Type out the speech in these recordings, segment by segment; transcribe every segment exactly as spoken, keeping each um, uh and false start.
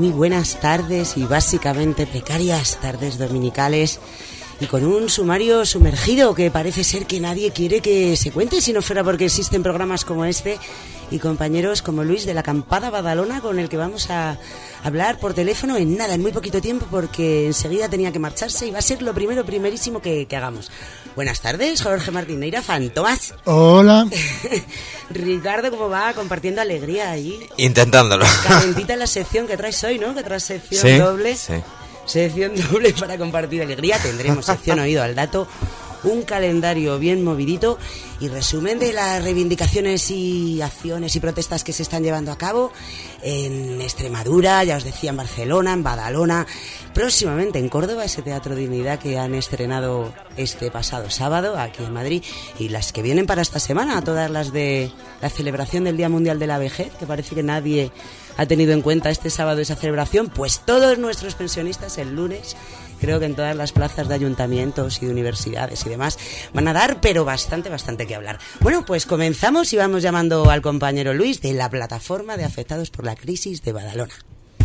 muy buenas tardes y básicamente precarias tardes dominicales y con un sumario sumergido que parece ser que nadie quiere que se cuente si no fuera porque existen programas como este y compañeros como Luis de la Acampada Badalona con el que vamos a hablar por teléfono en nada, en muy poquito tiempo porque enseguida tenía que marcharse y va a ser lo primero, primerísimo que, que hagamos. Buenas tardes, Jorge Martín Neira, Fantomas. Hola. Ricardo, ¿cómo va? Compartiendo alegría ahí. Intentándolo. Calentita la sección que traes hoy, ¿no? Que traes sección ¿Sí? doble. Sí. Sección doble para compartir alegría. Tendremos sección oído al dato, un calendario bien movidito y resumen de las reivindicaciones y acciones y protestas que se están llevando a cabo en Extremadura, ya os decía, en Barcelona, en Badalona, próximamente en Córdoba, ese Teatro Dignidad que han estrenado este pasado sábado aquí en Madrid, y las que vienen para esta semana, todas las de la celebración del Día Mundial de la Vejez, que parece que nadie ha tenido en cuenta este sábado esa celebración. Pues todos nuestros pensionistas el lunes, creo que en todas las plazas de ayuntamientos y de universidades y demás, van a dar, pero bastante, bastante que hablar. Bueno, pues comenzamos y vamos llamando al compañero Luis de la plataforma de afectados por la crisis de Badalona.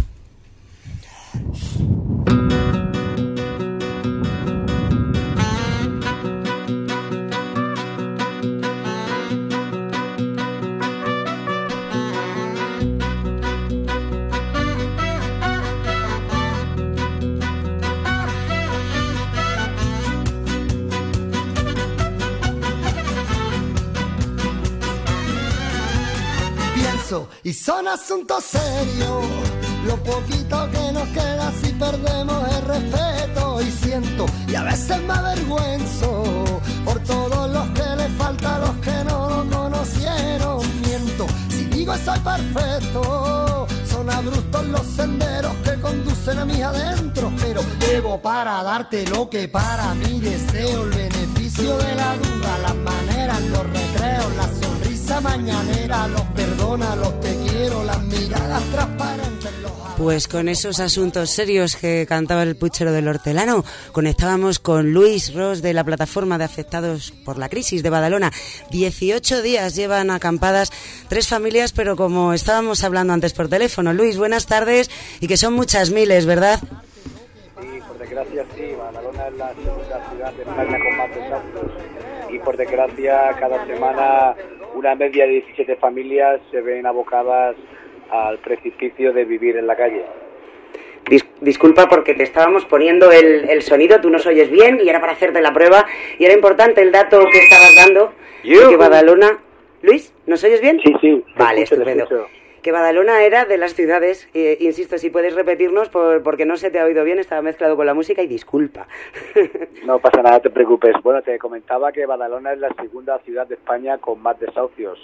Y son asuntos serios, lo poquito que nos queda si perdemos el respeto. Y siento, y a veces me avergüenzo por todos los que le falta a los que no lo conocieron. Miento, si digo soy perfecto, son abruptos los senderos que conducen a mis adentros. Pero debo para darte lo que para mí deseo, el beneficio de la duda, las maneras, los recreos, la sonrisa mañanera, los perdona, los te quiero, las miradas transparentes, los... Pues con esos asuntos serios que cantaba el puchero del hortelano, conectábamos con Luis Ros de la plataforma de afectados por la crisis de Badalona. dieciocho días llevan acampadas tres familias, pero como estábamos hablando antes por teléfono. Luis, buenas tardes, y que son muchas miles, ¿verdad? Sí, por desgracia sí, Badalona es la segunda ciudad de España con más desastres y por desgracia cada semana una media de diecisiete familias se ven abocadas al precipicio de vivir en la calle. Dis- disculpa porque te estábamos poniendo el, el sonido, tú nos oyes bien y era para hacerte la prueba y era importante el dato que estabas dando de que Badalona... Luis, ¿nos oyes bien? Sí, sí. Vale, escucho, estupendo. Que Badalona era de las ciudades, eh, insisto, si puedes repetirnos por, porque no se te ha oído bien, estaba mezclado con la música y disculpa. No pasa nada, no te preocupes. Bueno, te comentaba que Badalona es la segunda ciudad de España con más desahucios.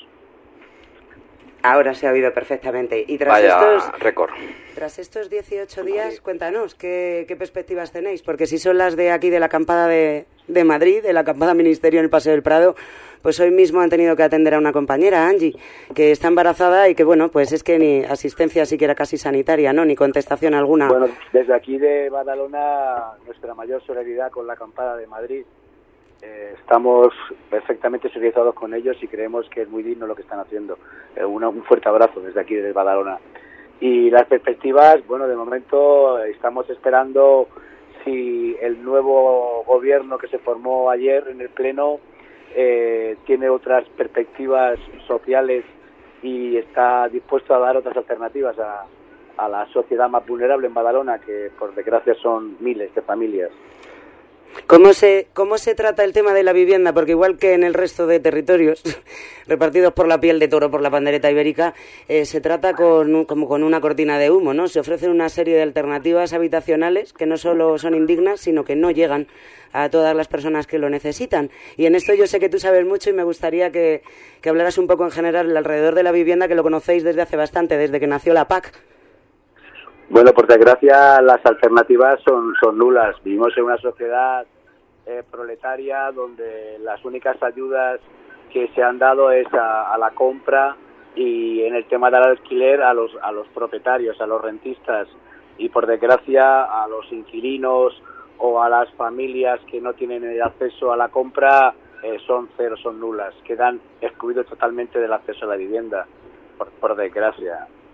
Ahora se ha oído perfectamente. Y tras Vaya estos récord. Tras estos dieciocho días, cuéntanos, ¿qué, qué perspectivas tenéis? Porque si son las de aquí, de la acampada de, de Madrid, de la acampada Ministerio en el Paseo del Prado, pues hoy mismo han tenido que atender a una compañera, Angie, que está embarazada y que, bueno, pues es que ni asistencia siquiera casi sanitaria, ¿no? Ni contestación alguna. Bueno, desde aquí de Badalona, nuestra mayor solidaridad con la acampada de Madrid. Eh, estamos perfectamente solidarizados con ellos y creemos que es muy digno lo que están haciendo. Eh, una, un fuerte abrazo desde aquí, desde Badalona. Y las perspectivas, bueno, de momento estamos esperando si el nuevo gobierno que se formó ayer en el Pleno eh, tiene otras perspectivas sociales y está dispuesto a dar otras alternativas a, a la sociedad más vulnerable en Badalona, que por desgracia son miles de familias. ¿Cómo se, ¿Cómo se trata el tema de la vivienda? Porque igual que en el resto de territorios repartidos por la piel de toro, por la pandereta ibérica, eh, se trata con, como con una cortina de humo, ¿no? Se ofrecen una serie de alternativas habitacionales que no solo son indignas, sino que no llegan a todas las personas que lo necesitan. Y en esto yo sé que tú sabes mucho y me gustaría que, que hablaras un poco en general alrededor de la vivienda, que lo conocéis desde hace bastante, desde que nació la P A C. Bueno, por desgracia las alternativas son, son nulas. Vivimos en una sociedad eh, proletaria donde las únicas ayudas que se han dado es a, a la compra y en el tema del alquiler a los, a los propietarios, a los rentistas y por desgracia a los inquilinos o a las familias que no tienen el acceso a la compra eh, son cero, son nulas. Quedan excluidos totalmente del acceso a la vivienda, por, por desgracia.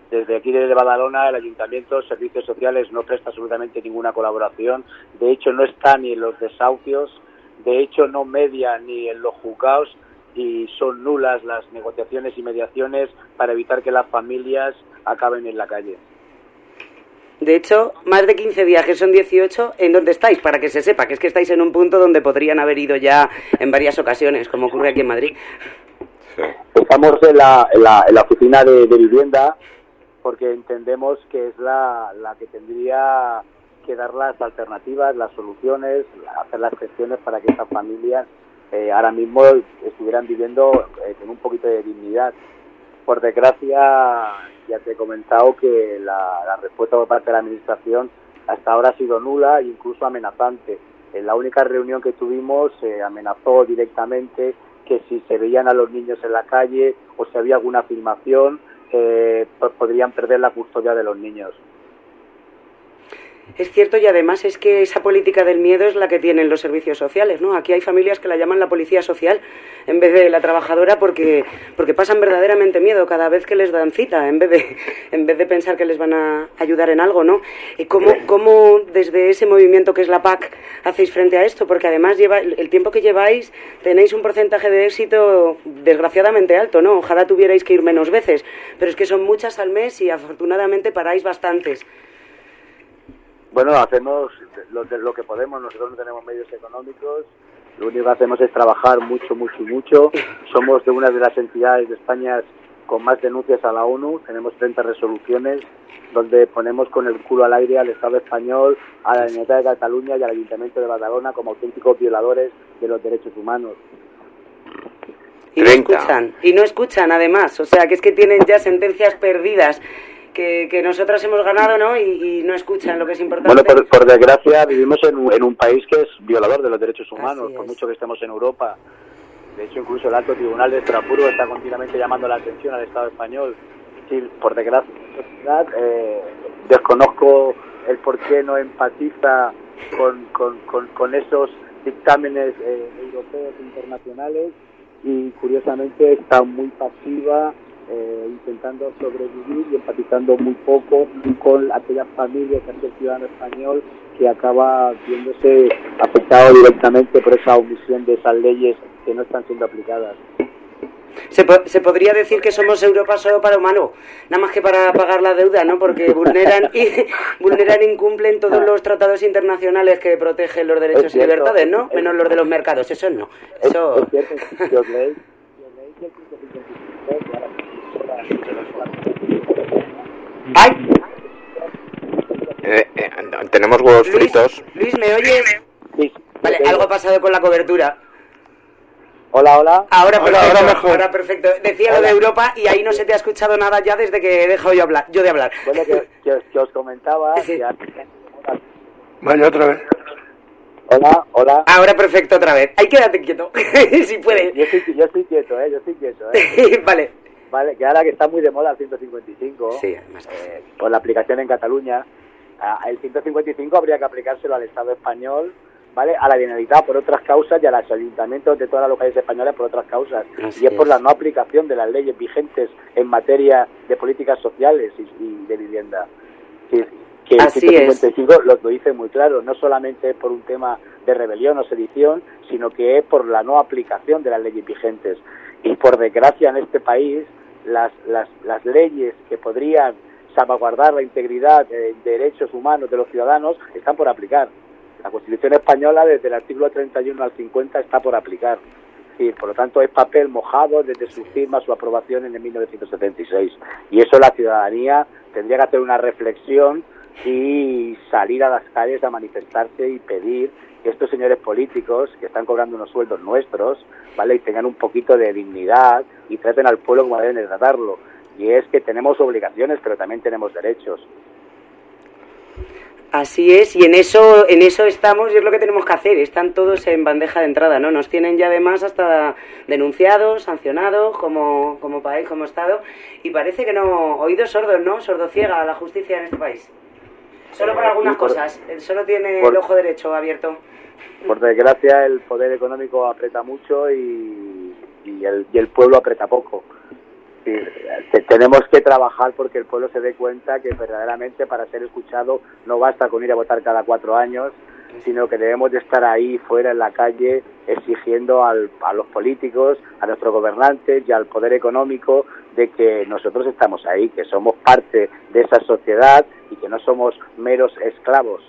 Desde aquí, desde Badalona, el Ayuntamiento, Servicios Sociales, no presta absolutamente ninguna colaboración. De hecho, no está ni en los desahucios, de hecho, no media ni en los juzgados, y son nulas las negociaciones y mediaciones para evitar que las familias acaben en la calle. De hecho, más de quince días, que son dieciocho, ¿en dónde estáis? Para que se sepa, que es que estáis en un punto donde podrían haber ido ya en varias ocasiones, como ocurre aquí en Madrid. Estamos en la, en la, en la oficina de, de vivienda, porque entendemos que es la, la que tendría que dar las alternativas, las soluciones, hacer las gestiones para que estas familias eh, ahora mismo estuvieran viviendo eh, con un poquito de dignidad. Por desgracia, ya te he comentado que la, la respuesta por parte de la Administración hasta ahora ha sido nula e incluso amenazante. En la única reunión que tuvimos se eh, amenazó directamente que si se veían a los niños en la calle o si había alguna filmación, eh, podrían perder la custodia de los niños. Es cierto, y además es que esa política del miedo es la que tienen los servicios sociales, ¿no? Aquí hay familias que la llaman la policía social en vez de la trabajadora porque porque pasan verdaderamente miedo cada vez que les dan cita, en vez de en vez de pensar que les van a ayudar en algo, ¿no? ¿Cómo, cómo desde ese movimiento que es la P A C hacéis frente a esto? Porque además lleva, el tiempo que lleváis tenéis un porcentaje de éxito desgraciadamente alto, ¿no? Ojalá tuvierais que ir menos veces, pero es que son muchas al mes y afortunadamente paráis bastantes. Bueno, hacemos lo, lo que podemos, nosotros no tenemos medios económicos, lo único que hacemos es trabajar mucho, mucho y mucho. Somos de una de las entidades de España con más denuncias a la ONU, tenemos treinta resoluciones donde ponemos con el culo al aire al Estado español, a la Generalitat de Cataluña y al Ayuntamiento de Badalona como auténticos violadores de los derechos humanos. Y no escuchan, y no escuchan además, o sea que es que tienen ya sentencias perdidas que, que nosotros hemos ganado, ¿no? Y, y no escuchan lo que es importante. Bueno, por, por desgracia vivimos en, en un país que es violador de los derechos humanos, por mucho que estemos en Europa. De hecho, incluso el Alto Tribunal de Estrasburgo está continuamente llamando la atención al Estado español. Sí, por desgracia, eh, desconozco el por qué no empatiza con, con, con, con esos dictámenes eh, europeos e internacionales, y curiosamente está muy pasiva, eh, intentando sobrevivir y empatizando muy poco con aquellas familias, aquel ciudadano español que acaba viéndose afectado directamente por esa omisión de esas leyes que no están siendo aplicadas. Se, po se podría decir que somos Europa solo para humano, nada más que para pagar la deuda, ¿no? Porque vulneran y vulneran e incumplen todos los tratados internacionales que protegen los derechos y libertades, ¿no? Menos los de los mercados, eso no. Eso... Es, es cierto, si os leéis, ¡ay! Eh, eh, tenemos huevos Luis, fritos. Luis, ¿me oyes? Sí. Vale, algo ha pasado con la cobertura. Hola, hola. Ahora perfecto, ahora mejor. ahora perfecto. Decía hola. Lo de Europa y ahí no se te ha escuchado nada ya desde que he dejado yo, hablar, yo de hablar. Bueno, que, que, os, que os comentaba... Sí. Que... Vaya, otra vez. Hola, hola. Ahora perfecto otra vez. Ahí quédate quieto, si puedes. Yo estoy, yo estoy quieto, ¿eh? Yo estoy quieto, ¿eh? Vale. Vale, que ahora que está muy de moda el ciento cincuenta y cinco, sí, además eh, por la aplicación en Cataluña, a, el ciento cincuenta y cinco habría que aplicárselo al Estado español, ¿vale? A la Generalitat por otras causas y a los ayuntamientos de todas las localidades españolas por otras causas. Así y es, es por la es. no aplicación de las leyes vigentes en materia de políticas sociales y, y de vivienda. Sí, que el Así ciento cincuenta y cinco es. lo, lo dice muy claro, no solamente es por un tema de rebelión o sedición, sino que es por la no aplicación de las leyes vigentes. Y por desgracia en este país, las, las, las leyes que podrían salvaguardar la integridad de derechos humanos de los ciudadanos están por aplicar. La Constitución española, desde el artículo treinta y uno al cincuenta, está por aplicar. Sí, por lo tanto, es papel mojado desde su firma, su aprobación en el mil novecientos setenta y seis. Y eso la ciudadanía tendría que hacer una reflexión y salir a las calles a manifestarse y pedir que estos señores políticos, que están cobrando unos sueldos nuestros, ¿vale?, y tengan un poquito de dignidad y traten al pueblo como deben de tratarlo. Y es que tenemos obligaciones, pero también tenemos derechos. Así es, y en eso en eso estamos y es lo que tenemos que hacer. Están todos en bandeja de entrada, ¿no? Nos tienen ya además hasta denunciados, sancionados como, como país, como Estado, y parece que no, oídos sordos, ¿no? Sordociega la justicia en este país. Solo para algunas por, cosas, solo tiene por, el ojo derecho abierto. Por desgracia el poder económico aprieta mucho y, y, el, y el pueblo aprieta poco. decir, te, tenemos que trabajar porque el pueblo se dé cuenta que verdaderamente para ser escuchado no basta con ir a votar cada cuatro años, sino que debemos de estar ahí fuera en la calle exigiendo al, a los políticos, a nuestros gobernantes y al poder económico de que nosotros estamos ahí, que somos parte de esa sociedad y que no somos meros esclavos.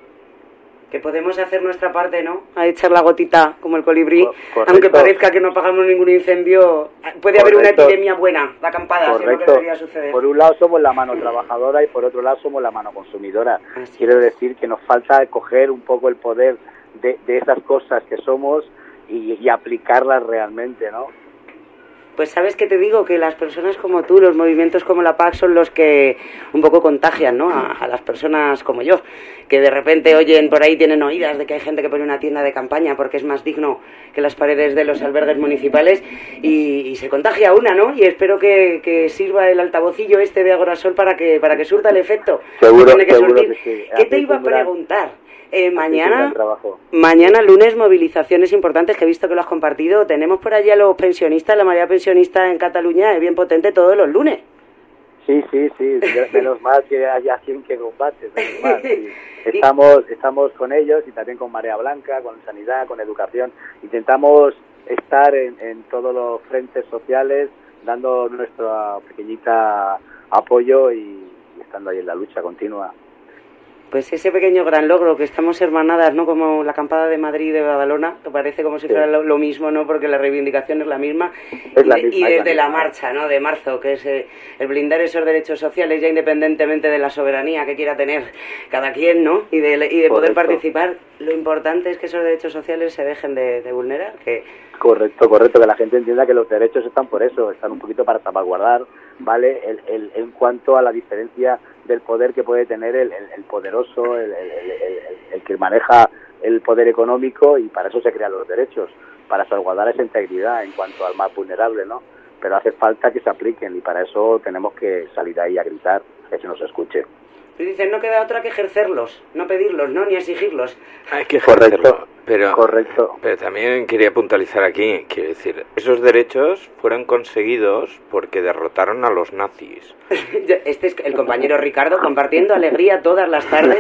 Que podemos hacer nuestra parte, ¿no? A echar la gotita como el colibrí. Correcto. Aunque parezca que no apagamos ningún incendio, puede haber Correcto. una epidemia buena, la acampada, si es lo que debería suceder. Por un lado somos la mano trabajadora y por otro lado somos la mano consumidora. Así Quiero es. decir que nos falta coger un poco el poder de, de esas cosas que somos y, y aplicarlas realmente, ¿no? Pues sabes que te digo que las personas como tú, los movimientos como la P A C son los que un poco contagian, ¿no? A, a las personas como yo, que de repente oyen por ahí, tienen oídas de que hay gente que pone una tienda de campaña porque es más digno que las paredes de los albergues municipales y, y se contagia una, ¿no? Y espero que, que sirva el altavocillo este de Agorasol para que para que surta el efecto. Seguro, Tiene que seguro surtir. que sí. ¿Qué te Haces iba a un gran- preguntar? Eh, haces un mañana, gran trabajo. mañana lunes, movilizaciones importantes que he visto que lo has compartido. Tenemos por allí a los pensionistas, la mayoría pensionista en Cataluña es bien potente todos los lunes. Sí, sí, sí, menos mal que haya quien que combate, menos mal, sí. Estamos, estamos con ellos y también con Marea Blanca, con Sanidad, con Educación. Intentamos estar en, en todos los frentes sociales, dando nuestro pequeñita apoyo y, y estando ahí en la lucha continua. Pues ese pequeño gran logro, que estamos hermanadas, ¿no? Como la acampada de Madrid y de Badalona, que parece como si Sí. fuera lo, lo mismo, ¿no? Porque la reivindicación es la misma. Es la y, de- misma, y es la desde la, misma. marcha, ¿no? De marzo, que es eh, el blindar esos derechos sociales ya independientemente de la soberanía que quiera tener cada quien, ¿no? Y de, y de poder Correcto. participar. Lo importante es que esos derechos sociales se dejen de, de vulnerar, que Correcto, correcto, que la gente entienda que los derechos están por eso, están un poquito para salvaguardar, ¿vale? El, el, en cuanto a la diferencia del poder que puede tener el, el, el poderoso, el, el, el, el, el que maneja el poder económico, y para eso se crean los derechos, para salvaguardar esa integridad en cuanto al más vulnerable, ¿no? Pero hace falta que se apliquen y para eso tenemos que salir ahí a gritar, que se nos escuche. y dicen no queda otra que ejercerlos, no pedirlos, ¿no? Ni exigirlos. Hay que Correcto, ejercerlo, pero, correcto. pero también quería puntualizar aquí, quiero decir, esos derechos fueron conseguidos porque derrotaron a los nazis. Este es el compañero Ricardo compartiendo alegría todas las tardes.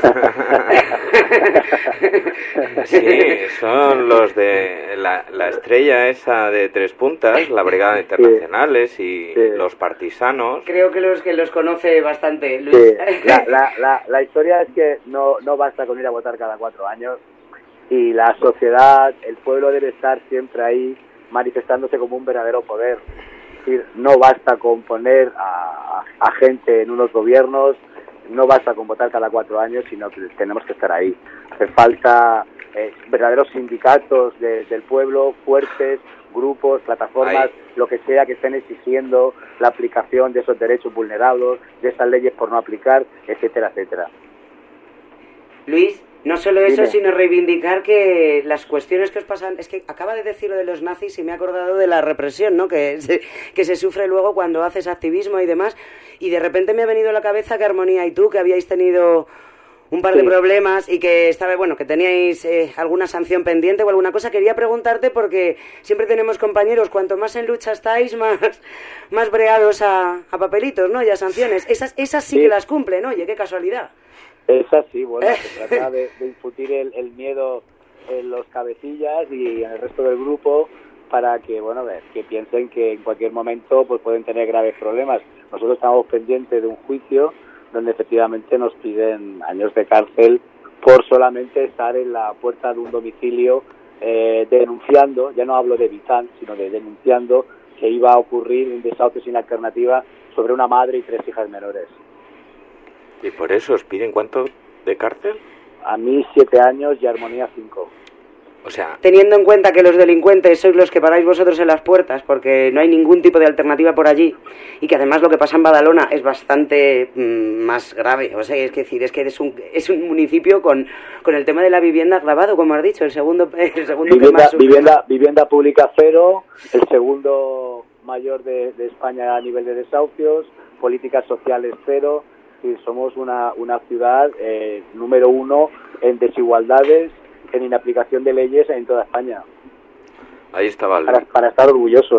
Sí, son los de la, la estrella esa de tres puntas, la Brigada de Internacionales y Sí. los partisanos. Creo que los que los conoce bastante, Luis. Sí, la, la, la, la historia es que no, no basta con ir a votar cada cuatro años y la sociedad, el pueblo debe estar siempre ahí manifestándose como un verdadero poder. Es decir, no basta con poner a, a gente en unos gobiernos, no basta con votar cada cuatro años, sino que tenemos que estar ahí. Hace falta eh, verdaderos sindicatos de, del pueblo, fuertes, grupos, plataformas, Ahí. lo que sea, que estén exigiendo la aplicación de esos derechos vulnerados, de esas leyes por no aplicar, etcétera, etcétera. Luis, no solo eso, Dime. sino reivindicar que las cuestiones que os pasan... Es que acaba de decir lo de los nazis y me he acordado de la represión, ¿no? Que se, que se sufre luego cuando haces activismo y demás. Y de repente me ha venido a la cabeza que Armonía y tú, que habíais tenido un par Sí. de problemas y que estaba, bueno, que teníais eh, alguna sanción pendiente o alguna cosa, quería preguntarte porque siempre tenemos compañeros, cuanto más en lucha estáis, más, más breados a, a papelitos, ¿no? Y a sanciones. Esas, esas sí, Sí. que las cumplen, oye, qué casualidad. Es así, bueno, se trata de, de infutir el, el miedo en los cabecillas y en el resto del grupo para que, bueno, ver, que piensen que en cualquier momento pues pueden tener graves problemas. Nosotros estamos pendientes de un juicio donde efectivamente nos piden años de cárcel por solamente estar en la puerta de un domicilio eh, denunciando, ya no hablo de evitar, sino de denunciando que iba a ocurrir un desahucio sin alternativa sobre una madre y tres hijas menores. ¿Y por eso os piden cuánto de cárcel? A mí siete años y Armonía cinco. O sea, Teniendo en cuenta que los delincuentes sois los que paráis vosotros en las puertas, porque no hay ningún tipo de alternativa por allí, y que además lo que pasa en Badalona es bastante mmm, más grave. O sea, es que decir, es que es un, es un municipio con, con el tema de la vivienda agravado, como has dicho, el segundo, el segundo que Vivienda, más sufre. vivienda, vivienda pública cero, el segundo mayor de, de España a nivel de desahucios, políticas sociales cero. Sí, somos una, una ciudad eh, número uno en desigualdades, en inaplicación de leyes en toda España, ahí estaba el, para, para estar orgullosos.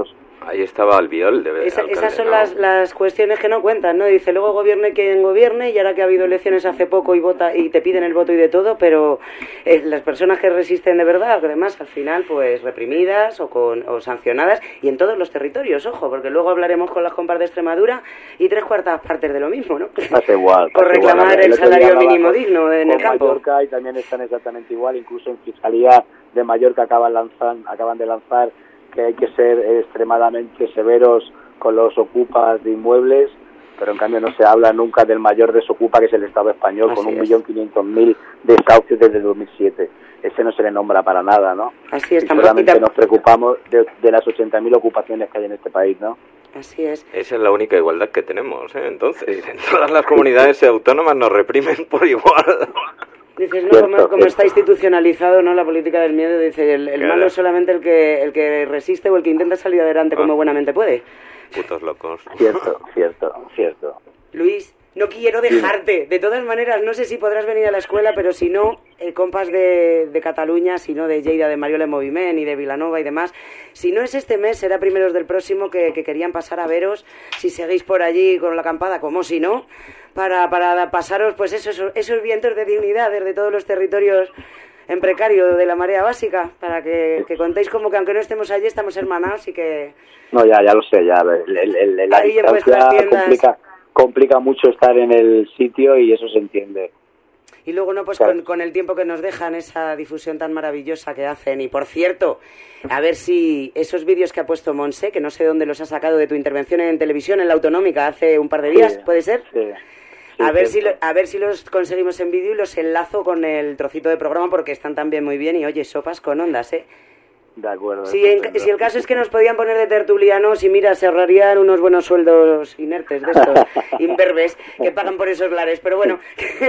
Ahí estaba Albiol, debe de Esa, alcalde, esas son ¿no? las, las cuestiones que no cuentan, ¿no? Dice, luego gobierne quien gobierne, y ahora que ha habido elecciones hace poco y vota y te piden el voto y de todo, pero eh, las personas que resisten de verdad, además, al final, pues reprimidas o, con, o sancionadas, y en todos los territorios, ojo, porque luego hablaremos con las compas de Extremadura y tres cuartas partes de lo mismo, ¿no? Pasa igual. Por pasa reclamar igual. el, el salario mínimo digno en el campo. Mallorca, y también están exactamente igual, incluso en Fiscalía de Mallorca acaban, lanzan, acaban de lanzar que hay que ser extremadamente severos con los ocupas de inmuebles, pero en cambio no se habla nunca del mayor desocupa, que es el Estado español, Así con un es. millón quinientos mil desahucios desde dos mil siete. Ese no se le nombra para nada, ¿no? Así es, y tampoco- solamente y tam- nos preocupamos de, de las ochenta mil ocupaciones que hay en este país, ¿no? Así es. Esa es la única igualdad que tenemos, ¿eh? Entonces, en todas las comunidades autónomas nos reprimen por igual. Dices, no, Cierto, como, como cierto. está institucionalizado, ¿no? La política del miedo, dice, el, el Claro. malo es solamente el que, el que resiste o el que intenta salir adelante como Ah. buenamente puede. Putos locos. Cierto, cierto, cierto. Luis, no quiero dejarte. De todas maneras, no sé si podrás venir a la escuela, pero si no, el compas de, de Cataluña, si no de Lleida, de Mariola Moviment y de Vilanova y demás, si no es este mes, será primeros del próximo que, que querían pasar a veros, si seguís por allí con la acampada, como si no, para, para pasaros pues esos, esos vientos de dignidad desde todos los territorios en precario de la marea básica, para que, que contéis como que aunque no estemos allí, estamos hermanados y que... No, ya, ya lo sé, ya. El, el, el- la Ahí en vuestras distancia tiendas. complica, complica mucho estar en el sitio y eso se entiende. Y luego, no, pues Claro. con, con el tiempo que nos dejan, esa difusión tan maravillosa que hacen. Y por cierto, a ver si esos vídeos que ha puesto Monse, que no sé dónde los ha sacado de tu intervención en televisión, en la Autonómica, hace un par de días, Sí, ¿puede ser? Sí. Sí, A ver, si lo- cierto. a ver si los conseguimos en vídeo y los enlazo con el trocito de programa, porque están también muy bien. Y oye, sopas con ondas, ¿eh? De acuerdo. Si, en- estupendo. si el caso es que nos podían poner de tertulianos y mira, se ahorrarían unos buenos sueldos inertes de estos, imberbes, que pagan por esos lares. Pero bueno,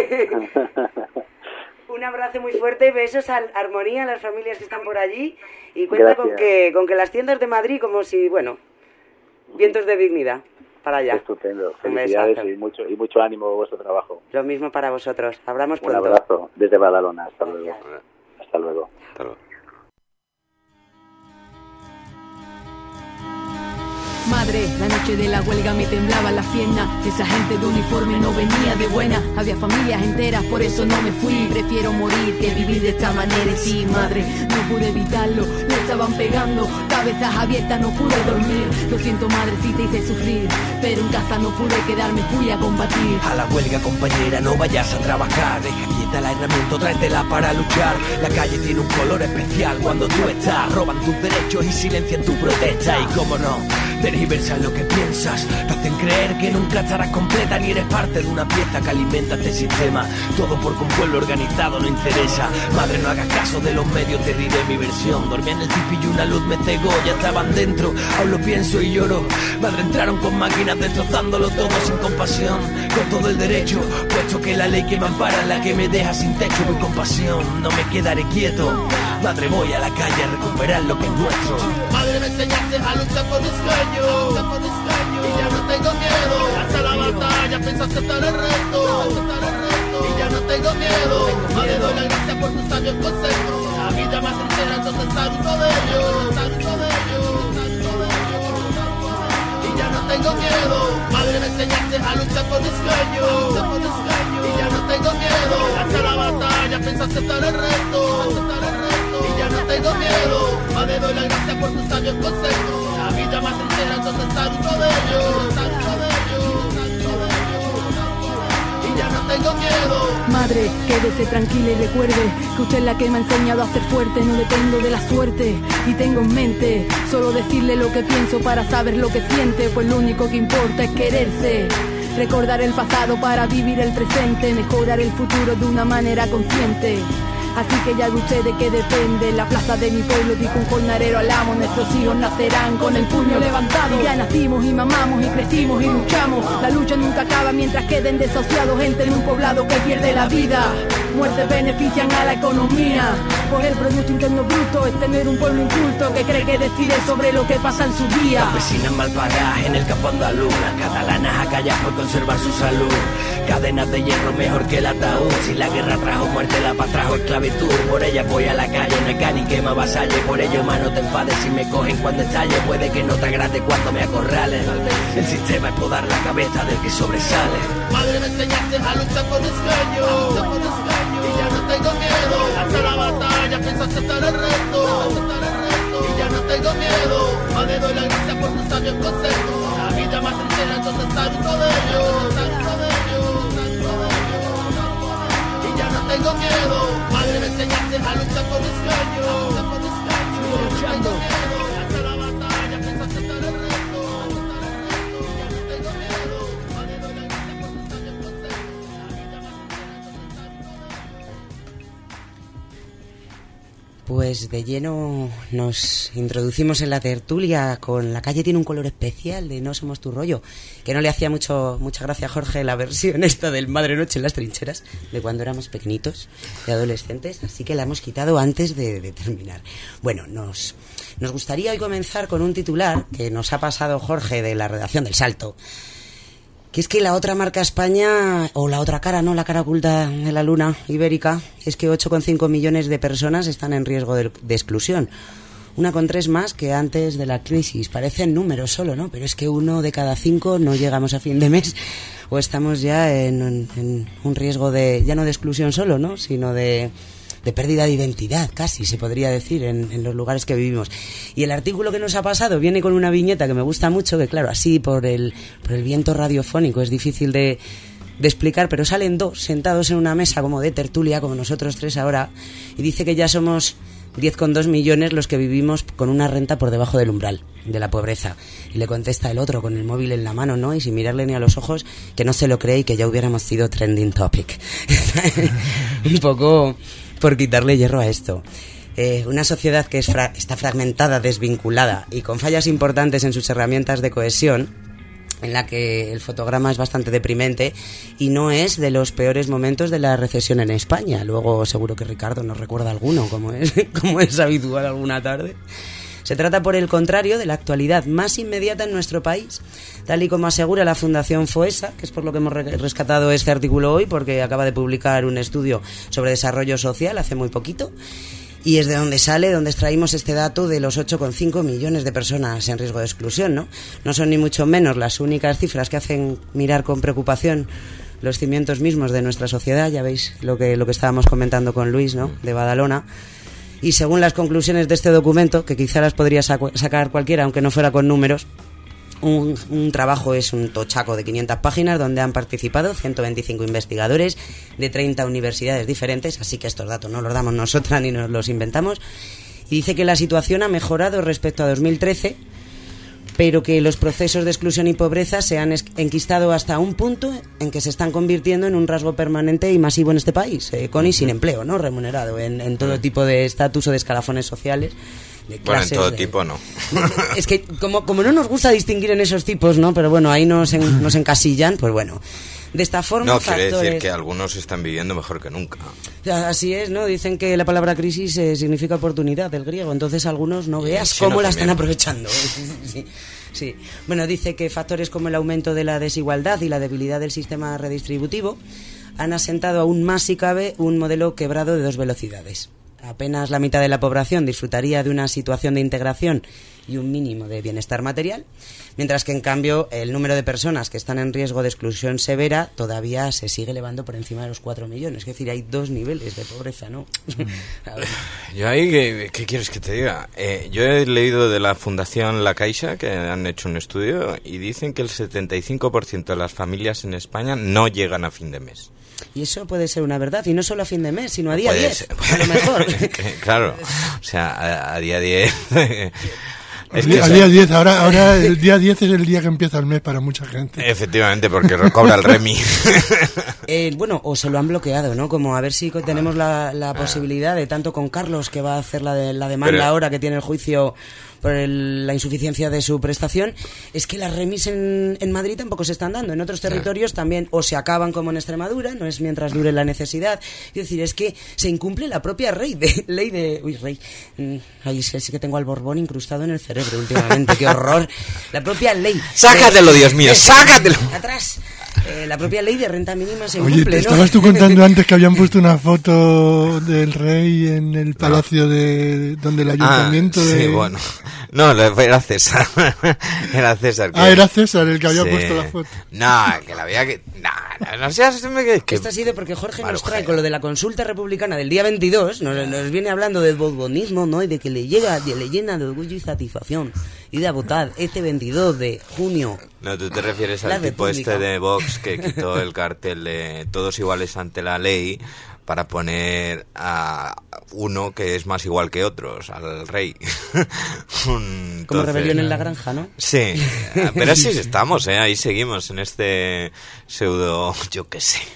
un abrazo muy fuerte, besos a Armonía, a las familias que están por allí, y cuenta con Gracias. que, con que las tiendas de Madrid, como si, bueno, vientos de dignidad para allá. Estupendo. Un Felicidades besazo. y mucho, y mucho ánimo a vuestro trabajo. Lo mismo para vosotros. Hablamos Un pronto. abrazo desde Badalona. Hasta luego. Gracias. Hasta luego. Hasta luego. Madre, la noche de la huelga me temblaban las piernas. Esa gente de uniforme no venía de buena. Había familias enteras, por eso no me fui. Prefiero morir que vivir de esta manera. Y sí, madre, no pude evitarlo. Me estaban pegando, cabezas abiertas, no pude dormir. Lo siento, madre, si te hice sufrir. Pero en casa no pude quedarme, fui a combatir. A la huelga, compañera, no vayas a trabajar. Deja quieta la herramienta, tráetela para luchar. La calle tiene un color especial cuando tú estás. Roban tus derechos y silencian tu protesta. Y cómo no, tergiversan lo que piensas. Te hacen creer que nunca estarás completa ni eres parte de una pieza que alimenta este sistema. Todo porque un pueblo organizado no interesa. Madre, no hagas caso de los medios, te diré mi versión. Dormía en el tipi y una luz me cegó. Ya estaban dentro, aún lo pienso y lloro. Madre, entraron con máquinas destrozándolo todo sin compasión. Con todo el derecho, puesto que la ley que me ampara es la que me deja sin techo. Voy con pasión, no me quedaré quieto. Madre, voy a la calle a recuperar lo que es nuestro. Madre, me enseñaste a luchar por mis sueños, y ya no tengo miedo. Hasta la batalla, pienso aceptar el reto, y ya no tengo miedo. Madre, doy las gracias por tus sabios consejos. La vida más sincera, entonces saludo de ellos, saludo de ellos, saludo de ellos. Y ya no tengo miedo. Madre, me enseñaste a luchar por mis sueños, y ya no tengo miedo. Hasta la batalla, pienso aceptar el reto, y ya no tengo miedo. Madre, doy las gracias por tus sabios consejos. La vida más sincera, entonces saludo de ellos, saludo de ellos, saludo de ellos. Y ya no tengo miedo. Madre, quédese tranquila y recuerde que usted es la que me ha enseñado a ser fuerte. No dependo de la suerte y tengo en mente solo decirle lo que pienso para saber lo que siente. Pues lo único que importa es quererse. Recordar el pasado para vivir el presente. Mejorar el futuro de una manera consciente. Así que ya ve usted de qué depende. La plaza de mi pueblo dijo un jornalero al amo. Nuestros hijos nacerán con el puño levantado. Y ya nacimos y mamamos y crecimos y luchamos. La lucha nunca acaba mientras queden desahuciados. Gente en un poblado que pierde la vida. Muertes benefician a la economía. Pues el Producto Interno Bruto es tener un pueblo inculto que cree que decide sobre lo que pasa en su día. Campesinas mal pagadas en el campo andaluz, las catalanas a callar por conservar su salud. Cadenas de hierro mejor que el ataúd. Si la guerra trajo muerte, la paz trajo esclavitud. Por ella voy a la calle, no hay cani que me avasalle. Por ello, más no te enfades si me cogen cuando estalle. Puede que no te agrade cuando me acorralen. El sistema es podar la cabeza del que sobresale. Madre, me enseñaste a luchar por un sueño, y ya no tengo miedo. Lanza la batalla, pienso aceptar el reto, y ya no tengo miedo. Madre, doy la gracias por tus sabios consejos. La vida más sincera, entonces salgo de ello, salgo de ello, salgo de ello. Y ya no tengo miedo. Madre, me enseñaste a luchar por un sueño, y ya no tengo miedo. Lanza la batalla, pienso aceptar el reto. Pues de lleno nos introducimos en la tertulia con La calle tiene un color especial de No somos tu rollo, que no le hacía mucho mucha gracia a Jorge la versión esta del Madre Noche en las trincheras, de cuando éramos pequeñitos, de adolescentes, así que la hemos quitado antes de, de terminar. Bueno, nos, nos gustaría hoy comenzar con un titular que nos ha pasado Jorge de la redacción del Salto, que es que la otra marca España, o la otra cara, ¿no? La cara oculta de la luna ibérica, es que ocho coma cinco millones de personas están en riesgo de, de exclusión. Una con tres más que antes de la crisis. Parecen números solo, ¿no? Pero es que uno de cada cinco no llegamos a fin de mes o estamos ya en, en un riesgo de, ya no de exclusión solo, ¿no? Sino de... de pérdida de identidad, casi se podría decir, en, en los lugares que vivimos. Y el artículo que nos ha pasado viene con una viñeta que me gusta mucho, que claro, así por el, por el viento radiofónico es difícil de, de explicar, pero salen dos sentados en una mesa como de tertulia, como nosotros tres ahora, y dice que ya somos diez coma dos millones los que vivimos con una renta por debajo del umbral de la pobreza. Y le contesta el otro con el móvil en la mano, ¿no? Y sin mirarle ni a los ojos, que no se lo cree y que ya hubiéramos sido trending topic. Un poco por quitarle hierro a esto. Eh, una sociedad que es fra- está fragmentada, desvinculada y con fallas importantes en sus herramientas de cohesión, en la que el fotograma es bastante deprimente y no es de los peores momentos de la recesión en España. Luego seguro que Ricardo nos recuerda alguno, como es, como es habitual alguna tarde. Se trata, por el contrario, de la actualidad más inmediata en nuestro país, tal y como asegura la Fundación FOESA, que es por lo que hemos rescatado este artículo hoy, porque acaba de publicar un estudio sobre desarrollo social hace muy poquito, y es de donde sale, donde extraímos este dato de los ocho coma cinco millones de personas en riesgo de exclusión, ¿no? No son ni mucho menos las únicas cifras que hacen mirar con preocupación los cimientos mismos de nuestra sociedad. Ya veis lo que, lo que estábamos comentando con Luis, ¿no?, de Badalona. Y según las conclusiones de este documento, que quizá las podría sac- sacar cualquiera, aunque no fuera con números, un, un trabajo es un tochaco de quinientas páginas donde han participado ciento veinticinco investigadores de treinta universidades diferentes, así que estos datos no los damos nosotras ni nos los inventamos. Y dice que la situación ha mejorado respecto a dos mil trece, pero que los procesos de exclusión y pobreza se han enquistado hasta un punto en que se están convirtiendo en un rasgo permanente y masivo en este país, eh, con y sin empleo, ¿no?, remunerado, en, en todo tipo de estatus o de escalafones sociales. De clases, bueno, en todo de, tipo no. Es que como, como no nos gusta distinguir en esos tipos, ¿no?, pero bueno, ahí nos, en, nos encasillan, pues bueno. De esta forma, no, factores... quiere decir que algunos están viviendo mejor que nunca. Así es, ¿no? Dicen que la palabra crisis eh, significa oportunidad del griego, entonces algunos no veas sí, cómo no, la también. están aprovechando. Sí, sí. Bueno, dice que factores como el aumento de la desigualdad y la debilidad del sistema redistributivo han asentado aún más, si cabe, un modelo quebrado de dos velocidades. Apenas la mitad de la población disfrutaría de una situación de integración y un mínimo de bienestar material, mientras que en cambio el número de personas que están en riesgo de exclusión severa todavía se sigue elevando por encima de los cuatro millones. Es decir, hay dos niveles de pobreza, ¿no? A ver. Yo ahí, ¿qué, qué quieres que te diga? Eh, yo he leído de la Fundación La Caixa, que han hecho un estudio, y dicen que el setenta y cinco por ciento de las familias en España no llegan a fin de mes. Y eso puede ser una verdad, y no solo a fin de mes, sino a día Puede diez, ser. a lo mejor. Claro, o sea, a, a día diez... Es al que día, al día diez, ahora, ahora el día diez es el día que empieza el mes para mucha gente. Efectivamente, porque cobra el Remi. Eh, bueno, o se lo han bloqueado, ¿no? Como a ver si tenemos la, la posibilidad de, tanto con Carlos, que va a hacer la, de, la demanda Pero... ahora que tiene el juicio por el, la insuficiencia de su prestación, es que las remis en, en Madrid tampoco se están dando. En otros territorios también o se acaban como en Extremadura, no es mientras dure la necesidad. Es decir, es que se incumple la propia ley de... Ley de uy, rey. Ay, es que sí que tengo al Borbón incrustado en el cerebro últimamente, qué horror. La propia ley... ¡Sácatelo, Dios mío, sácatelo! Atrás. Eh, la propia ley de renta mínima se Oye, incumple, te ¿no? estabas tú contando antes que habían puesto una foto del rey en el palacio de donde el ayuntamiento ah, sí, de... bueno. No, era César. Era César. Que... Ah, era César el que había sí. puesto la foto. No, que la había que... No, no, no seas... Que... que... Esto ha sido porque Jorge Marujera. nos trae con lo de la consulta republicana del día veintidós, nos, nos viene hablando del borbonismo, ¿no? Y de que le llega, le llena de orgullo y satisfacción ir a votar este veintidós de junio. No, tú te refieres al La tipo República. este de Vox que quitó el cartel de todos iguales ante la ley para poner a uno que es más igual que otros, al rey. Entonces, Como rebelión en la granja, ¿no? Sí, pero así estamos, ¿eh? Ahí seguimos en este pseudo, yo qué sé,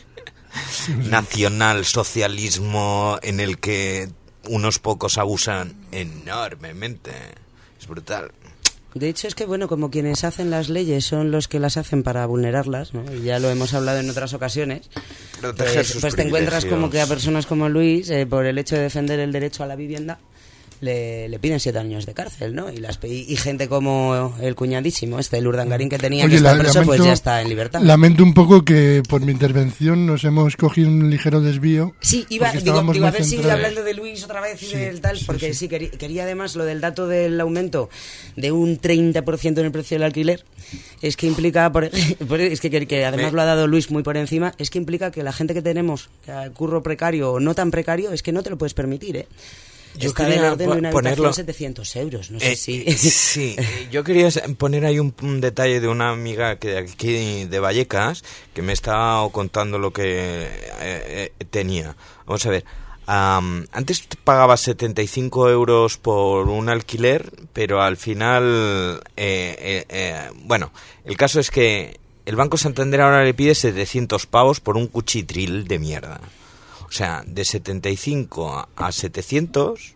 nacional socialismo en el que unos pocos abusan enormemente. Es brutal. De hecho, es que, bueno, como quienes hacen las leyes son los que las hacen para vulnerarlas, ¿no? Y ya lo hemos hablado en otras ocasiones. Proteger Pues, sus pues te encuentras como que a privilegios. personas como Luis, eh, por el hecho de defender el derecho a la vivienda, le, le piden siete años de cárcel, ¿no? Y, las, y, y gente como el cuñadísimo, este, el Urdangarín, que tenía Oye, que estar la- preso, pues lamento- ya está en libertad. Lamento un poco que por mi intervención nos hemos cogido un ligero desvío. Sí, iba, porque digo, estábamos digo, a muy ver si centrados. hablando de Luis otra vez y Sí, del tal, sí, porque sí. sí, quería, quería además lo del dato del aumento de un treinta por ciento en el precio del alquiler, es que implica, por, por- es que, que, que además Me- lo ha dado Luis muy por encima, es que implica que la gente que tenemos, que a curro precario o no tan precario, es que no te lo puedes permitir, ¿eh? Yo Está del quería orden po- de una ponerlo- habitación setecientos euros, no sé Eh, si... eh, sí, eh, yo quería poner ahí un, un detalle de una amiga que de aquí de Vallecas que me estaba contando lo que eh, eh, tenía. Vamos a ver, am, antes pagabas setenta y cinco euros por un alquiler, pero al final, eh, eh, eh, bueno, el caso es que el Banco Santander ahora le pide setecientos pavos por un cuchitril de mierda. O sea, de setenta y cinco a setecientos,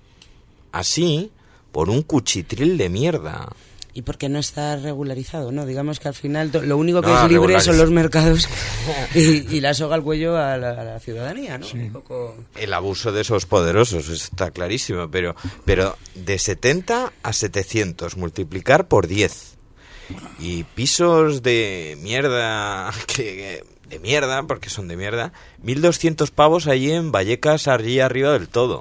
así, por un cuchitril de mierda. Y porque no está regularizado, ¿no? Digamos que al final to- lo único que No, es libre regulariza- son los mercados y, y la soga al cuello a la, a la ciudadanía, ¿no? Un poco... El abuso de esos poderosos, está clarísimo, pero, pero de setenta a setecientos, multiplicar por diez. Y pisos de mierda, que, de mierda, porque son de mierda, mil doscientos pavos allí en Vallecas, allí arriba del todo.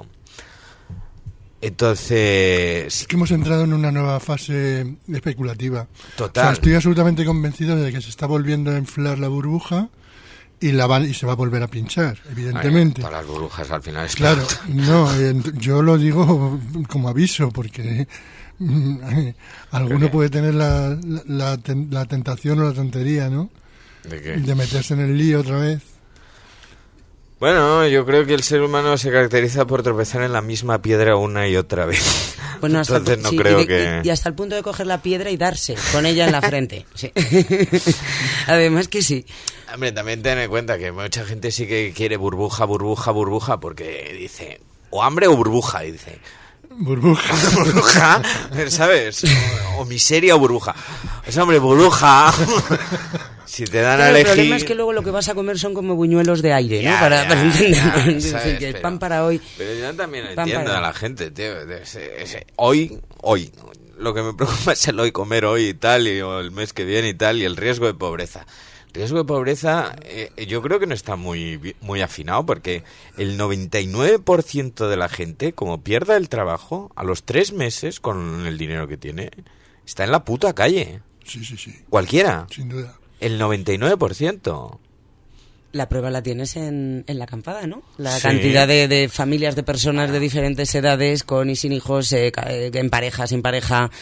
Entonces... Es que hemos entrado en una nueva fase especulativa. Total. O sea, estoy absolutamente convencido de que se está volviendo a inflar la burbuja y la van, y se va a volver a pinchar, evidentemente. Ay, todas las burbujas al final es Claro, no, eh, yo lo digo como aviso, porque mm, alguno puede tener la, la, la ten- la tentación o la tontería, ¿no? ¿De qué? De meterse en el lío otra vez. Bueno, yo creo que el ser humano se caracteriza por tropezar en la misma piedra una y otra vez. Bueno, hasta, Entonces no sí, creo y, de- que... y hasta el punto de coger la piedra y darse con ella en la frente. Sí. Además que sí. Hombre, también ten en cuenta que mucha gente sí que quiere burbuja, burbuja, burbuja, porque dice, o hambre o burbuja, y dice, Burbuja. burbuja, ¿sabes? O, o miseria o burbuja. Pues hombre, burbuja. Si te dan a Pero el elegir... problema es que luego lo que vas a comer son como buñuelos de aire, ¿no? Ya, para, ya, para entender. ya, En fin, sabes, que el pero- pan para hoy. Pero yo también Pan entiendo para- a la gente, tío. de ese- ese- hoy, hoy, lo que me preocupa es el hoy, comer hoy y tal, y o el mes que viene y tal, y el riesgo de pobreza. El riesgo de pobreza eh, yo creo que no está muy, bi- muy afinado, porque el noventa y nueve por ciento de la gente, como pierda el trabajo, a los tres meses, con el dinero que tiene, está en la puta calle. Sí, sí, sí, Cualquiera. sin duda. El noventa y nueve por ciento. La prueba la tienes en, en la acampada, ¿no? La Sí. cantidad de, de familias, de personas de diferentes edades, con y sin hijos, eh, ca- eh, en pareja, sin pareja,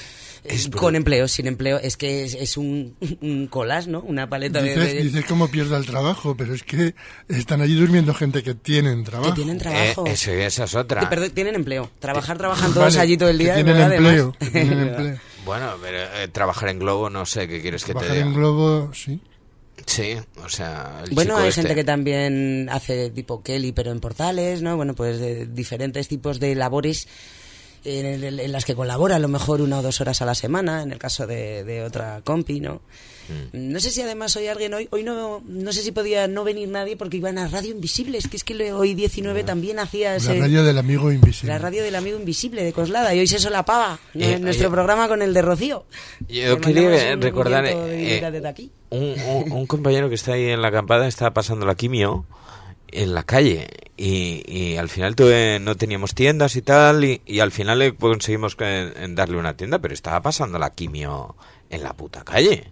Es con empleo, sin empleo, es que es, es un, un collage, ¿no? Una paleta dices, de, de... Dices cómo pierda el trabajo, pero es que están allí durmiendo gente que tienen trabajo. Que tienen trabajo. Eh, eso, esa es otra. Que, perdón, tienen empleo. Trabajar, trabajan todos Vale, allí todo el día. que tienen ¿verdad? empleo, Además. que tienen empleo. Bueno, pero eh, trabajar en Globo, no sé, ¿qué quieres que Trabajar te diga? en Globo, sí. Sí, o sea, el Bueno, chico hay este. gente que también hace tipo Kelly, pero en portales, ¿no? Bueno, pues de diferentes tipos de labores en, el- en las que colabora a lo mejor una o dos horas a la semana, en el caso de, de otra compi, ¿no? Mm. No sé si además hoy alguien, hoy hoy no no sé si podía no venir nadie porque iban a Radio Invisible, es que es que le- hoy diecinueve también hacía La ese... radio del amigo invisible. La radio del amigo invisible de Coslada, y hoy se solapaba Eh, nuestro eh, programa con el de Rocío. Yo Le quería mandamos un recordar viento de eh, divinidad desde aquí. un, un, un compañero que está ahí en la acampada está pasando la quimio en la calle y, y al final tuve, no teníamos tiendas y tal y, y al final le conseguimos que- en darle una tienda, pero estaba pasando la quimio en la puta calle.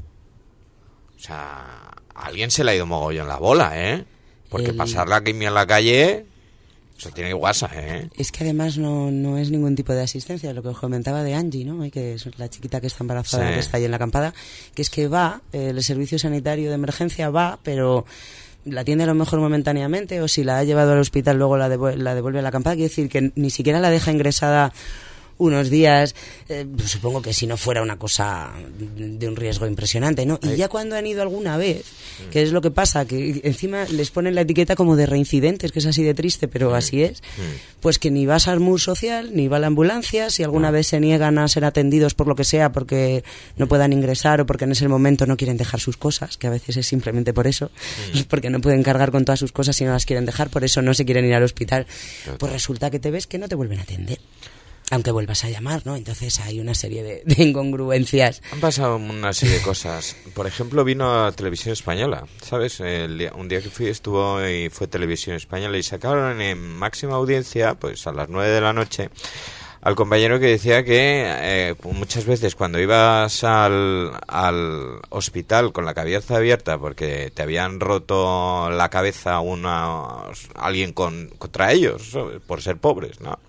O sea, a alguien se le ha ido mogollón la bola, ¿eh? Porque El- pasar la quimio en la calle, eso tiene guasa, ¿eh? Es que además no, no es ningún tipo de asistencia, lo que os comentaba de Angie, ¿no? Que es la chiquita que está embarazada, Sí. que está ahí en la acampada, que es que va, eh, el servicio sanitario de emergencia va, pero la atiende a lo mejor momentáneamente, o si la ha llevado al hospital luego la, devu- la devuelve a la acampada, quiere decir que ni siquiera la deja ingresada unos días, eh, pues supongo que si no fuera una cosa de un riesgo impresionante, ¿no? Y ya cuando han ido alguna vez, que es lo que pasa, que encima les ponen la etiqueta como de reincidentes, que es así de triste, pero así es, pues que ni va a SARMUR social, ni va a la ambulancia, si alguna vez se niegan a ser atendidos por lo que sea, porque no puedan ingresar o porque en ese momento no quieren dejar sus cosas, que a veces es simplemente por eso, porque no pueden cargar con todas sus cosas si no las quieren dejar, por eso no se quieren ir al hospital, pues resulta que te ves que no te vuelven a atender. Aunque vuelvas a llamar, ¿no? Entonces hay una serie de, de incongruencias. Han pasado una serie de cosas. Por ejemplo, vino a Televisión Española, ¿sabes? El día- un día que fui estuvo y fue Televisión Española y sacaron en máxima audiencia, pues a las nueve de la noche, al compañero que decía que eh, muchas veces cuando ibas al, al hospital con la cabeza abierta porque te habían roto la cabeza una, alguien con, contra ellos, ¿sabes? Por ser pobres, ¿no?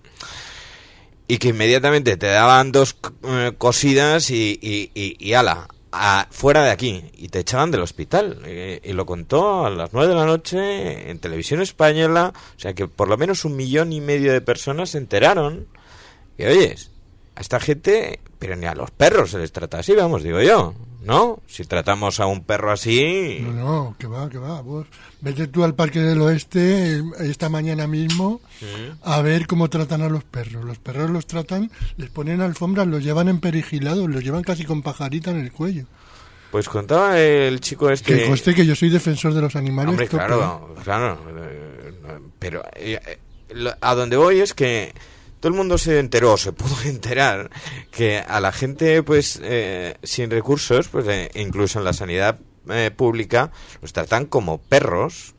Y que inmediatamente te daban dos eh, cosidas y, y, y, y ala, a, fuera de aquí. Y te echaban del hospital. Y, y lo contó a las nueve de la noche en Televisión Española. O sea que por lo menos un millón y medio de personas se enteraron. Y oyes, a esta gente, pero ni a los perros se les trata así, vamos, digo yo. ¿No? Si tratamos a un perro así... No, no, que va, que va. Vos vete tú al Parque del Oeste eh, esta mañana mismo a ver cómo tratan a los perros. Los perros los tratan, les ponen alfombras, los llevan emperigilados, los llevan casi con pajarita en el cuello. Pues contaba el chico este... Que conste que yo soy defensor de los animales. Hombre, tope. claro, claro. eh, Pero eh, eh, lo- a donde voy es que todo el mundo se enteró, se pudo enterar que a la gente, pues, eh, sin recursos, pues, eh, incluso en la sanidad eh, pública, los tratan como perros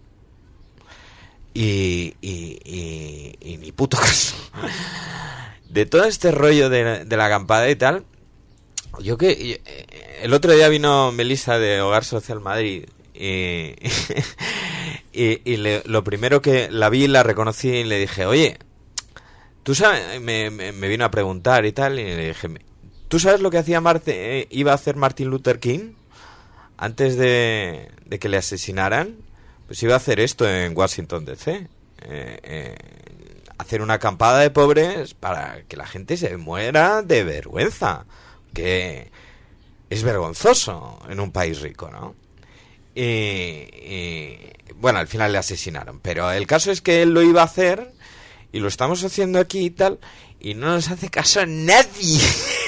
y, y, y, y ni puto caso. De todo este rollo de, la- de la acampada y tal, yo que eh, el otro día vino Melissa de Hogar Social Madrid y, y, y le- lo primero que la vi, la reconocí y le dije, oye, tú sabes, me, me, me vino a preguntar y tal, y le dije, ¿tú sabes lo que hacía Marte, eh, iba a hacer Martin Luther King antes de, de que le asesinaran? Pues iba a hacer esto en Washington D C, eh, eh, hacer una acampada de pobres para que la gente se muera de vergüenza, que es vergonzoso en un país rico, ¿no? Y, y bueno, al final le asesinaron, pero el caso es que él lo iba a hacer y lo estamos haciendo aquí y tal, y no nos hace caso nadie.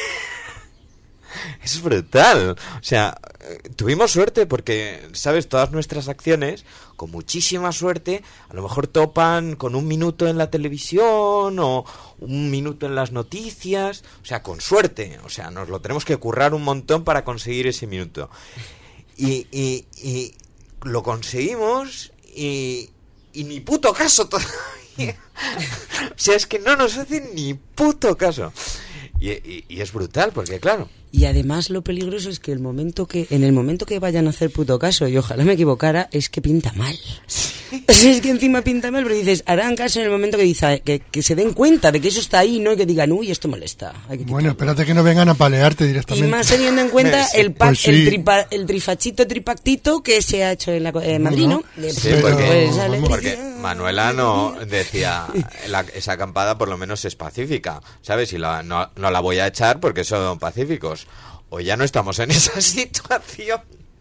Es brutal. O sea, eh, tuvimos suerte porque, ¿sabes? Todas nuestras acciones, con muchísima suerte, a lo mejor topan con un minuto en la televisión o un minuto en las noticias. O sea, con suerte. O sea, nos lo tenemos que currar un montón para conseguir ese minuto. Y, y, y lo conseguimos y, y ni puto caso todavía. O sea, es que no nos hacen ni puto caso. Y, y, y es brutal, porque claro... Y además lo peligroso es que el momento que en el momento que vayan a hacer puto caso, y ojalá me equivocara, es que pinta mal. Sí. Es que encima pinta mal, pero dices, harán caso en el momento que, dice, que, que se den cuenta de que eso está ahí, no y que digan, uy, esto molesta. Hay que bueno, espérate que no vengan a palearte directamente. Y más teniendo en cuenta sí. el, pa- pues sí. el, tripa- el trifachito, tripactito que se ha hecho en la, eh, Madrid, ¿no? ¿no? Sí, pero, porque, pues, porque Manuela no decía, la, esa acampada por lo menos es pacífica, ¿sabes? Y la, no, no la voy a echar porque son pacíficos. O ya no estamos en esa situación.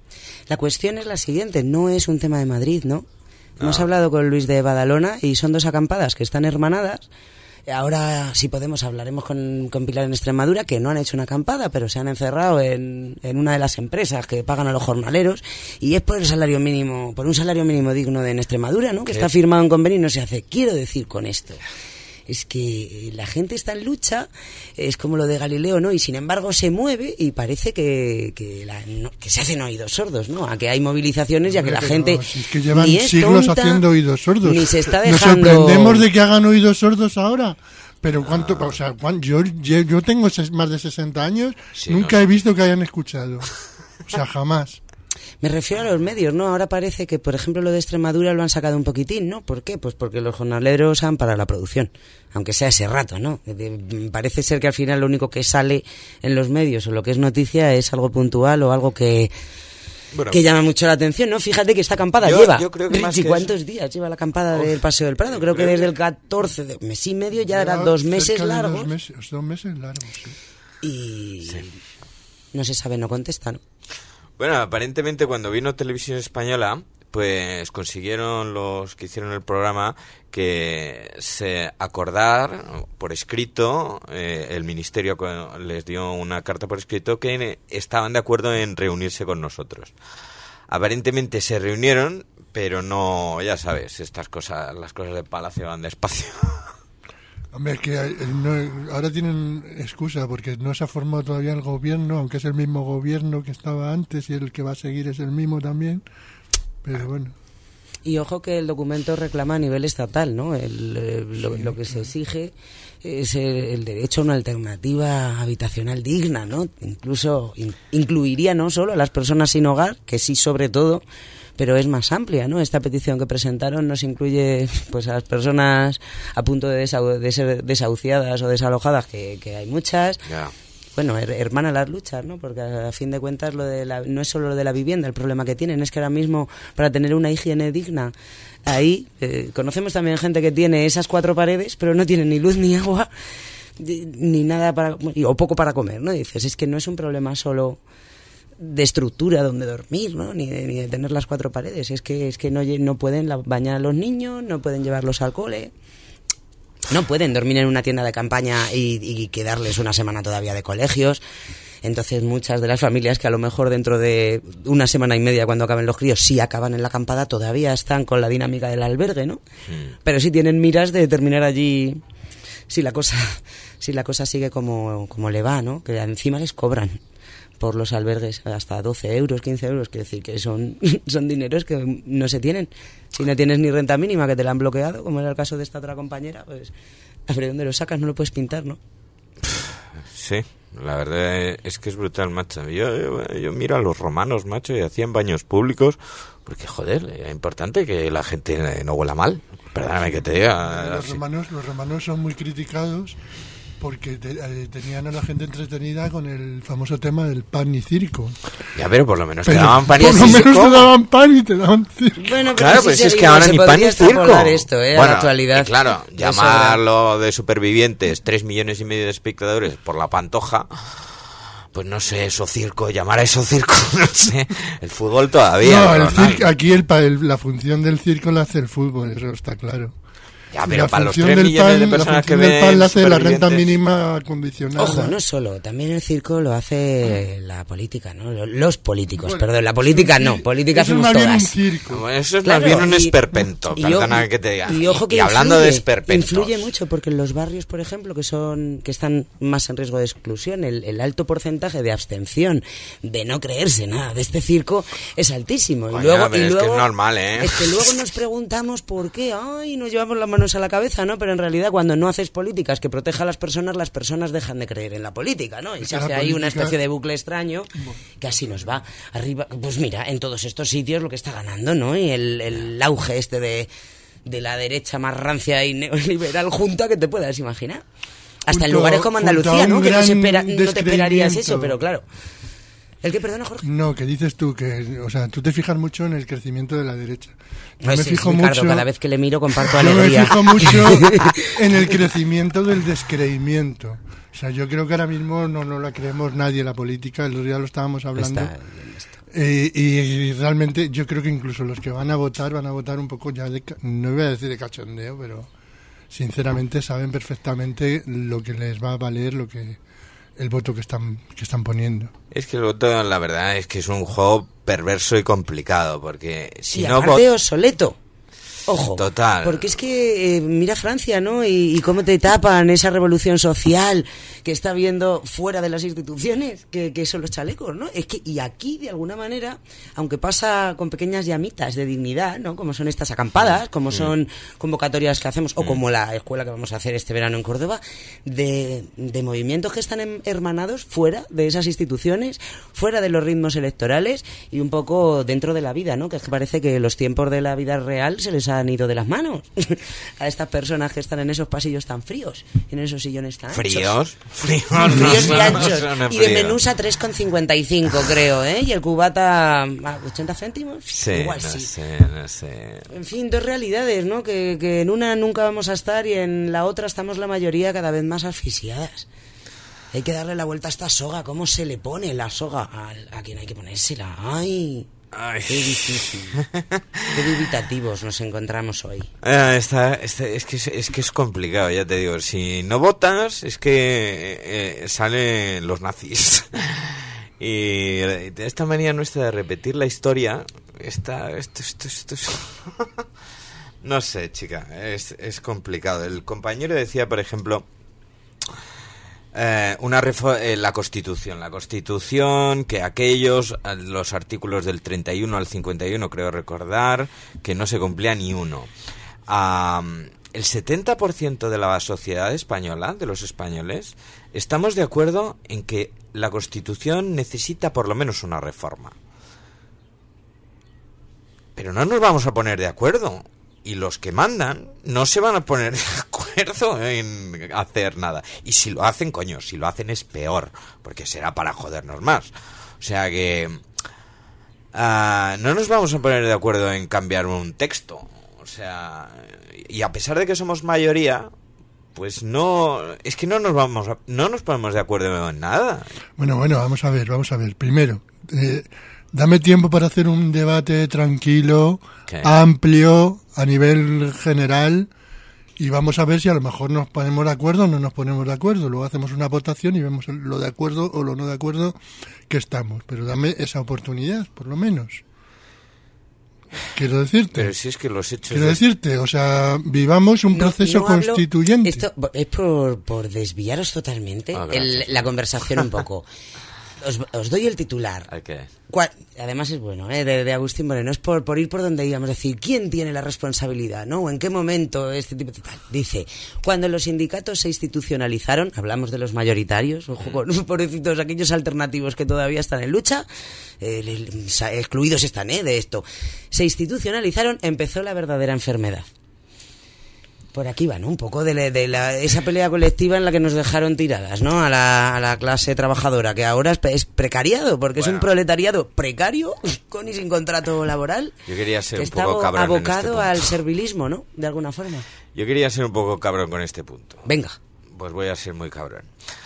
La cuestión es la siguiente, no es un tema de Madrid, ¿no? No. Hemos hablado con Luis de Badalona y son dos acampadas que están hermanadas. Ahora, si podemos, hablaremos con, con Pilar en Extremadura, que no han hecho una acampada, pero se han encerrado en, en una de las empresas que pagan a los jornaleros, y es por el salario mínimo, por un salario mínimo digno de en Extremadura, ¿no? Que ¿Qué? Está firmado en convenio y no se hace. Quiero decir con esto, es que la gente está en lucha, es como lo de Galileo, ¿no? Y sin embargo se mueve y parece que, que, la, no, que se hacen oídos sordos, ¿no? A que hay movilizaciones y a que la gente... No, si es que llevan ni es siglos tonta, haciendo oídos sordos. Ni se está dejando... Nos sorprendemos de que hagan oídos sordos ahora. Pero cuánto, ah. o sea, cuánto, yo, yo, yo tengo ses, más de sesenta años, sí, nunca no. he visto que hayan escuchado. O sea, jamás. Me refiero a los medios, ¿no? Ahora parece que, por ejemplo, lo de Extremadura lo han sacado un poquitín, ¿no? ¿Por qué? Pues porque los jornaleros han para la producción, aunque sea ese rato, ¿no? Parece ser que al final lo único que sale en los medios o lo que es noticia es algo puntual o algo que... Bueno, que llama mucho la atención, ¿no? Fíjate que esta acampada yo, lleva... Yo creo que más ¿Y que cuántos eso? días lleva la acampada del Paseo del Prado? Creo que desde el catorce de mes y medio ya eran dos meses largos. Dos meses, dos meses largos, sí. Y... Sí. No se sabe, no contesta, ¿no? Bueno, aparentemente cuando vino Televisión Española, pues consiguieron los que hicieron el programa que se acordar por escrito, eh, el ministerio les dio una carta por escrito que estaban de acuerdo en reunirse con nosotros. Aparentemente se reunieron, pero no, ya sabes, estas cosas, las cosas de Palacio van despacio. Hombre, es que no, ahora tienen excusa porque no se ha formado todavía el gobierno, aunque es el mismo gobierno que estaba antes y el que va a seguir es el mismo también, pero bueno. Y ojo que el documento reclama a nivel estatal, ¿no? El, el, lo, sí, lo que se exige es el, el derecho a una alternativa habitacional digna, ¿no? Incluso in, incluiría no solo a las personas sin hogar, que sí sobre todo, pero es más amplia, ¿no? Esta petición que presentaron nos incluye pues a las personas a punto de, desau- de ser desahuciadas o desalojadas, que, que hay muchas. Yeah. Bueno, her- hermana las luchas, ¿no? Porque a, a fin de cuentas lo de la, no es solo lo de la vivienda el problema que tienen, es que ahora mismo para tener una higiene digna, ahí eh, conocemos también gente que tiene esas cuatro paredes, pero no tiene ni luz ni agua, ni nada para, o poco para comer, ¿no? Dices, es que no es un problema solo de estructura donde dormir, ¿no? Ni de, ni de tener las cuatro paredes, es que es que no, no pueden la, bañar a los niños, no pueden llevarlos al cole, no pueden dormir en una tienda de campaña y, y quedarles una semana todavía de colegios. Entonces muchas de las familias que a lo mejor dentro de una semana y media cuando acaben los críos sí acaban en la acampada, todavía están con la dinámica del albergue, ¿no? Mm. Pero sí tienen miras de terminar allí si la cosa si la cosa sigue como, como le va, ¿no? Que encima les cobran por los albergues hasta doce euros, quince euros, quiere decir que son, son dineros que no se tienen. Si no tienes ni renta mínima, que te la han bloqueado, como era el caso de esta otra compañera, pues a ver dónde lo sacas, no lo puedes pintar, ¿no? Sí, la verdad es que es brutal, macho. Yo, yo, yo miro a los romanos, macho, y hacían baños públicos, porque, joder, es importante que la gente no huela mal. Perdóname que te diga. Los romanos, los romanos son muy criticados porque te, eh, tenían a la gente entretenida con el famoso tema del pan y circo. Ya, pero por lo menos pero te daban pan y circo. Por lo circo. menos te daban pan y te daban circo. Bueno, claro, pues es que ahora ni pan ni circo. Esto, eh, bueno, a la actualidad. Y claro, llamarlo de supervivientes, tres millones y medio de espectadores por la Pantoja, pues no sé, eso circo, llamar a eso circo, no sé. El fútbol todavía. No, el circo, aquí el, el, la función del circo la hace el fútbol, eso está claro. Ya, pero la para los tres millones pan, de personas que ven... La función del pan la hace la renta supervivientes... mínima condicionada. Ojo, no solo, también el circo lo hace la política, ¿no? Los políticos, bueno, perdón, la política no, política eso somos es todas. Un circo. No, eso es claro, más bien un y, esperpento, y, perdona y, que te diga. Y, ojo que y hablando influye, de esperpentos. Influye mucho porque en los barrios, por ejemplo, que son que están más en riesgo de exclusión, el, el alto porcentaje de abstención, de no creerse nada de este circo, es altísimo. Oye, y luego, y es luego que es normal, ¿eh? Es que luego nos preguntamos por qué, ay, nos llevamos las manos manos a la cabeza, ¿no? Pero en realidad cuando no haces políticas que protejan a las personas, las personas dejan de creer en la política, ¿no? Y se hace ahí una especie de bucle extraño que así nos va. Arriba, pues mira, en todos estos sitios lo que está ganando, ¿no? Y el, el auge este de, de la derecha más rancia y neoliberal junta que te puedas imaginar. Hasta junto, en lugares como Andalucía, ¿no? Que no, se espera, no te esperarías eso, pero claro. ¿El qué, perdona, Jorge? No, que dices tú, que, o sea, tú te fijas mucho en el crecimiento de la derecha. Yo pues me sí, fijo Ricardo, mucho... cada vez que le miro comparto yo alegría. me fijo mucho en el crecimiento del descreimiento. O sea, yo creo que ahora mismo no, no la creemos nadie la política, el otro día lo estábamos hablando. Está, está. Eh, y, y realmente yo creo que incluso los que van a votar, van a votar un poco ya de, no voy a decir de cachondeo, pero sinceramente saben perfectamente lo que les va a valer, lo que el voto que están que están poniendo. Es que el voto, la verdad, es que es un juego perverso y complicado, porque si y no... aparte obsoleto. Ojo, total. Porque es que eh, mira Francia, ¿no? Y, y cómo te tapan esa revolución social que está viendo fuera de las instituciones, que, que son los chalecos, ¿no? Es que, y aquí, de alguna manera, aunque pasa con pequeñas llamitas de dignidad, ¿no? Como son estas acampadas, como son convocatorias que hacemos, o como la escuela que vamos a hacer este verano en Córdoba, de, de movimientos que están em, hermanados fuera de esas instituciones, fuera de los ritmos electorales y un poco dentro de la vida, ¿no? Que es que parece que los tiempos de la vida real se les ha han ido de las manos a estas personas que están en esos pasillos tan fríos, en esos sillones tan fríos, anchos. fríos, fríos no, y anchos, no, no, no, y de menús a tres con cincuenta y cinco creo, ¿eh? Y el cubata a ochenta céntimos, sí, igual no sí. Sé, no sé. En fin, dos realidades, ¿no? Que, que en una nunca vamos a estar y en la otra estamos la mayoría cada vez más asfixiadas. Hay que darle la vuelta a esta soga. ¿Cómo se le pone la soga a, a quien hay que ponérsela? ¡Ay! Ay. Qué difícil. Qué dubitativos nos encontramos hoy. Ah, está, está, es, que es, es que es complicado, ya te digo. Si no votas, es que eh, salen los nazis. Y esta manía nuestra de repetir la historia, está, esto, esto, esto, esto. No sé, chica, es, es complicado. El compañero decía, por ejemplo... Eh, una refo- eh, la Constitución, la Constitución, que aquellos, los artículos del treinta y uno al cincuenta y uno, creo recordar, que no se cumplía ni uno. Um, el setenta por ciento de la sociedad española, de los españoles, estamos de acuerdo en que la Constitución necesita por lo menos una reforma. Pero no nos vamos a poner de acuerdo. Y los que mandan no se van a poner de acuerdo en hacer nada. Y si lo hacen, coño, si lo hacen es peor, porque será para jodernos más. O sea que uh, no nos vamos a poner de acuerdo en cambiar un texto. O sea, y a pesar de que somos mayoría, pues no, es que no nos vamos, a, no nos ponemos de acuerdo en nada. Bueno, bueno, vamos a ver, vamos a ver. Primero, eh, dame tiempo para hacer un debate tranquilo, ¿qué? Amplio, a nivel general, y vamos a ver si a lo mejor nos ponemos de acuerdo o no nos ponemos de acuerdo. Luego hacemos una votación y vemos lo de acuerdo o lo no de acuerdo que estamos. Pero dame esa oportunidad, por lo menos. Quiero decirte. Pero si es que los hechos... Quiero decirte, o sea, vivamos un no, proceso no constituyente. Esto es por, por desviaros totalmente oh, el, la conversación un poco. Os, os doy el titular. Okay. ¿Cuál? Además es bueno, ¿eh? de, de Agustín Moreno. Es por, por ir por donde íbamos. Es decir, ¿quién tiene la responsabilidad? ¿No? ¿O en qué momento este tipo de tal? Dice, cuando los sindicatos se institucionalizaron, hablamos de los mayoritarios, ojo con pobrecitos aquellos alternativos que todavía están en lucha, eh, excluidos están ¿eh? de esto. Se institucionalizaron, empezó la verdadera enfermedad. Por aquí va, ¿no? Un poco de, la, de la, esa pelea colectiva en la que nos dejaron tiradas, ¿no? A la, a la clase trabajadora, que ahora es, es precariado, porque bueno. Es un proletariado precario, con y sin contrato laboral. Yo quería ser que un poco cabrón abocado en este punto. al servilismo, ¿no? De alguna forma. Yo quería ser un poco cabrón con este punto. Venga. Pues voy a ser muy cabrón.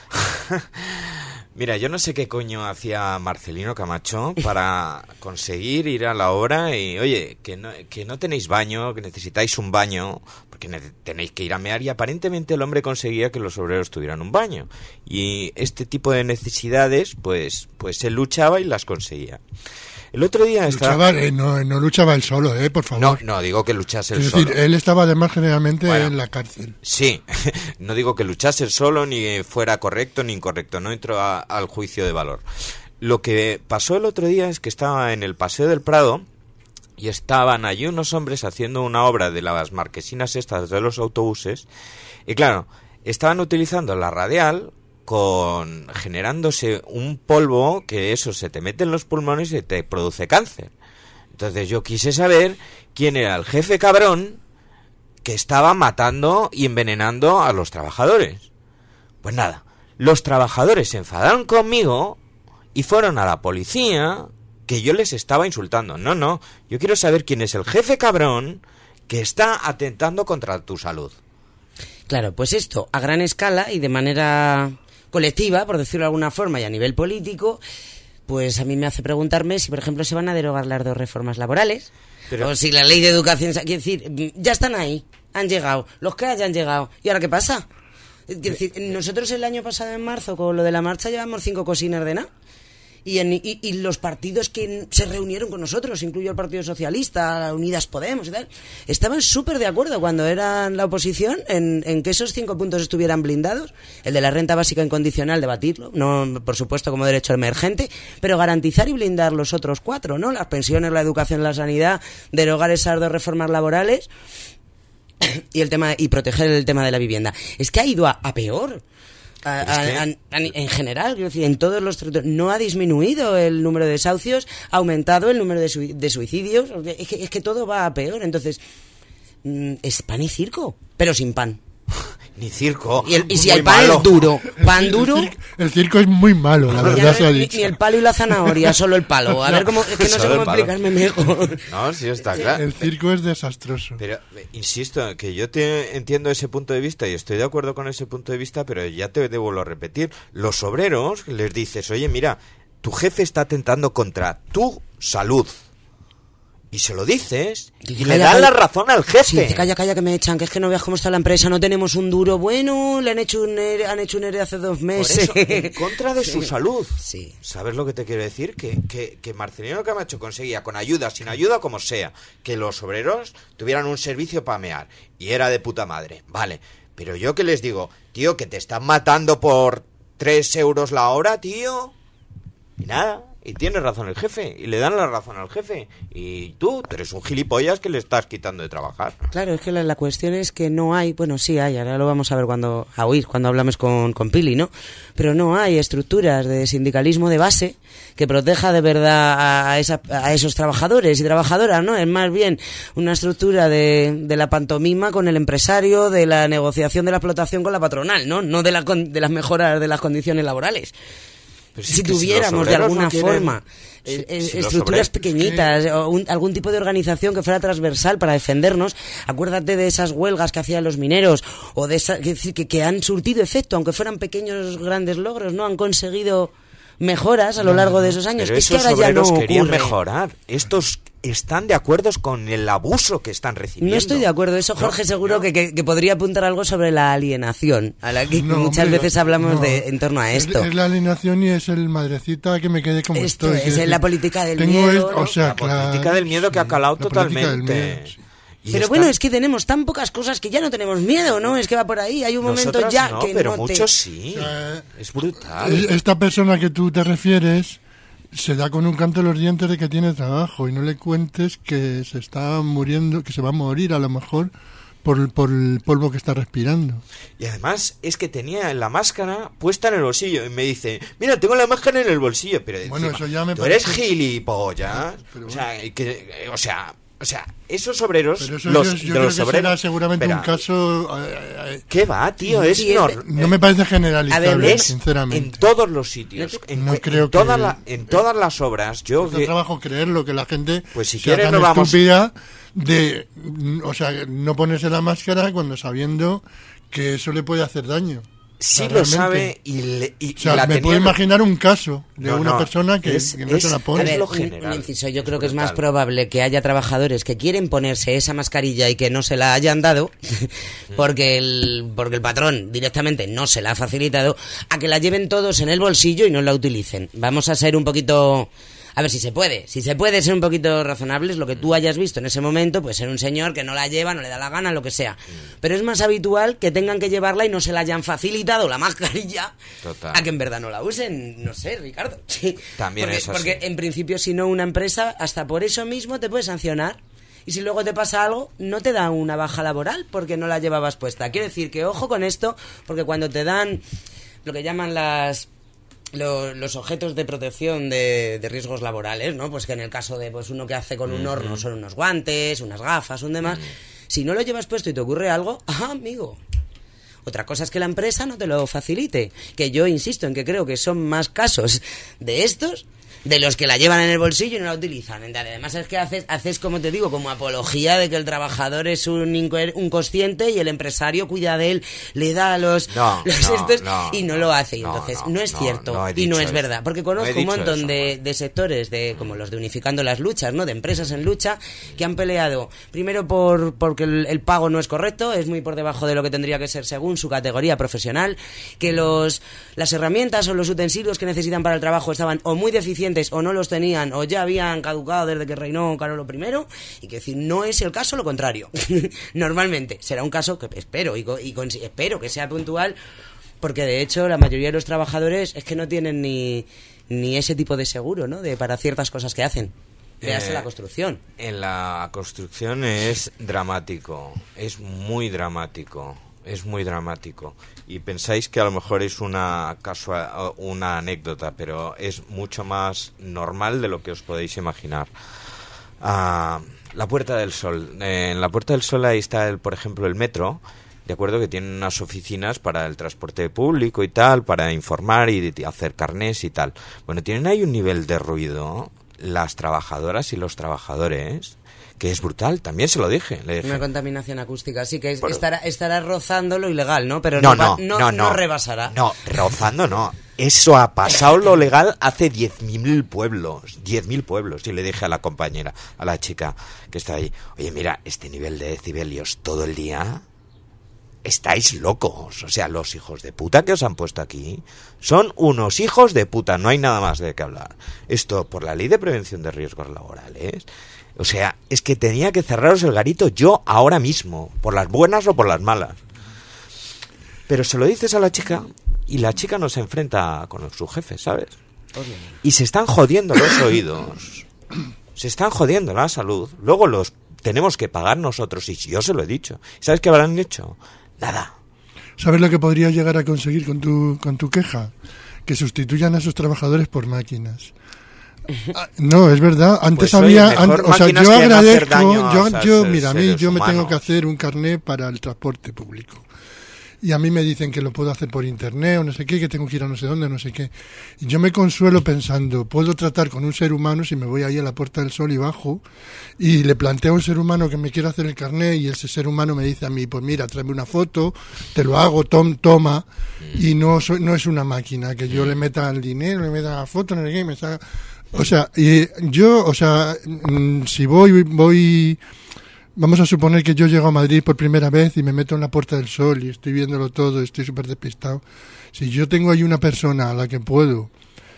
Mira, yo no sé qué coño hacía Marcelino Camacho para conseguir ir a la obra y, oye, que no, que no tenéis baño, que necesitáis un baño, porque ne- tenéis que ir a mear, y aparentemente el hombre conseguía que los obreros tuvieran un baño. Y este tipo de necesidades, pues, pues él luchaba y las conseguía. El otro día luchaba, estaba... eh, no, no luchaba él solo, eh, por favor. No, no digo que luchase él es solo. Es decir, él estaba además generalmente bueno, en la cárcel. Sí, no digo que luchase él solo, ni fuera correcto ni incorrecto, no entro a, al juicio de valor. Lo que pasó el otro día es que estaba en el Paseo del Prado y estaban allí unos hombres haciendo una obra de las marquesinas estas de los autobuses, y claro, estaban utilizando la radial con generándose un polvo que eso se te mete en los pulmones y te produce cáncer. Entonces yo quise saber quién era el jefe cabrón que estaba matando y envenenando a los trabajadores. Pues nada, los trabajadores se enfadaron conmigo y fueron a la policía, que yo les estaba insultando. No, no, yo quiero saber quién es el jefe cabrón que está atentando contra tu salud. Claro, pues esto a gran escala y de manera colectiva, por decirlo de alguna forma, y a nivel político, pues a mí me hace preguntarme si, por ejemplo, se van a derogar las dos reformas laborales, pero... o si la ley de educación... Quiero decir, ya están ahí, han llegado, los que hayan llegado, ¿y ahora qué pasa? Quiero decir, nosotros el año pasado, en marzo, con lo de la marcha, llevamos cinco cocinas de nada. Y, en, y, y los partidos que se reunieron con nosotros, incluyo el Partido Socialista, Unidas Podemos y tal, estaban súper de acuerdo cuando eran la oposición en, en que esos cinco puntos estuvieran blindados. El de la renta básica incondicional, debatirlo, no por supuesto como derecho emergente, pero garantizar y blindar los otros cuatro, ¿no? Las pensiones, la educación, la sanidad, derogar esas dos reformas laborales y el tema y proteger el tema de la vivienda. Es que ha ido a, a peor. A, a, a, a, en general, quiero decir, en todos los territorios no ha disminuido el número de desahucios, ha aumentado el número de, sui, de suicidios, es que, es que todo va a peor. Entonces es pan y circo, pero sin pan. Ni circo. Y, el, y si hay pan malo. Es duro. Pan el, duro. El circo, el circo es muy malo, la verdad se ha dicho. Ni el palo y la zanahoria, solo el palo. A ver cómo, es que no sé cómo explicarme mejor. No, sí está claro. El circo es desastroso. Pero insisto, que yo te entiendo ese punto de vista y estoy de acuerdo con ese punto de vista, pero ya te debo lo repetir. Los obreros les dices, oye, mira, tu jefe está atentando contra tu salud. Y se lo dices y, y le dan calla, la razón al jefe. Sí, dice, calla, calla que me echan, que es que no veas cómo está la empresa, no tenemos un duro bueno, le han hecho un E R E, han hecho un E R E hace dos meses. Por eso, en contra de sí. su salud. Sí. ¿Sabes lo que te quiero decir? Que, que, que Marcelino Camacho conseguía, con ayuda, sin ayuda, como sea, que los obreros tuvieran un servicio para mear. Y era de puta madre, vale. Pero yo que les digo, tío, que te están matando por tres euros la hora, tío. Y nada. Y tiene razón el jefe, y le dan la razón al jefe. Y tú, tú eres un gilipollas que le estás quitando de trabajar. Claro, es que la, la cuestión es que no hay, bueno, sí hay, ahora lo vamos a ver cuando, a oír cuando hablamos con, con Pili, ¿no? Pero no hay estructuras de sindicalismo de base que proteja de verdad a, esa, a esos trabajadores y trabajadoras, ¿no? Es más bien una estructura de, de la pantomima con el empresario, de la negociación de la explotación con la patronal, ¿no? No de, la, de las mejoras de las condiciones laborales. Pero si, si tuviéramos si de alguna no quieren, forma si, eh, si estructuras pequeñitas o un, algún tipo de organización que fuera transversal para defendernos, acuérdate de esas huelgas que hacían los mineros o de esa, que, que, que han surtido efecto, aunque fueran pequeños grandes logros, no han conseguido mejoras a lo largo de esos años. Pero es esos que ahora ya no querían ocurre. mejorar. Estos están de acuerdo con el abuso que están recibiendo. No estoy de acuerdo. Eso, Jorge, no, seguro no. Que, que, que podría apuntar algo sobre la alienación, a la que no, muchas hombre, veces hablamos no. de en torno a esto. Es, es la alienación y es el madrecita que me quede como esto estoy. Es, es la política del miedo. Es, o sea, la claro, política del miedo que ha calado sí, totalmente. Miedo, sí. Pero están... bueno, es que tenemos tan pocas cosas que ya no tenemos miedo, ¿no? Es que va por ahí, hay un momento Nosotras ya no, que pero no muchos te... sí. O sea, es brutal. Esta persona que tú te refieres se da con un canto en los dientes de que tiene trabajo y no le cuentes que se está muriendo, que se va a morir a lo mejor por, por el polvo que está respirando. Y además es que tenía la máscara puesta en el bolsillo y me dice, mira, tengo la máscara en el bolsillo, pero bueno, encima, eso ya me tú parece... eres gilipollas. Pero bueno. O sea, que, o sea, o sea, esos obreros, pero eso los, yo, yo de creo los que obreros, será seguramente espera, un caso. Eh, ¿qué va, tío? Es sí, no, no me parece generalizable, a ver, es sinceramente. En todos los sitios, en, no creo en, toda que, la, en todas las obras, yo es de trabajo creerlo que la gente pues si sea quieres tan no vamos estúpida de, o sea, no ponerse la máscara cuando sabiendo que eso le puede hacer daño. Sí, o sea, lo sabe y, le, y o sea, la me tenía... puedo imaginar un caso de no, una no, persona que, es, que no es, se la pone. A ver, lo un, general, un inciso, yo es creo que es brutal. más probable que haya trabajadores que quieren ponerse esa mascarilla y que no se la hayan dado porque el, porque el patrón directamente no se la ha facilitado, a que la lleven todos en el bolsillo y no la utilicen. Vamos a ser un poquito A ver si se puede, si se puede ser un poquito razonables, lo que tú hayas visto en ese momento, pues ser un señor que no la lleva, no le da la gana, lo que sea. Pero es más habitual que tengan que llevarla y no se la hayan facilitado la mascarilla. Total. A que en verdad no la usen, no sé, Ricardo. Sí. También porque, es así. Porque en principio, si no, una empresa, hasta por eso mismo te puede sancionar. Y si luego te pasa algo, no te da una baja laboral porque no la llevabas puesta. Quiero decir que ojo con esto, porque cuando te dan lo que llaman las... Los, los objetos de protección de, de riesgos laborales, ¿no? Pues que en el caso de pues uno que hace con un horno son unos guantes, unas gafas, un demás. Si no lo llevas puesto y te ocurre algo, ¡ah, amigo! Otra cosa es que la empresa no te lo facilite. Que yo insisto en que creo que son más casos de estos de los que la llevan en el bolsillo y no la utilizan. Además es que haces, haces como te digo, como apología de que el trabajador es un, incoher- un consciente y el empresario cuida de él, le da los, no, los no, estos no, y no lo hace. Y no, entonces no, no es no, cierto no he y no dicho es eso. verdad. Porque No conozco he un montón dicho de, eso, de sectores, de como los de Unificando las Luchas, ¿no? De empresas en lucha, que han peleado primero por porque el, el pago no es correcto, es muy por debajo de lo que tendría que ser según su categoría profesional, que los las herramientas o los utensilios que necesitan para el trabajo estaban o muy deficientes o no los tenían o ya habían caducado desde que reinó Carlos primero, y que decir, no es el caso, lo contrario. Normalmente será un caso que espero y, y con, espero que sea puntual, porque de hecho la mayoría de los trabajadores es que no tienen ni, ni ese tipo de seguro, ¿no? De para ciertas cosas que hacen. Véase eh, la construcción. En la construcción es dramático, es muy dramático. Es muy dramático y pensáis que a lo mejor es una casual, una anécdota, pero es mucho más normal de lo que os podéis imaginar. Ah, la Puerta del Sol. Eh, en la Puerta del Sol ahí está, el, por ejemplo, el metro, de acuerdo, que tiene unas oficinas para el transporte público y tal, para informar y, y hacer carnés y tal. Bueno, tienen ahí un nivel de ruido, las trabajadoras y los trabajadores, que es brutal, también se lo dije. Le dije. Una contaminación acústica, sí que es, bueno, estará, estará rozando lo ilegal, ¿no? Pero no, no, no, no, no, no, no rebasará. No, rozando no. Eso ha pasado lo legal hace diez mil pueblos, diez mil pueblos. Y le dije a la compañera, a la chica que está ahí, oye, mira, este nivel de decibelios todo el día, estáis locos. O sea, los hijos de puta que os han puesto aquí son unos hijos de puta, no hay nada más de qué hablar. Esto por la Ley de Prevención de Riesgos Laborales. O sea, es que tenía que cerraros el garito yo ahora mismo, por las buenas o por las malas. Pero se lo dices a la chica y la chica no se enfrenta con su jefe, ¿sabes? Y se están jodiendo los oídos, se están jodiendo la salud, luego los tenemos que pagar nosotros, y yo se lo he dicho. ¿Sabes qué habrán hecho? Nada. ¿Sabes lo que podrías llegar a conseguir con tu, con tu queja? Que sustituyan a esos trabajadores por máquinas. No, es verdad. Antes pues había, oye, an, o sea, yo agradezco, yo, a yo mira, a mí yo humanos. me tengo que hacer un carnet para el transporte público. Y a mí me dicen que lo puedo hacer por internet o no sé qué, que tengo que ir a no sé dónde, no sé qué. Y yo me consuelo pensando, puedo tratar con un ser humano si me voy ahí a la Puerta del Sol y bajo y le planteo a un ser humano que me quiere hacer el carnet y ese ser humano me dice a mí, pues mira, tráeme una foto, te lo hago, tom, toma, y no, soy, no es una máquina que yo le meta el dinero, le meta la foto, no sé qué, me salga... O sea, y yo, o sea, si voy, voy, vamos a suponer que yo llego a Madrid por primera vez y me meto en la Puerta del Sol y estoy viéndolo todo, estoy súper despistado. Si yo tengo ahí una persona a la que puedo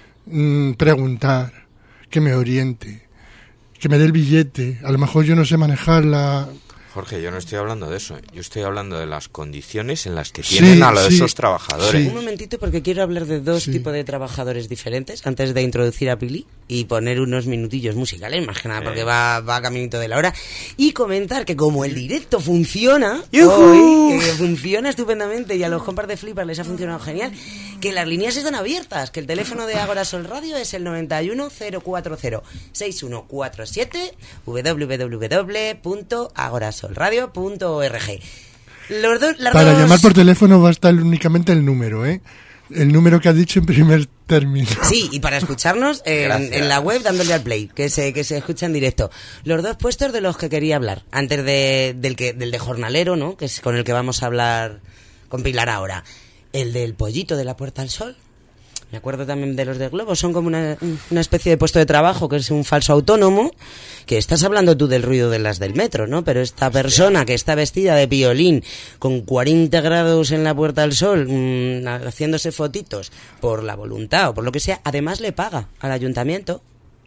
mmm, preguntar, que me oriente, que me dé el billete, a lo mejor yo no sé manejar la... Jorge, yo no estoy hablando de eso. Yo estoy hablando de las condiciones en las que tienen sí, a los, sí, esos trabajadores. Sí. Un momentito, porque quiero hablar de dos sí. tipos de trabajadores diferentes antes de introducir a Pili y poner unos minutillos musicales, más que nada, porque va, va a caminito de la hora. Y comentar que como el directo funciona, hoy, que funciona estupendamente y a los compas de Flippers les ha funcionado genial, que las líneas están abiertas, que el teléfono de Agora Sol Radio es el noventa y uno cero cuatro cero seis uno cuatro siete, doble u doble u doble u punto agora sol radio punto org. Los dos, las Para dos... llamar por teléfono va a estar únicamente el número, ¿eh? El número que ha dicho en primer término. Sí, y para escucharnos eh, en, en la web dándole al play, que se que se escucha en directo. Los dos puestos de los que quería hablar, antes de del que del de jornalero, ¿no? Que es con el que vamos a hablar con Pilar ahora. El del pollito de la Puerta del Sol. Me acuerdo también de los de Globo, son como una, una especie de puesto de trabajo que es un falso autónomo, que estás hablando tú del ruido de las del metro, ¿no? Pero esta persona que está vestida de piolín con cuarenta grados en la Puerta del Sol, mmm, haciéndose fotitos por la voluntad o por lo que sea, además le paga al ayuntamiento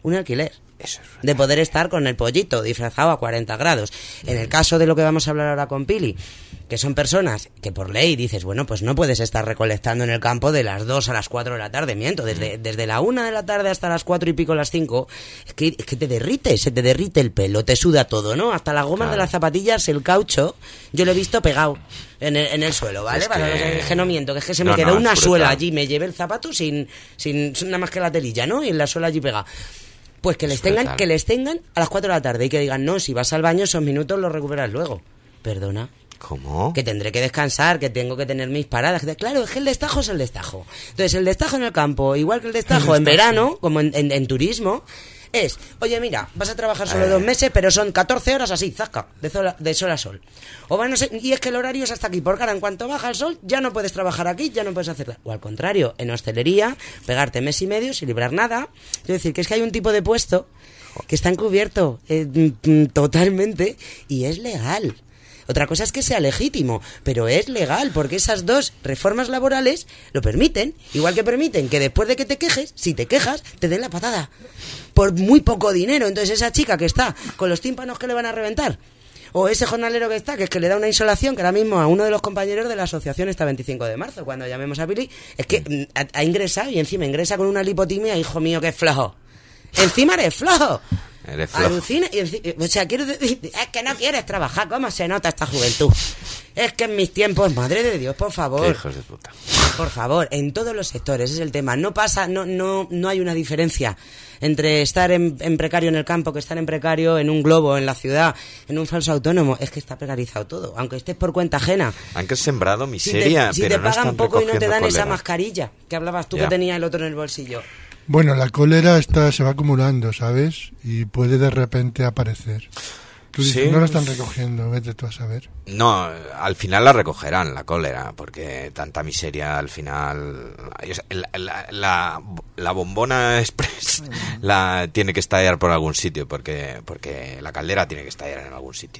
un alquiler. Eso es verdad. De poder estar con el pollito disfrazado a cuarenta grados. En el caso de lo que vamos a hablar ahora con Pili, que son personas que por ley dices, bueno, pues no puedes estar recolectando en el campo de las dos a las cuatro de la tarde, miento, desde, desde la una de la tarde hasta las cuatro y pico, las cinco, es que, es que te derrite, se te derrite el pelo, te suda todo, ¿no? Hasta las gomas claro. de las zapatillas, el caucho, yo lo he visto pegado en el, en el suelo, ¿vale? Es Para que... que no miento, que es que se me no, quedó no, una suela allí, me llevé el zapato sin, sin nada más que la telilla, ¿no? Y la suela allí pegada. Pues que les tengan, que les tengan a las cuatro de la tarde y que digan, no, si vas al baño esos minutos los recuperas luego. Perdona. ¿Cómo? Que tendré que descansar, que tengo que tener mis paradas. Claro, es que el destajo es el destajo. Entonces, el destajo en el campo, igual que el destajo el en verano, como en, en, en turismo, es, oye, mira, vas a trabajar solo eh. dos meses, pero son catorce horas así, zasca, de, sola, de sol a sol. O van a ser, y es que el horario es hasta aquí, porque ahora en cuanto baja el sol, ya no puedes trabajar aquí, ya no puedes hacerla. O al contrario, en hostelería, pegarte mes y medio sin librar nada. Es decir, que es que hay un tipo de puesto que está encubierto eh, totalmente y es legal. Otra cosa es que sea legítimo, pero es legal, porque esas dos reformas laborales lo permiten, igual que permiten que después de que te quejes, si te quejas, te den la patada, por muy poco dinero. Entonces esa chica que está con los tímpanos que le van a reventar, o ese jornalero que está, que es que le da una insolación, que ahora mismo a uno de los compañeros de la asociación está veinticinco de marzo, cuando llamemos a Pili, es que ha, ha ingresado y encima ingresa con una lipotimia, hijo mío, que es flojo. Encima eres flojo. Eres flojo. Alucina. Y, o sea, quiero decir, es que no quieres trabajar. ¿Cómo se nota esta juventud? Es que en mis tiempos, madre de Dios, por favor. Qué hijos de puta. Por favor, en todos los sectores, es el tema. No pasa, no, no, no hay una diferencia entre estar en, en precario en el campo que estar en precario en un globo, en la ciudad, en un falso autónomo. Es que está precarizado todo, aunque estés por cuenta ajena. Han sembrado miseria, si te, si pero te pagan no están poco y no te dan cólera. Esa mascarilla que hablabas tú ya. Que tenía el otro en el bolsillo. Bueno, la cólera está, se va acumulando, ¿sabes? Y puede de repente aparecer. Tú dices, sí. No la están recogiendo, vete tú a saber. No, al final la recogerán, la cólera, porque tanta miseria al final... La, la, la, la bombona express la tiene que estallar por algún sitio, porque, porque la caldera tiene que estallar en algún sitio.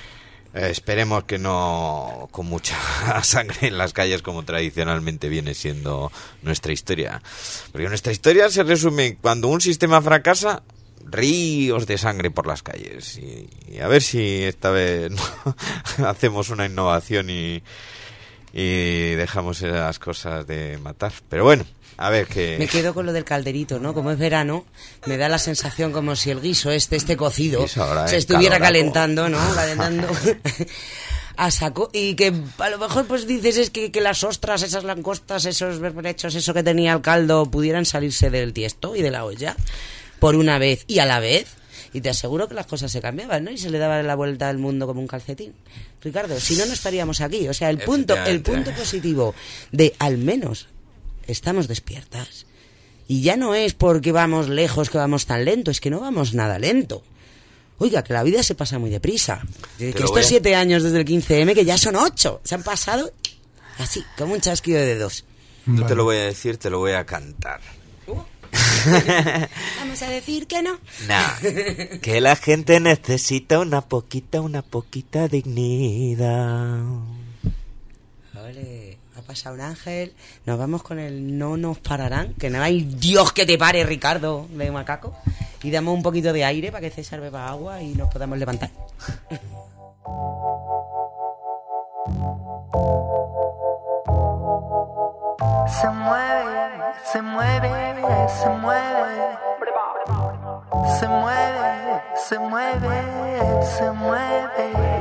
Eh, esperemos que no con mucha sangre en las calles como tradicionalmente viene siendo nuestra historia. Porque nuestra historia se resume cuando un sistema fracasa, ríos de sangre por las calles. Y, y a ver si esta vez no hacemos una innovación y, y dejamos esas cosas de matar. Pero bueno, a ver qué... Me quedo con lo del calderito, ¿no? Como es verano, me da la sensación como si el guiso este, este cocido, se estuviera calentando, ¿no? Calentando a saco. Y que a lo mejor pues dices es que, que las ostras, esas langostas, esos berberechos, eso que tenía el caldo, pudieran salirse del tiesto y de la olla por una vez y a la vez. Y te aseguro que las cosas se cambiaban, ¿no? Y se le daba la vuelta al mundo como un calcetín. Ricardo, si no, no estaríamos aquí. O sea, el punto, el punto positivo de al menos... estamos despiertas. Y ya no es porque vamos lejos que vamos tan lento, es que no vamos nada lento. Oiga, que la vida se pasa muy deprisa. Que estos a... siete años desde el quince eme, que ya son ocho, se han pasado así, como un chasquido de dedos. No vale. Te lo voy a decir, te lo voy a cantar. Uh. Vamos a decir que no. No, que la gente necesita una poquita, una poquita dignidad. Ole. Pasa un ángel, nos vamos con el no nos pararán, que no hay Dios que te pare, Ricardo de Macaco, y damos un poquito de aire para que César beba agua y nos podamos levantar. Se mueve, se mueve, se mueve, se mueve, se mueve, se mueve.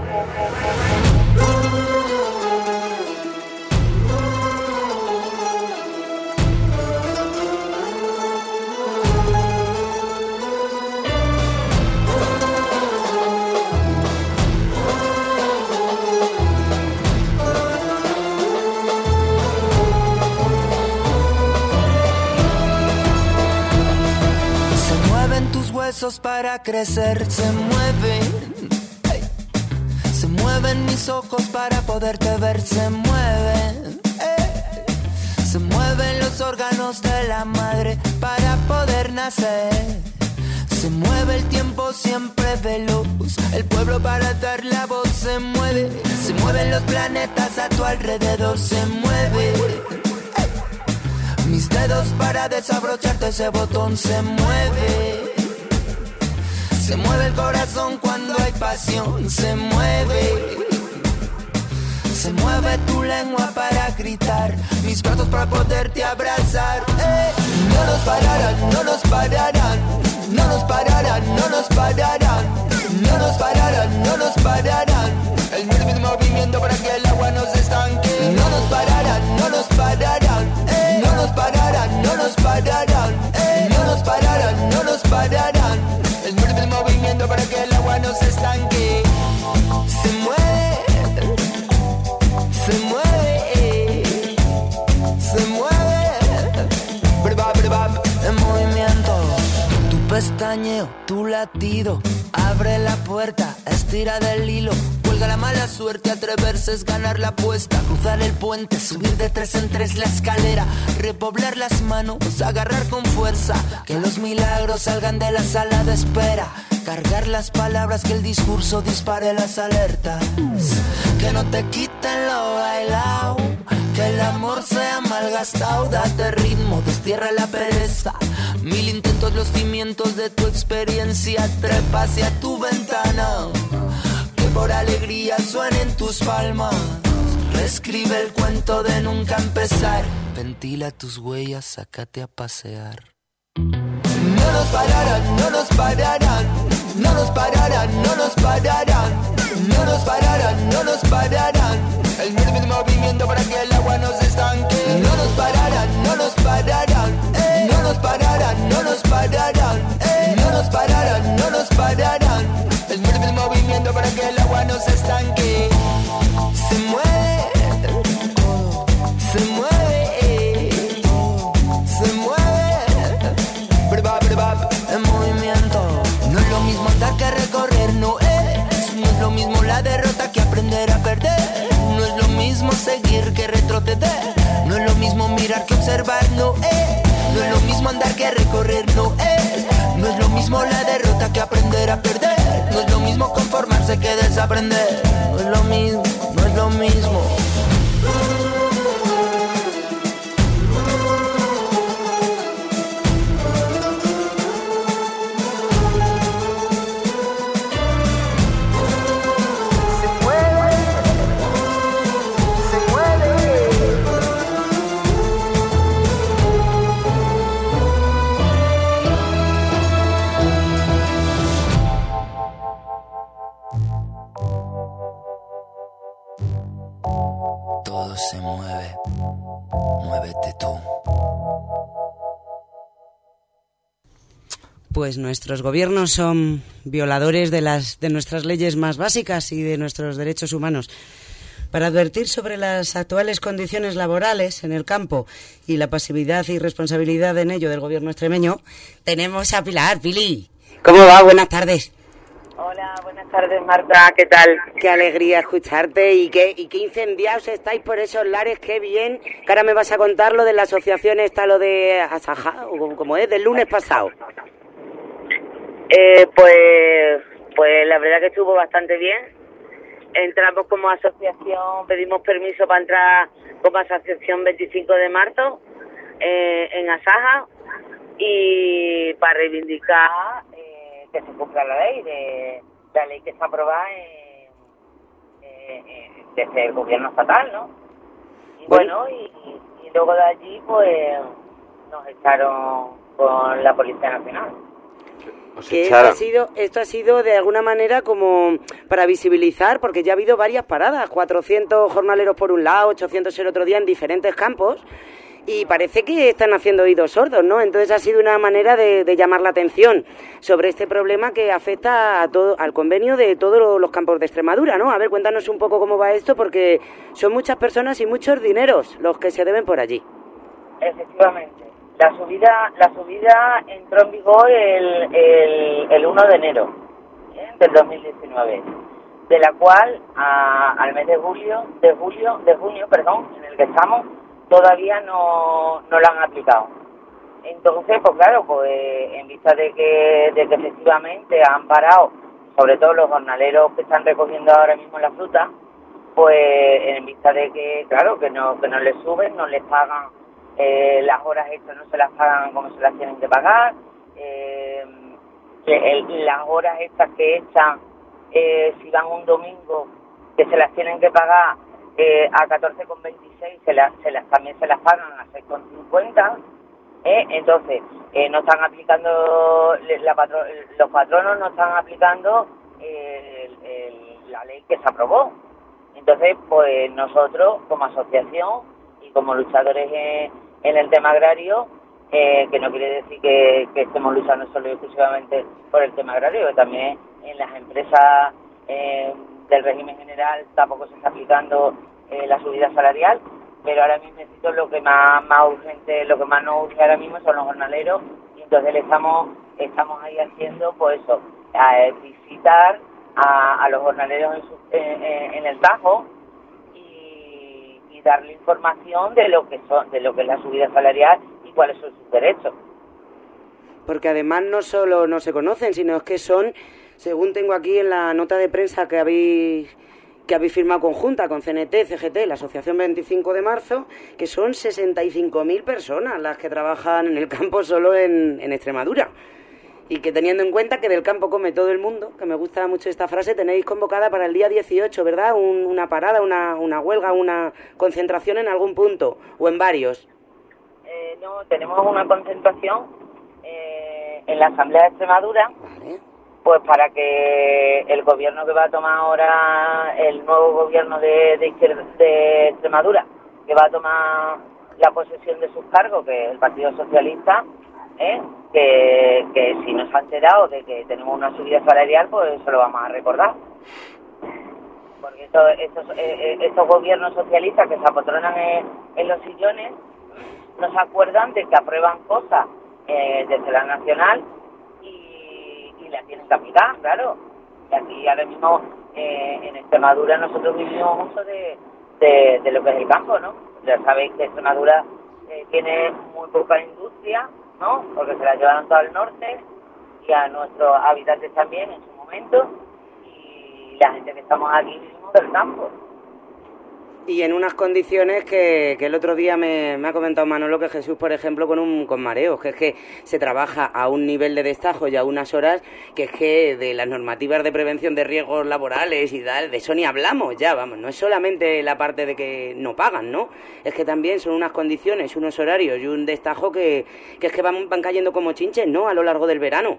Huesos para crecer se mueven, hey. Se mueven mis ojos para poderte ver, se mueven, hey. Se mueven los órganos de la madre para poder nacer. Se mueve el tiempo siempre veloz, el pueblo para dar la voz se mueve. Se mueven los planetas a tu alrededor, se mueve, hey. Mis dedos para desabrocharte ese botón se mueve. Se mueve el corazón cuando hay pasión, se mueve. Se mueve tu lengua para gritar, mis brazos para poderte abrazar. Eh. No nos pararán, no nos pararán, no nos pararán, no nos pararán, no nos pararán, no nos pararán. El mismo movimiento para que el agua no se estanque. No nos pararán, no nos pararán, eh. No nos pararán, no nos pararán, eh. No nos pararán, no nos pararán. El mismo movimiento para que el agua no se estanque. Se mueve, se mueve, se mueve, brva, brva, en movimiento. Tu pestañeo, tu latido, abre la puerta, estira del hilo. Cuelga la mala suerte, atreverse es ganar la apuesta. Cruzar el puente, subir de tres en tres la escalera. Repoblar las manos, agarrar con fuerza. Que los milagros salgan de la sala de espera. Cargar las palabras, que el discurso dispare las alertas. Que no te quiten lo bailao, que el amor sea malgastado. Date ritmo, destierra la pereza. Mil intentos, los cimientos de tu experiencia. Trepa hacia tu ventana, que por alegría suenen tus palmas. Reescribe el cuento de nunca empezar. Ventila tus huellas, sácate a pasear. No nos pararán, no nos pararán, no nos pararán, no nos pararán, no nos pararán, no nos pararán. El mismo movimiento para que el agua no se estanque. No nos pararán, no nos pararán, eh. No nos pararán, no nos pararán, eh. No nos pararán, no nos pararán. El mismo movimiento para que el agua no se estanque. Se mueve, se mueve, se mueve, brva, brva, en movimiento. No es lo mismo andar que recorrer, no es. No es lo mismo la derrota que aprender a perder. No es lo mismo seguir que retroceder. No es lo mismo mirar que observar, no es. No es lo mismo andar que recorrer, no es. No es lo mismo la derrota que aprender a perder. No es lo mismo conformarse que desaprender. No es lo mismo, no es lo mismo. Todo se mueve, muévete tú. Pues nuestros gobiernos son violadores de las de nuestras leyes más básicas y de nuestros derechos humanos. Para advertir sobre las actuales condiciones laborales en el campo y la pasividad y responsabilidad en ello del gobierno extremeño, tenemos a Pilar. Pili, ¿cómo va? Buenas tardes. Hola, buenas tardes, Marta, ¿qué tal? Qué alegría escucharte y qué, y qué incendiados estáis por esos lares, qué bien. Que ahora me vas a contar lo de la asociación esta, lo de Asaja, o como es, del lunes pasado. Eh, pues, pues la verdad que estuvo bastante bien. Entramos como asociación, pedimos permiso para entrar como asociación veinticinco de marzo eh, en Asaja y para reivindicar eh, que se cumpla la ley, de la ley que está aprobada en, eh, desde el gobierno estatal, ¿no? Y bueno, bueno y, y luego de allí pues nos echaron con la Policía Nacional. Que esto ha sido esto ha sido de alguna manera como para visibilizar, porque ya ha habido varias paradas, cuatrocientos jornaleros por un lado, ochocientos el otro día en diferentes campos, y parece que están haciendo oídos sordos, ¿no? Entonces ha sido una manera de, de llamar la atención sobre este problema que afecta a todo, al convenio de todos los campos de Extremadura, ¿no? A ver, cuéntanos un poco cómo va esto, porque son muchas personas y muchos dineros los que se deben por allí. Efectivamente. La subida la subida entró en vigor el, el, el uno de enero ¿eh? del dos mil diecinueve, de la cual a, al mes de julio, de julio, de junio, perdón, en el que estamos, todavía no, no la han aplicado. Entonces, pues claro, pues en vista de que, de que efectivamente han parado, sobre todo los jornaleros que están recogiendo ahora mismo la fruta, pues en vista de que, claro, que no, que no les suben, no les pagan. Eh, las horas extras no se las pagan como se las tienen que pagar, eh, el, las horas estas que echan, eh, si van un domingo, que se las tienen que pagar eh, a catorce con veintiséis, se las, se las, también se las pagan a seis con cincuenta, ¿eh? Entonces, eh, no están aplicando, la patro, los patronos no están aplicando eh, el, el, la ley que se aprobó. Entonces, pues nosotros, como asociación y como luchadores en, en el tema agrario, eh, que no quiere decir que, que estemos luchando solo y exclusivamente por el tema agrario, que también en las empresas eh, del régimen general tampoco se está aplicando eh, la subida salarial, pero ahora mismo necesito lo que más, más urgente, lo que más nos urge ahora mismo son los jornaleros, y entonces le estamos, estamos ahí haciendo, pues eso, a, visitar a, a los jornaleros en, su, en, en el Tajo y, y darle información de lo que son, de lo que es la subida salarial y cuáles son sus derechos. Porque además no solo no se conocen, sino es que son, según tengo aquí en la nota de prensa que habéis que habéis firmado conjunta con C N T, C G T, la Asociación veinticinco de marzo, que son sesenta y cinco mil personas las que trabajan en el campo solo en, en Extremadura. Y que teniendo en cuenta que del campo come todo el mundo, que me gusta mucho esta frase, tenéis convocada para el día dieciocho, ¿verdad? Un, una parada, una, una huelga, una concentración en algún punto, o en varios. Eh, no, tenemos una concentración eh, en la Asamblea de Extremadura. Vale. Pues para que el gobierno que va a tomar ahora, el nuevo gobierno de, de, de Extremadura, que va a tomar la posesión de sus cargos, que es el Partido Socialista, ¿eh? que, que si nos ha enterado de que tenemos una subida salarial, pues eso lo vamos a recordar. Porque estos, estos, eh, estos gobiernos socialistas que se apotronan en, en los sillones, no se acuerdan de que aprueban cosas eh, desde la nacional la tienen que aplicar, claro. Y aquí ahora mismo eh, en Extremadura nosotros vivimos mucho de, de, de lo que es el campo, ¿no? Ya sabéis que Extremadura eh, tiene muy poca industria, ¿no? Porque se la llevaron todo al norte y a nuestros habitantes también en su momento, y la gente que estamos aquí vivimos del campo. Y en unas condiciones que, que el otro día me, me ha comentado Manolo, que Jesús, por ejemplo, con un con mareos, que es que se trabaja a un nivel de destajo y a unas horas que es que de las normativas de prevención de riesgos laborales y tal, de eso ni hablamos ya, vamos, no es solamente la parte de que no pagan, ¿no? Es que también son unas condiciones, unos horarios y un destajo que, que es que van, van cayendo como chinches, ¿no?, a lo largo del verano.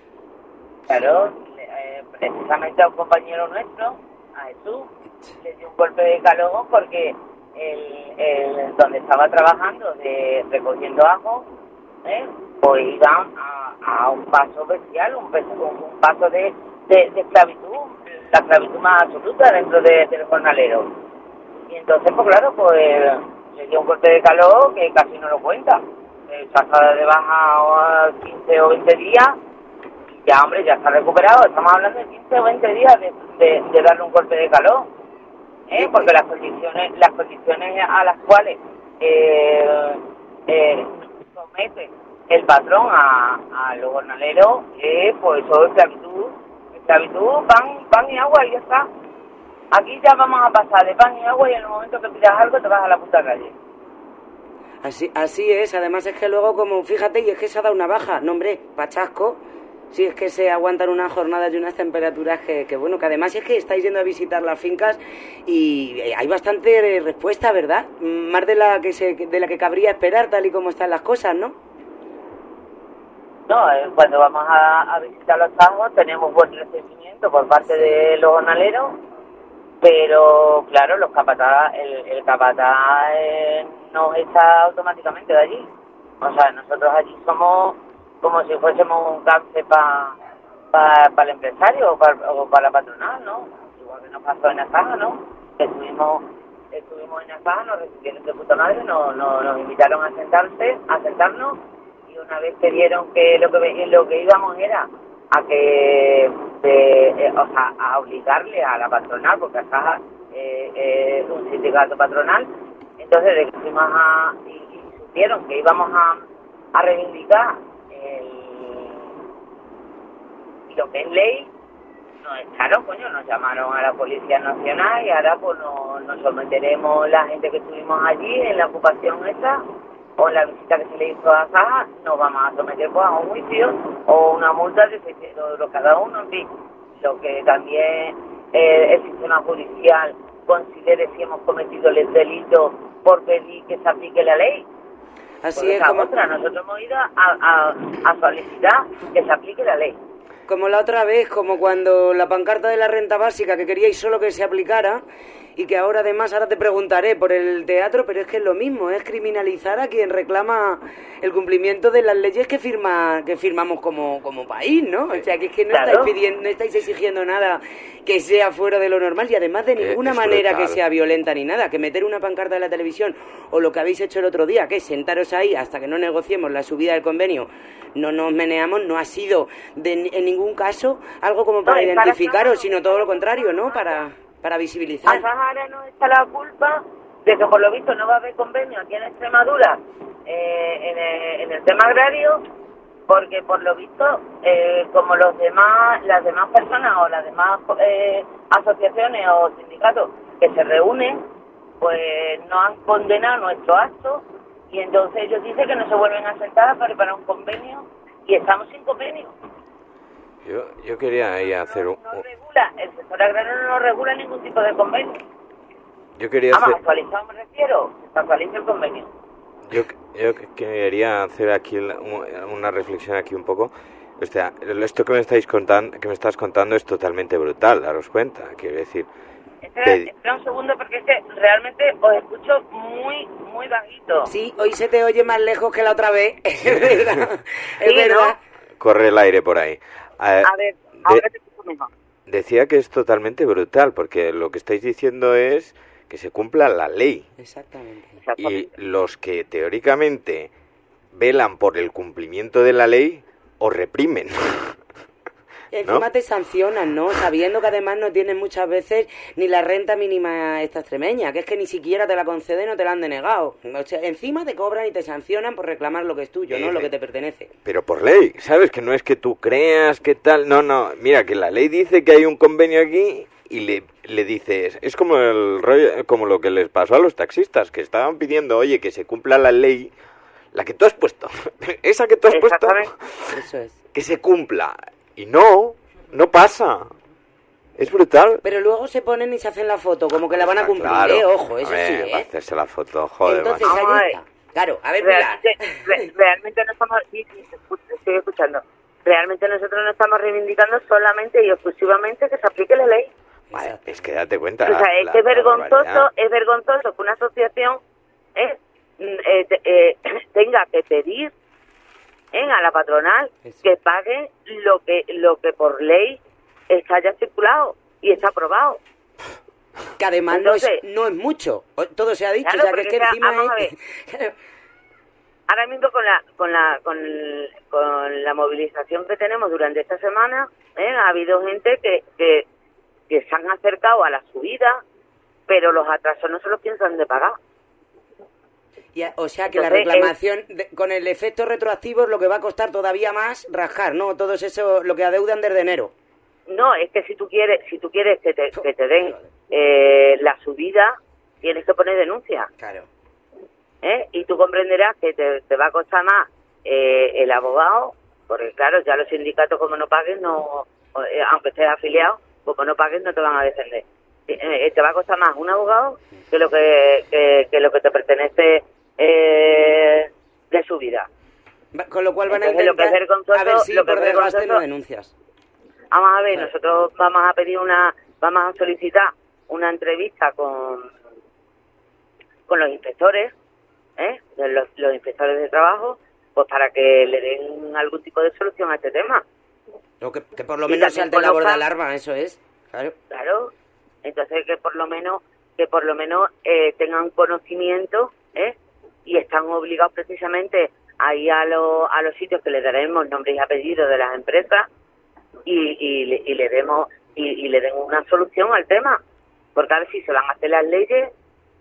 Claro, eh, precisamente a un compañero nuestro, a Jesús, le dio un golpe de calor porque el, el donde estaba trabajando de recogiendo ajo, ¿eh? pues iban a, a un paso bestial, un, un paso de, de, de esclavitud, la esclavitud más absoluta dentro de, del jornalero. Y entonces, pues claro, pues le dio un golpe de calor que casi no lo cuenta. Está de baja quince o veinte días, y ya, hombre, ya está recuperado. Estamos hablando de quince o veinte días de, de, de darle un golpe de calor. ¿Eh? Porque las condiciones las condiciones a las cuales eh, eh, somete el patrón a, a los jornaleros, eh, pues eso es esclavitud, esclavitud, pan, pan y agua, y ya está. Aquí ya vamos a pasar de pan y agua, y en el momento que pidas algo te vas a la puta calle. Así, así es, además es que luego, como fíjate, y es que se ha dado una baja, no hombre, pachasco. Sí, es que se aguantan unas jornadas y unas temperaturas que, que, bueno, que además es que estáis yendo a visitar las fincas y hay bastante respuesta, ¿verdad? Más de la que se, de la que cabría esperar, tal y como están las cosas, ¿no? No, eh, cuando vamos a, a visitar los tajos tenemos buen recibimiento por parte de los jornaleros, pero claro, los capataz, el, el capataz eh, nos echa automáticamente de allí. O sea, nosotros allí somos como si fuésemos un cáncer para pa, pa el empresario o para o pa la patronal, ¿no? Igual que nos pasó en Azaja, ¿no? Que estuvimos, estuvimos en Azaja, nos recibieron de puta madre, nos, nos, nos invitaron a sentarse, a sentarnos, y una vez que vieron que lo que lo que íbamos era a que, de, eh, o sea, a obligarle a la patronal, porque Azaja eh, eh, es un sindicato patronal, entonces de que fuimos a, y, y supieron que íbamos a, a reivindicar el, lo que es ley, nos echaron, coño, nos llamaron a la Policía Nacional, y ahora pues nos, nos someteremos la gente que estuvimos allí en la ocupación esta o la visita que se le hizo a Saja, nos vamos a someter pues, a un juicio o una multa de seiscientos euros cada uno, en fin, lo que también eh, el sistema judicial considere si hemos cometido el delito por pedir que se aplique la ley. Así Porque es como... otra, nosotros hemos ido a, a, a solicitar que se aplique la ley. Como la otra vez, como cuando la pancarta de la renta básica, que queríais solo que se aplicara, y que ahora además, ahora te preguntaré por el teatro, pero es que es lo mismo, es criminalizar a quien reclama el cumplimiento de las leyes que firma que firmamos como, como país, ¿no? O sea, que es que no, Claro. estáis pidiendo, no estáis exigiendo nada que sea fuera de lo normal, y además de ninguna es manera brutal. que sea violenta ni nada, que meter una pancarta de la televisión, o lo que habéis hecho el otro día, que es sentaros ahí hasta que no negociemos la subida del convenio, no nos meneamos, no ha sido de, en ningún caso algo como para No, es para identificaros, eso. sino todo lo contrario, ¿no? Para, para visibilizar. A Sahara nos está la culpa de que por lo visto no va a haber convenio aquí en Extremadura eh, en, el, en el tema agrario, porque por lo visto eh, como los demás las demás personas o las demás eh, asociaciones o sindicatos que se reúnen, pues no han condenado nuestro acto, y entonces ellos dicen que no se vuelven a sentar para preparar un convenio, y estamos sin convenio. Yo, yo quería ahí hacer un... No regula, el sector agrario no regula ningún tipo de convenio. Yo quería Vamos, hacer... actualizado me refiero, se actualiza el convenio. Yo, yo quería hacer aquí la- una reflexión aquí un poco. O sea, esto que me estáis contando, que me estás contando es totalmente brutal, daros cuenta. Quiero decir, Espera, Te- espera un segundo porque es que realmente os escucho muy, muy bajito. Sí, hoy se te oye más lejos que la otra vez, es verdad, es Sí, verdad. corre el aire por ahí. Eh, A ver, ahora te escucho mejor. decía que es totalmente brutal, porque lo que estáis diciendo es que se cumpla la ley. Exactamente. Y los que teóricamente velan por el cumplimiento de la ley, os reprimen. Y encima ¿no? te sancionan, ¿no? Sabiendo que además no tienen muchas veces ni la renta mínima esta extremeña, que es que ni siquiera te la conceden o te la han denegado. O sea, encima te cobran y te sancionan por reclamar lo que es tuyo, ¿no? Eh, Lo que te pertenece. Pero por ley, ¿sabes? Que no es que tú creas que tal... No, no, mira, que la ley dice que hay un convenio aquí y le, le dices... Es como el rollo, como lo que les pasó a los taxistas, que estaban pidiendo, oye, que se cumpla la ley, la que tú has puesto, esa que tú has puesto, Exactamente. Eso es. que se cumpla. Y no, no pasa. Es brutal. Pero luego se ponen y se hacen la foto, como que la van a Ah, cumplir, claro. ¿eh? Ojo, eso A ver, sí, para ¿eh? hacerse la foto, joder, Entonces, macho. Vamos a ahí ver. está. Claro, a ver, Pilar. Realmente, re- realmente no estamos... Sí, sí, te escucho, te estoy escuchando. Realmente nosotros no estamos reivindicando solamente y exclusivamente que se aplique la ley. Vale, es que date cuenta. O sea, la- es la- que es la vergonzoso, barbaridad. es vergonzoso que una asociación eh, mm, eh, te- eh, tenga que pedir eh, a la patronal Eso. que pague lo que lo que por ley está ya estipulado y está aprobado. Que además no, es, Entonces- no es mucho. O- Todo se ha dicho, Claro, o sea, que es porque, que o sea, encima vamos a es... Ahora mismo con la con la con, el- con la movilización que tenemos durante esta semana, eh, ha habido gente que, que que se han acercado a la subida, pero los atrasos no se los piensan de pagar. Y a- o sea, que la Entonces, reclamación, de- con el efecto retroactivo, es lo que va a costar todavía más rascar, ¿no? Todo eso, lo que adeudan desde enero. No, es que si tú quieres, si tú quieres que te, que te den eh, la subida, tienes que poner denuncia, Claro. ¿eh? Y tú comprenderás que te, te va a costar más eh, el abogado, porque claro, ya los sindicatos como no paguen, no, eh, aunque estés afiliado, como no paguen no te van a defender. Eh, eh, te va a costar más un abogado que lo que, que, que lo que te pertenece eh, de subida. Va- Con lo cual van a Entonces, lo que intentar es vergonzoso- a ver si lo que por es desgaste no vergonzoso- denuncias. Vamos a ver, Claro. nosotros vamos a pedir una, vamos a solicitar una entrevista con con los inspectores, ¿eh? De los, los inspectores de trabajo, pues para que le den algún tipo de solución a este tema. O que, que por lo Y menos también salte la voz de conozcan- alarma, eso es. Claro. Claro, entonces que por lo menos que por lo menos eh, tengan conocimiento, ¿eh? Y están obligados precisamente a ir a, lo- a los sitios que le daremos nombres y apellidos de las empresas y, y, le- y le demos y, y le den una solución al tema, porque a ver si se van a hacer las leyes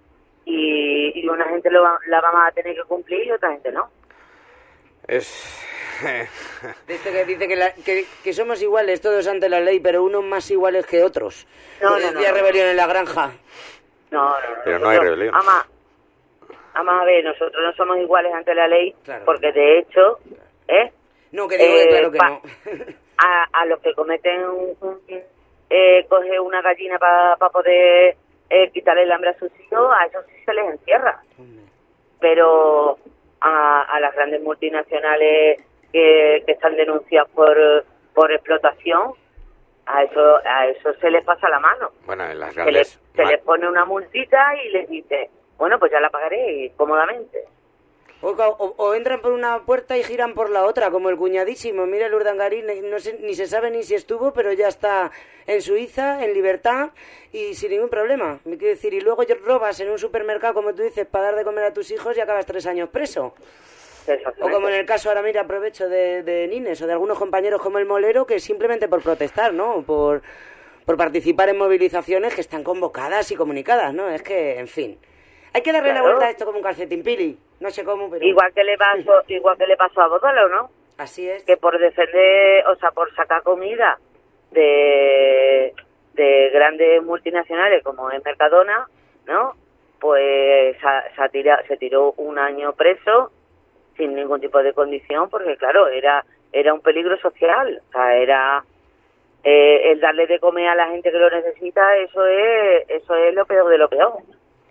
y, y una gente lo va- la vamos a tener que cumplir y otra gente no. Es... Este que dice que, la- que, que somos iguales todos ante la ley, pero unos más iguales que otros. No, Lo no, decía no. Rebelión en la Granja. No, no, Pero no hay nosotros- rebelión. Ama, vamos a ver, nosotros no somos iguales ante la ley, claro, porque de hecho, ¿eh? No, que digo eh, que claro que pa, no. a, a los que cometen un, un eh, coge una gallina para pa poder eh, quitarle el hambre a sus hijos, a eso sí se les encierra. Pero a, a las grandes multinacionales que, que están denunciadas por, por explotación, a eso a eso se les pasa la mano. Bueno, en las se grandes... les, se les pone una multita y les dice, bueno, pues ya la pagaré cómodamente. O, o, o entran por una puerta y giran por la otra, como el cuñadísimo. Mira, el Urdangarín, no sé, ni se sabe ni si estuvo, pero ya está en Suiza, en libertad y sin ningún problema. Me quiero decir, y luego robas en un supermercado, como tú dices, para dar de comer a tus hijos y acabas tres años preso. O como en el caso, ahora mira, aprovecho de, de Nines o de algunos compañeros como el Molero, que simplemente por protestar, ¿no? Por, por participar en movilizaciones que están convocadas y comunicadas, ¿no? Es que, en fin... Hay que darle claro. la vuelta a esto como un calcetín pili. No sé cómo, pero... Igual que le pasó, igual que le pasó a Bódalo, ¿no? Así es. Que por defender, o sea, por sacar comida de, de grandes multinacionales como es Mercadona, ¿no? Pues se, se, tira, se tiró un año preso sin ningún tipo de condición, porque claro, era era un peligro social. O sea, era... Eh, el darle de comer a la gente que lo necesita, eso es eso es lo peor de lo peor.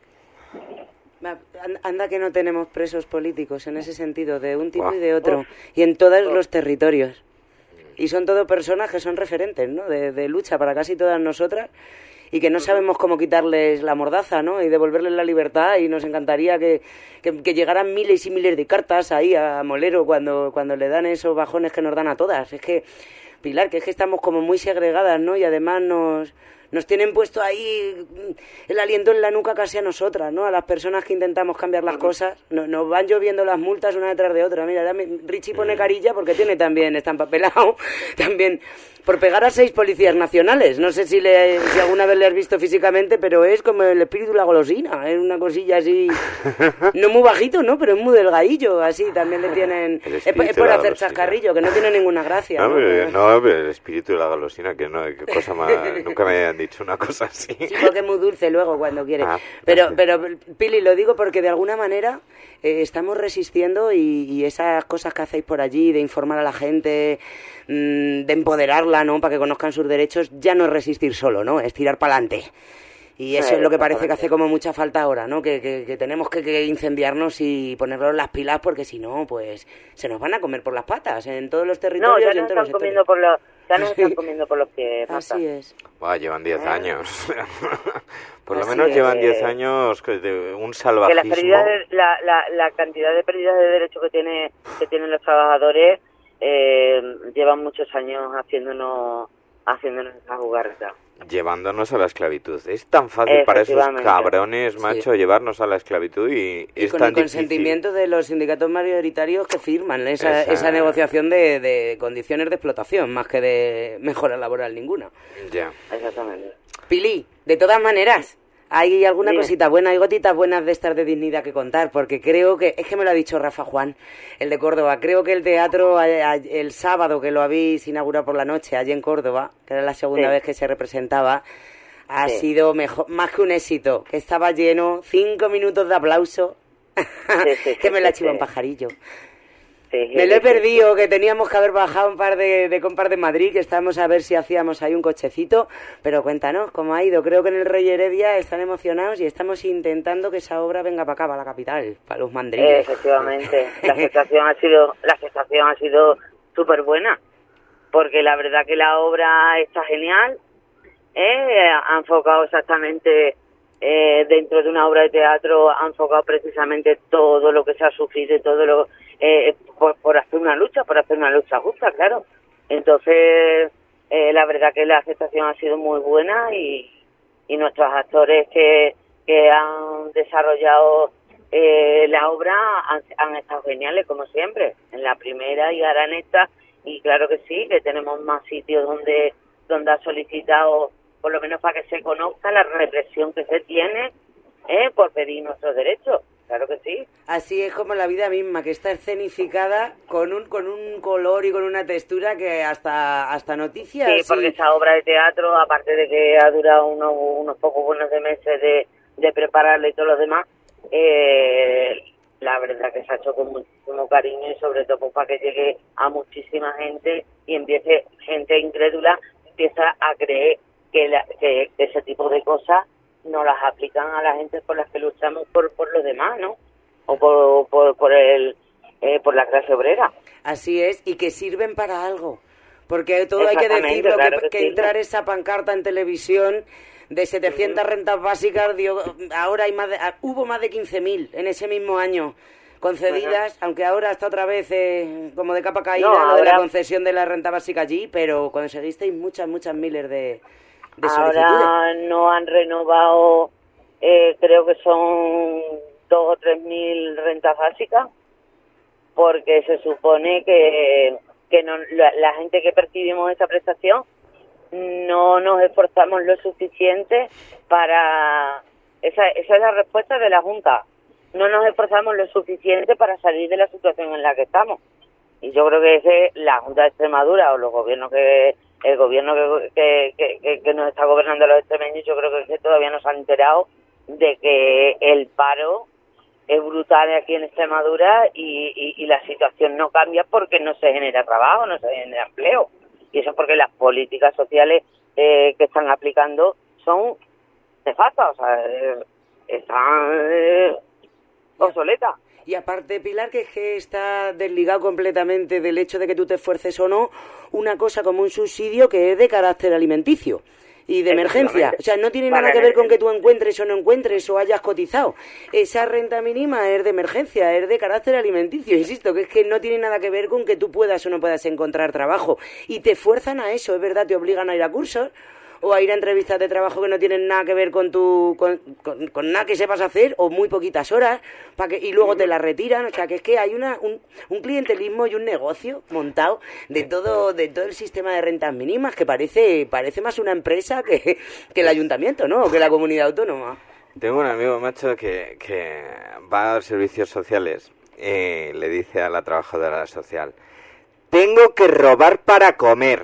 Anda que no tenemos presos políticos en ese sentido, de un tipo y de otro, y en todos los territorios. Y son todo personas que son referentes, ¿no? De, de lucha para casi todas nosotras, y que no sabemos cómo quitarles la mordaza, ¿no? Y devolverles la libertad, y nos encantaría que, que, que llegaran miles y miles de cartas ahí a Molero cuando, cuando le dan esos bajones que nos dan a todas. Es que, Pilar, que es que estamos como muy segregadas, ¿no? Y además nos... Nos tienen puesto ahí el aliento en la nuca casi a nosotras, ¿no? A las personas que intentamos cambiar las cosas. Nos, nos van lloviendo las multas una detrás de otra. Mira, Richie pone carilla porque tiene también, está empapelado, también por pegar a seis policías nacionales. No sé si, le, si alguna vez le has visto físicamente, pero es como el espíritu de la golosina. Es una cosilla así, no muy bajito, ¿no? Pero es muy delgadillo, así. También le tienen... Es, es por hacer chascarrillo, que no tiene ninguna gracia. No, ¿no? Pero, no, pero el espíritu de la golosina, que no, qué cosa más... Nunca me han dicho una cosa así. Sí, porque es muy dulce luego cuando quiere. Ah, pero, pero, Pili, lo digo porque de alguna manera eh, estamos resistiendo y, y esas cosas que hacéis por allí, de informar a la gente, mmm, de empoderarla, ¿no? Para que conozcan sus derechos, ya no es resistir solo, ¿no? Es tirar para adelante. Y eso es lo que parece que hace como mucha falta ahora, ¿no? Que, que, que tenemos que, que incendiarnos y ponernos las pilas, porque si no, pues se nos van a comer por las patas en todos los territorios. No, ya y en nos todos están los comiendo por los, ya nos están comiendo por los pies. Así es. Buah, llevan diez ¿Eh? años. Por Así lo menos es. llevan diez años de un salvajismo. Que la, pérdida de, la, la, la cantidad de pérdidas de derechos que tiene que tienen los trabajadores eh, llevan muchos años haciéndonos haciéndonos esa jugarreta. Llevándonos a la esclavitud. Es tan fácil para esos cabrones, macho, sí. llevarnos a la esclavitud y, y es con tan el consentimiento difícil. de los sindicatos mayoritarios que firman esa, esa... esa negociación de, de condiciones de explotación, más que de mejora laboral ninguna. Ya. Exactamente. Pili, de todas maneras, hay alguna Dime. cosita buena, hay gotitas buenas de estas de dignidad que contar, porque creo que, es que me lo ha dicho Rafa Juan, el de Córdoba, creo que el teatro el sábado que lo habéis inaugurado por la noche allí en Córdoba, que era la segunda sí. vez que se representaba, ha sí. sido mejor, más que un éxito, que estaba lleno, cinco minutos de aplauso, sí, sí, que sí, me la sí, chiva sí. un pajarillo. Sí, Me lo he sí, perdido, que teníamos que haber bajado un par de, de compar de Madrid, que estábamos a ver si hacíamos ahí un cochecito, pero cuéntanos cómo ha ido. Creo que en el Rey Heredia están emocionados y estamos intentando que esa obra venga para acá, para la capital, para los mandriles. Efectivamente, la aceptación ha sido la aceptación ha sido súper buena, porque la verdad que la obra está genial, ¿eh? Ha enfocado exactamente eh, dentro de una obra de teatro, ha enfocado precisamente todo lo que se ha sufrido y todo lo Eh, por, por hacer una lucha, por hacer una lucha justa, claro. Entonces, eh, la verdad que la aceptación ha sido muy buena y, y nuestros actores que, que han desarrollado eh, la obra han, han estado geniales, como siempre, en la primera y ahora en esta, y claro que sí, que tenemos más sitios donde, donde ha solicitado, por lo menos para que se conozca la represión que se tiene eh, por pedir nuestros derechos. Claro que sí. Así es como la vida misma, que está escenificada con un con un color y con una textura que hasta hasta noticias. Sí, porque y... esa obra de teatro, aparte de que ha durado unos, unos pocos buenos de meses de, de prepararla y todo lo demás, eh, la verdad que se ha hecho con muchísimo cariño y sobre todo pues, para que llegue a muchísima gente y empiece gente incrédula empieza a creer que, la, que ese tipo de cosas no las aplican a la gente por las que luchamos por, por los demás, ¿no? O por, por, por el eh, por la clase obrera. Así es, y que sirven para algo. Porque todo hay que decirlo, claro que, que que sí. entrar esa pancarta en televisión de setecientas uh-huh. rentas básicas, dio, ahora hay más de, hubo más de quince mil en ese mismo año concedidas, uh-huh. aunque ahora está otra vez eh, como de capa caída no, lo ahora... de la concesión de la renta básica allí, pero conseguisteis muchas, muchas miles de, de solicitudes. Ahora no han renovado, eh, creo que son dos o tres mil rentas básicas, porque se supone que, que no, la, la gente que percibimos esta prestación no nos esforzamos lo suficiente para... Esa, esa es la respuesta de la Junta. No nos esforzamos lo suficiente para salir de la situación en la que estamos. Y yo creo que ese, la Junta de Extremadura o los gobiernos que... El gobierno que, que, que, que nos está gobernando a los extremeños, yo creo que, que todavía no se han enterado de que el paro es brutal aquí en Extremadura y, y, y la situación no cambia porque no se genera trabajo, no se genera empleo. Y eso es porque las políticas sociales eh, que están aplicando son nefastas, o sea, eh, están eh, obsoletas. Y aparte, Pilar, que es que está desligado completamente del hecho de que tú te esfuerces o no, una cosa como un subsidio que es de carácter alimenticio y de emergencia. O sea, no tiene nada que ver con que tú encuentres o no encuentres o hayas cotizado. Esa renta mínima es de emergencia, es de carácter alimenticio. Insisto, que es que no tiene nada que ver con que tú puedas o no puedas encontrar trabajo. Y te fuerzan a eso, es verdad, te obligan a ir a cursos o a ir a entrevistas de trabajo que no tienen nada que ver con tu con, con, con nada que sepas hacer o muy poquitas horas para que y luego te las retiran. O sea, que es que hay una un, un clientelismo y un negocio montado de todo de todo el sistema de rentas mínimas que parece parece más una empresa que, que el ayuntamiento, ¿no? O que la comunidad autónoma. Tengo un amigo, macho, que, que va a los servicios sociales y le dice a la trabajadora social: tengo que robar para comer.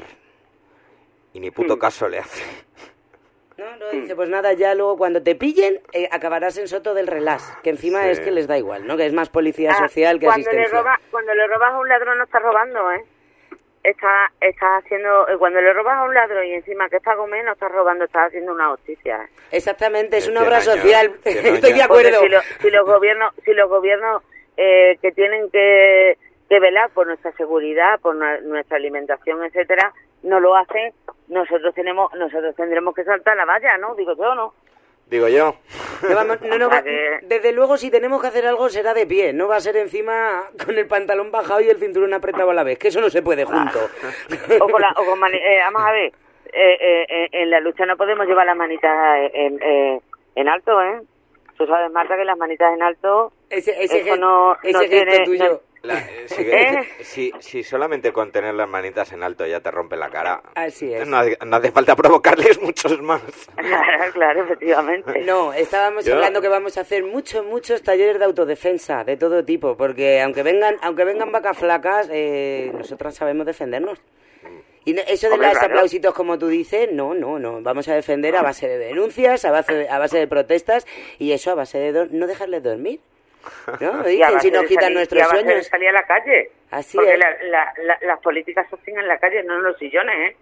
Y ni puto caso le hace. No, no, dice, pues nada, ya luego cuando te pillen, eh, acabarás en Soto del Relás, que encima sí. es que les da igual, ¿no? Que es más policía ah, social que cuando asistencia. Le roba, cuando le robas a un ladrón no estás robando, ¿eh? Estás está haciendo, eh, cuando le robas a un ladrón y encima que está comiendo, no estás robando, estás haciendo una justicia. Exactamente, es una obra años, social, estoy de acuerdo. Si, lo, si los gobiernos, si los gobiernos eh, que tienen que, que velar por nuestra seguridad, por nuestra alimentación, etcétera, no lo hacen, nosotros tenemos nosotros tendremos que saltar la valla, ¿no? Digo yo, ¿no? Digo yo. No, vamos, no, no, desde luego, si tenemos que hacer algo, será de pie. No va a ser encima con el pantalón bajado y el cinturón apretado a la vez, que eso no se puede junto. o con la, o con mani eh, vamos a ver, eh, eh, en la lucha no podemos llevar las manitas en, eh, en alto, ¿eh? Tú sabes, Marta, que las manitas en alto, ese, ese eso no, ese no gesto tiene... tuyo. No, La, si, ¿Eh? si, si solamente con tener las manitas en alto ya te rompe la cara, así es. No, no hace falta provocarles muchos más. Claro, claro, efectivamente. No, estábamos Yo... hablando que vamos a hacer muchos, muchos talleres de autodefensa de todo tipo, porque aunque vengan, aunque vengan vacas flacas, eh, nosotras sabemos defendernos. Y eso de los aplausitos, como tú dices, no, no, no. Vamos a defender a base de denuncias, a base de, a base de protestas y eso a base de do no dejarles dormir. ¿No? Me dicen si nos quitan nuestros sueños. Y salir a la calle. Así porque es. La, la, la, las políticas se hacen en la calle, no en los sillones, ¿eh?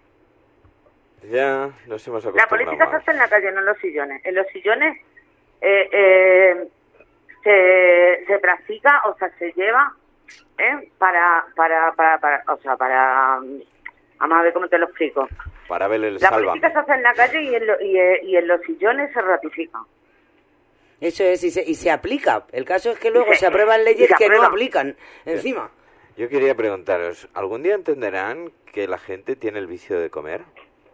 Ya, nos hemos acostumbrado. La política se hace en la calle, no en los sillones. En los sillones eh, eh, se, se practica, o sea, se lleva ¿eh? para, para, para, para, o sea, para... Vamos a ver cómo te lo explico. Para ver el La Sálvame. política se hace en la calle y en, lo, y, y en los sillones se ratifica. Eso es, y se, y se aplica. El caso es que luego se, se aprueban leyes que aprueba. no aplican encima. Yo quería preguntaros, ¿algún día entenderán que la gente tiene el vicio de comer?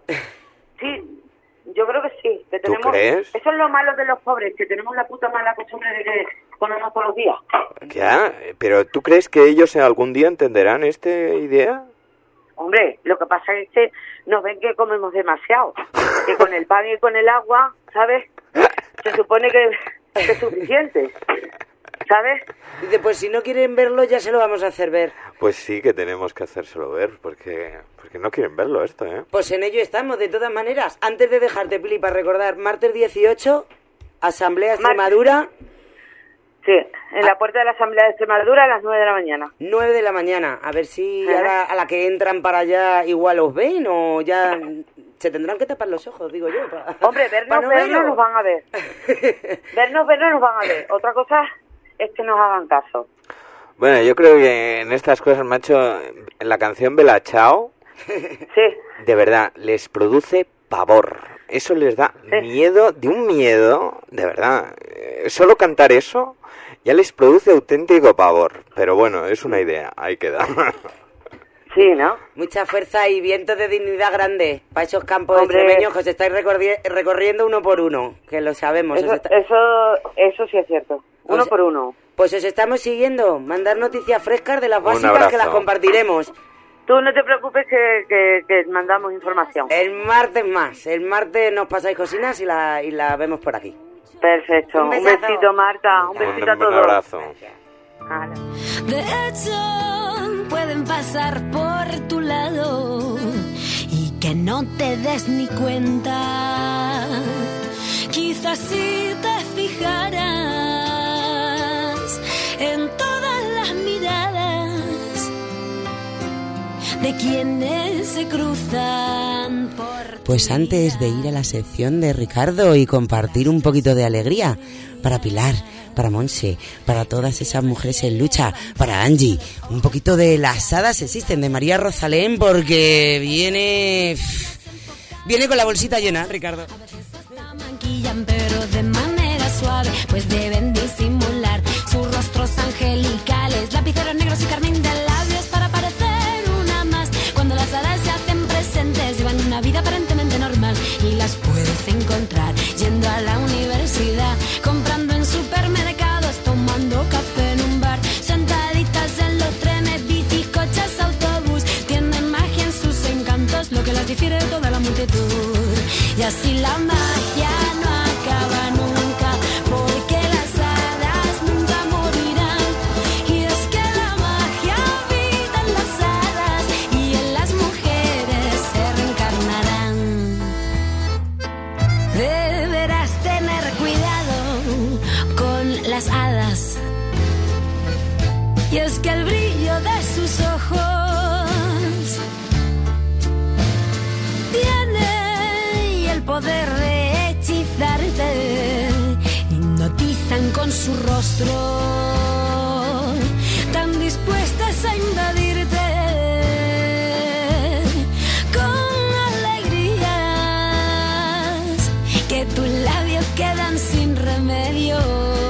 Sí, yo creo que sí. Que tenemos, ¿Tú crees? Eso es lo malo de los pobres, que tenemos la puta mala costumbre de que comemos todos los días. Ya, pero ¿tú crees que ellos algún día entenderán esta idea? Hombre, lo que pasa es que nos ven que comemos demasiado. Que con el pan y con el agua, ¿sabes? Se supone que es suficiente, ¿sabes? Dice, pues si no quieren verlo, ya se lo vamos a hacer ver. Pues sí que tenemos que hacérselo ver, porque porque no quieren verlo esto, ¿eh? Pues en ello estamos, de todas maneras. Antes de dejarte, Pili, para recordar, martes dieciocho, Asamblea Extremadura... Sí, en la puerta de la Asamblea de Extremadura a las nueve de la mañana. nueve de la mañana, a ver si a la, a la que entran para allá igual os ven o ya se tendrán que tapar los ojos, digo yo. Pa, Hombre, vernos, no vernos verlo. nos van a ver. vernos, vernos nos van a ver. Otra cosa es que nos hagan caso. Bueno, yo creo que en estas cosas, macho, en la canción Bella Ciao, sí. de verdad, les produce pavor. Eso les da sí. miedo, de un miedo, de verdad. Eh, solo cantar eso ya les produce auténtico pavor. Pero bueno, es una idea, ahí queda. Sí, ¿no? Mucha fuerza y viento de dignidad grande para esos campos Hombre, extremeños que os estáis recorri- recorriendo uno por uno, que lo sabemos. Eso, está... eso, eso sí es cierto, uno os... por uno. Pues os estamos siguiendo, mandar noticias frescas de las básicas que las compartiremos. Tú no te preocupes que, que, que mandamos información. El martes más, el martes nos pasáis cocinas y la, y la vemos por aquí. Perfecto, un, un besito Marta, un besito un, a todos. Un abrazo. De hecho, pueden pasar por tu lado y que no te des ni cuenta. Quizás si te fijaras en todas las miradas de quienes se cruzan por... Pues antes de ir a la sección de Ricardo y compartir un poquito de alegría para Pilar, para Monse, para todas esas mujeres en lucha, para Angie, un poquito de Las hadas existen de María Rosalén, porque viene viene con la bolsita llena, Ricardo. A veces hasta maquillan, pero de manera suave, pues deben disimular sus rostros angelicales, lapiceros negros y carmín de labios para parecer una más. Cuando las hadas se hacen presentes, llevan una vida aparentemente normal y las puedes encontrar yendo a la universidad, comprando en supermercados, tomando café en un bar, sentaditas en los trenes, bicis, coches, autobús. Tienen magia en sus encantos, lo que las difiere de toda la multitud. Y así la magia no acaba nunca, porque las hadas nunca morirán. Y es que la magia habita en las hadas y en las mujeres se reencarnarán. Deberás tener cuidado con las hadas, y es que el brillo de sus ojos tiene el poder de hechizarte, hipnotizan con su rostro, tan dispuestas a invadirte con alegrías que tus labios quedan sin remedio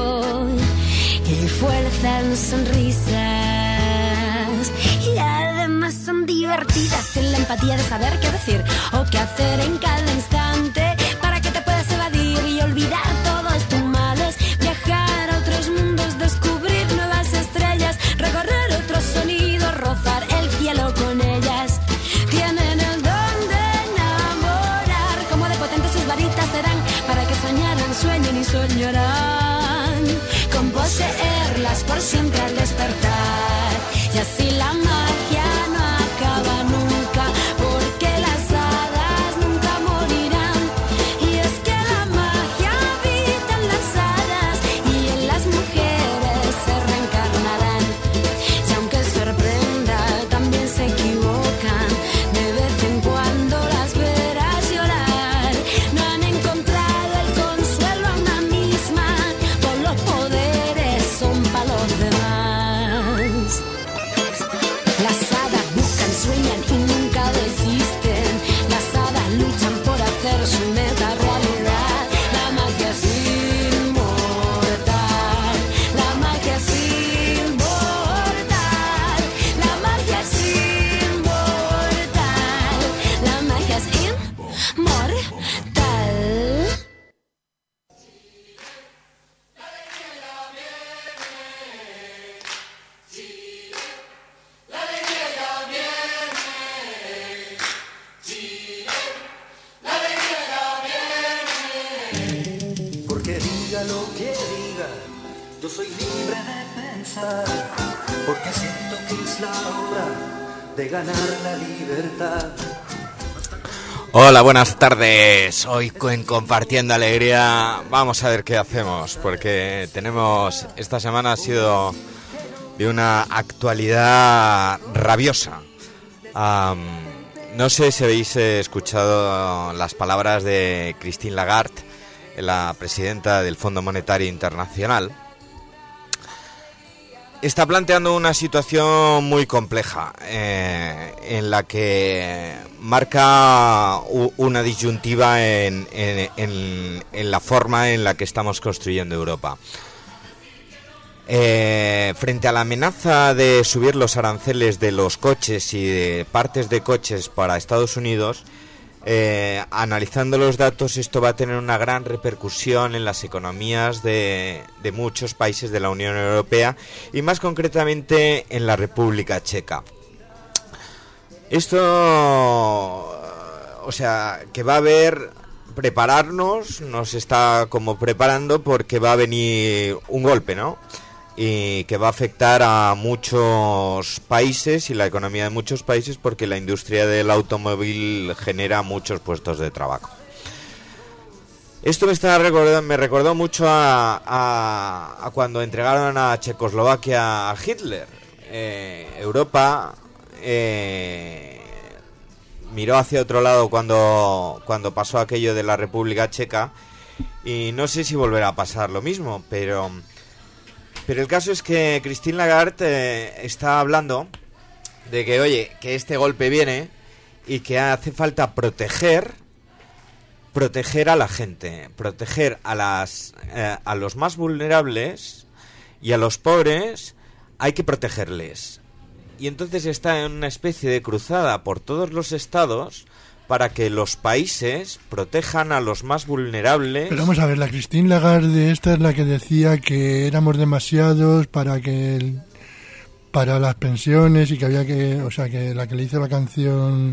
y fuerzan sonrisas, y además son divertidas en la empatía de saber qué decir o qué hacer en cada instante para que te puedas evadir y olvidar todos tus males, viajar a otros mundos, descubrir nuevas estrellas, recorrer otros sonidos, rozar el cielo con ellas. Tienen el don de enamorar, como de potentes sus varitas serán para que soñaran, sueñen y soñarán con poseerlas por siempre al despertar. Y así la magia no acaba nunca, porque las hadas nunca morirán. Y es que la magia habita en las hadas y en las mujeres se reencarnarán. Y aunque sorprenda, también se equivocan, de vez en cuando las verás llorar. No han encontrado el consuelo a una misma, todos los poderes son para los demás. Las hadas buscan, sueñan y nunca desisten. Las hadas luchan por hacer su meta realidad. La magia es inmortal, la magia es inmortal, la magia es inmortal, la magia es inmortal. Porque diga lo que diga, yo soy libre de pensar, porque siento que es la hora de ganar la libertad. Hola, buenas tardes. Hoy en Compartiendo Alegría vamos a ver qué hacemos, porque tenemos, esta semana ha sido de una actualidad rabiosa. Um, no sé si habéis escuchado las palabras de Christine Lagarde, la presidenta del Fondo Monetario Internacional. Está planteando una situación muy compleja, eh, en la que marca u- una disyuntiva en, en, en, en la forma en la que estamos construyendo Europa. Eh, frente a la amenaza de subir los aranceles de los coches y de partes de coches para Estados Unidos, Eh, analizando los datos, esto va a tener una gran repercusión en las economías de, de muchos países de la Unión Europea y más concretamente en la República Checa. Esto, o sea, que va a haber, prepararnos, nos está como preparando porque va a venir un golpe, ¿no? Y que va a afectar a muchos países y la economía de muchos países, porque la industria del automóvil genera muchos puestos de trabajo. Esto me está recordando, me recordó mucho a, a, a cuando entregaron a Checoslovaquia a Hitler. Eh, Europa eh, miró hacia otro lado cuando, cuando pasó aquello de la República Checa, y no sé si volverá a pasar lo mismo, pero... Pero el caso es que Christine Lagarde eh, está hablando de que, oye, que este golpe viene y que hace falta proteger, proteger a la gente, proteger a las eh, a los más vulnerables y a los pobres, hay que protegerles. Y entonces está en una especie de cruzada por todos los estados para que los países protejan a los más vulnerables. Pero vamos a ver, la Christine Lagarde esta es la que decía que éramos demasiados para que el, para las pensiones, y que había que, o sea, que la que le hizo la canción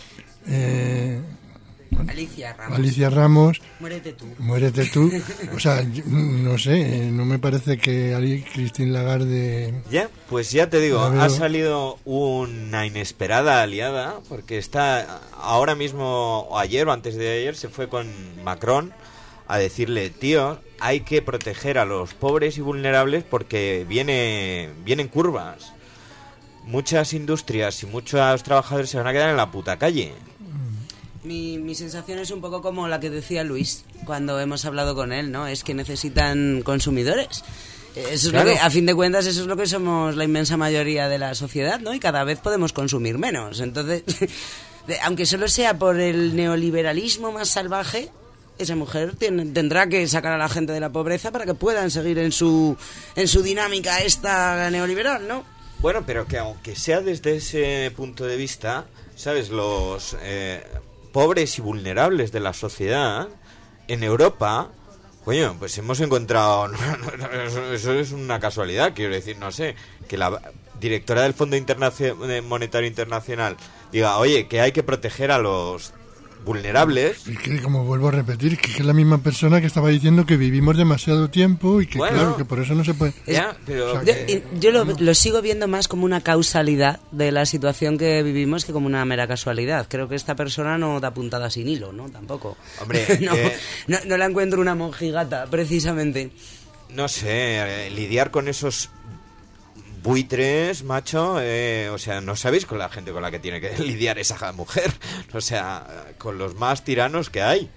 eh, Alicia Ramos. Alicia Ramos. Muérete tú. Muérete tú. O sea, yo, no sé, no me parece que Ali, Christine Lagarde... Ya, pues ya te digo, ha salido una inesperada aliada, porque está ahora mismo, o ayer o antes de ayer, se fue con Macron a decirle, tío, hay que proteger a los pobres y vulnerables porque viene, vienen curvas. Muchas industrias y muchos trabajadores se van a quedar en la puta calle. Mi, mi sensación es un poco como la que decía Luis cuando hemos hablado con él, ¿no? Es que necesitan consumidores. Eso es Claro. lo que, a fin de cuentas, eso es lo que somos la inmensa mayoría de la sociedad, ¿no? Y cada vez podemos consumir menos. Entonces, aunque solo sea por el neoliberalismo más salvaje, esa mujer tiene, tendrá que sacar a la gente de la pobreza para que puedan seguir en su en su dinámica esta neoliberal, ¿no? Bueno, pero que aunque sea desde ese punto de vista, ¿sabes? Los eh, pobres y vulnerables de la sociedad en Europa, coño, pues hemos encontrado, no, no, no, eso, eso es una casualidad, quiero decir, no sé, que la directora del Fondo Internacio- Monetario Internacional diga, oye, que hay que proteger a los vulnerables. Y que, como vuelvo a repetir, que es la misma persona que estaba diciendo que vivimos demasiado tiempo y que, Bueno, claro, que por eso no se puede... Ya, pero... O sea, Yo, que- y yo lo, lo sigo viendo más como una causalidad de la situación que vivimos que como una mera casualidad. Creo que esta persona no da puntada sin hilo, ¿no? Tampoco. Hombre, no, eh, no, no la encuentro una monjigata, precisamente. No sé, eh, lidiar con esos buitres, macho, eh, o sea, no sabéis con la gente con la que tiene que lidiar esa mujer, o sea, con los más tiranos que hay.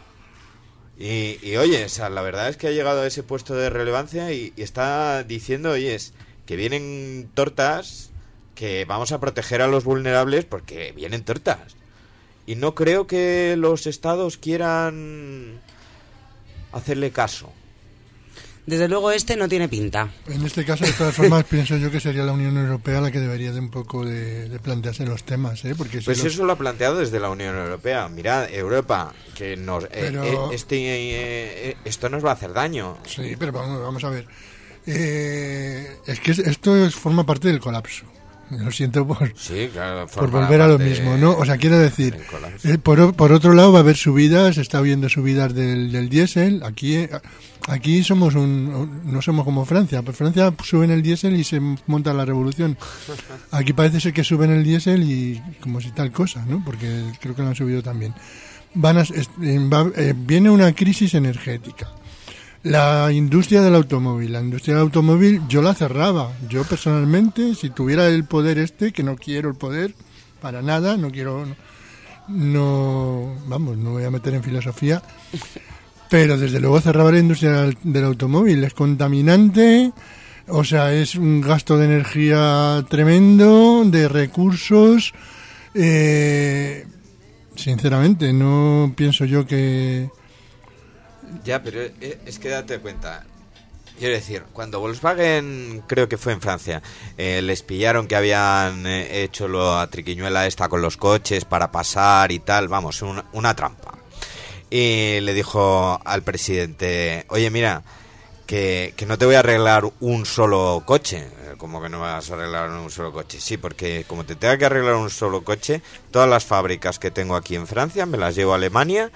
Y, y oye, o sea, la verdad es que ha llegado a ese puesto de relevancia y, y está diciendo, oye, es que vienen tortas, que vamos a proteger a los vulnerables porque vienen tortas. Y no creo que los estados quieran hacerle caso. Desde luego este no tiene pinta. En este caso, de todas formas, pienso yo que sería la Unión Europea la que debería de un poco de, de plantearse los temas, ¿eh? Porque si Pues los- eso lo ha planteado desde la Unión Europea. Mirad, Europa, que nos, eh, Pero- eh, este, eh, eh, esto nos va a hacer daño. Sí, pero vamos, vamos a ver. Eh, es que esto es- forma parte del colapso. Lo siento por, sí, claro, por volver a lo mismo, ¿no? O sea, quiero decir, eh, por, por otro lado va a haber subidas, está habiendo subidas del, del diésel. Aquí aquí somos un, no somos como Francia. Pues Francia suben el diésel y se monta la revolución. Aquí parece ser que suben el diésel y como si tal cosa, ¿no? Porque creo que lo han subido también. Van a, va, eh, viene una crisis energética. La industria del automóvil, la industria del automóvil yo la cerraba. Yo personalmente, si tuviera el poder este, que no quiero el poder para nada, no quiero, no, no vamos, no voy a meter en filosofía, pero desde luego cerraba la industria del, del automóvil. Es contaminante, o sea, es un gasto de energía tremendo, de recursos. Eh, sinceramente, no pienso yo que... Ya, pero es que date cuenta. Quiero decir, cuando Volkswagen, creo que fue en Francia, eh, les pillaron que habían eh, hecho la triquiñuela esta con los coches para pasar y tal, vamos, una, una trampa. Y le dijo al presidente, oye, mira, que, que no te voy a arreglar un solo coche. ¿Cómo que no vas a arreglar un solo coche? Sí, porque como te tenga que arreglar un solo coche, todas las fábricas que tengo aquí en Francia me las llevo a Alemania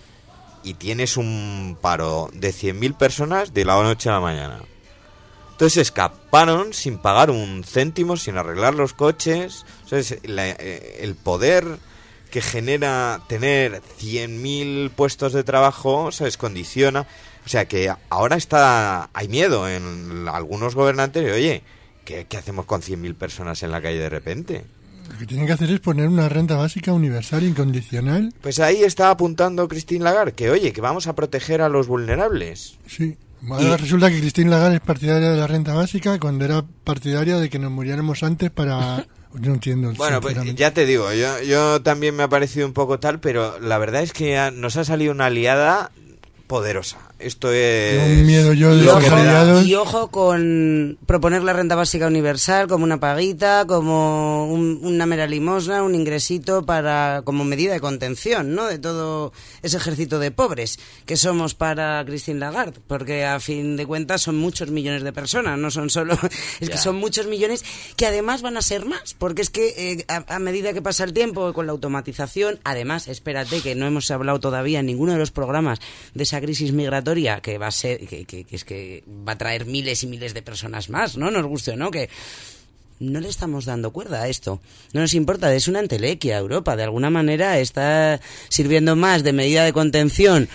y tienes un paro de cien mil personas de la noche a la mañana. Entonces escaparon sin pagar un céntimo, sin arreglar los coches. Entonces, la, eh, el poder que genera tener cien mil puestos de trabajo, ¿sabes?, condiciona. O sea que ahora está hay miedo en algunos gobernantes de, oye, ¿qué, qué hacemos con cien mil personas en la calle de repente? Lo que tienen que hacer es poner una renta básica universal incondicional. Pues ahí está apuntando Christine Lagarde, que oye, que vamos a proteger a los vulnerables. Sí, ahora y... resulta que Christine Lagarde es partidaria de la renta básica cuando era partidaria de que nos muriéramos antes para... No entiendo. Bueno, pues ya te digo, yo, yo también me ha parecido un poco tal, pero la verdad es que nos ha salido una aliada poderosa. Esto es... Tengo un miedo yo de y, los ojo, aliados. y ojo con proponer la renta básica universal como una paguita, como un, una mera limosna, un ingresito para como medida de contención, ¿no?, de todo ese ejército de pobres que somos para Christine Lagarde, porque a fin de cuentas son muchos millones de personas, no son solo... es yeah. que son muchos millones que además van a ser más, porque es que eh, a, a medida que pasa el tiempo con la automatización, además, espérate que no hemos hablado todavía en ninguno de los programas de esa crisis migratoria que va a ser que, que, que es que va a traer miles y miles de personas más, ¿no? Nos guste o no, que no le estamos dando cuerda a esto. No nos importa, es una entelequia a Europa. De alguna manera está sirviendo más de medida de contención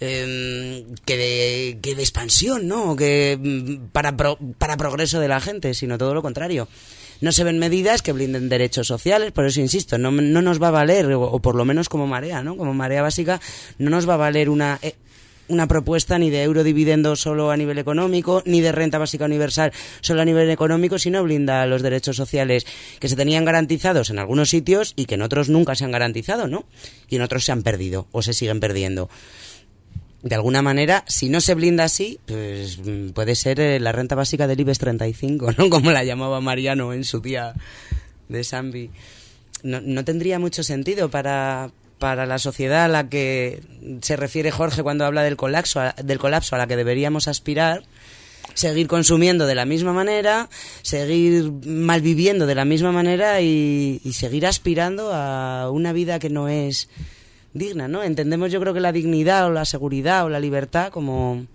eh, que, de, que de expansión, ¿no? Que para, pro, para progreso de la gente, sino todo lo contrario. No se ven medidas que blinden derechos sociales, por eso insisto, no, no nos va a valer, o, o por lo menos como marea, ¿no? Como marea básica, no nos va a valer una... Eh, una propuesta ni de eurodividendo solo a nivel económico, ni de renta básica universal solo a nivel económico, sino blinda los derechos sociales que se tenían garantizados en algunos sitios y que en otros nunca se han garantizado, ¿no? Y en otros se han perdido o se siguen perdiendo. De alguna manera, si no se blinda así, pues puede ser eh, la renta básica del IBEX treinta y cinco, ¿no? Como la llamaba Mariano en su día de Sambi. No, no tendría mucho sentido para... para la sociedad a la que se refiere Jorge cuando habla del colapso, del colapso a la que deberíamos aspirar, seguir consumiendo de la misma manera, seguir malviviendo de la misma manera y, y seguir aspirando a una vida que no es digna, ¿no? Entendemos, yo creo, que la dignidad o la seguridad o la libertad como...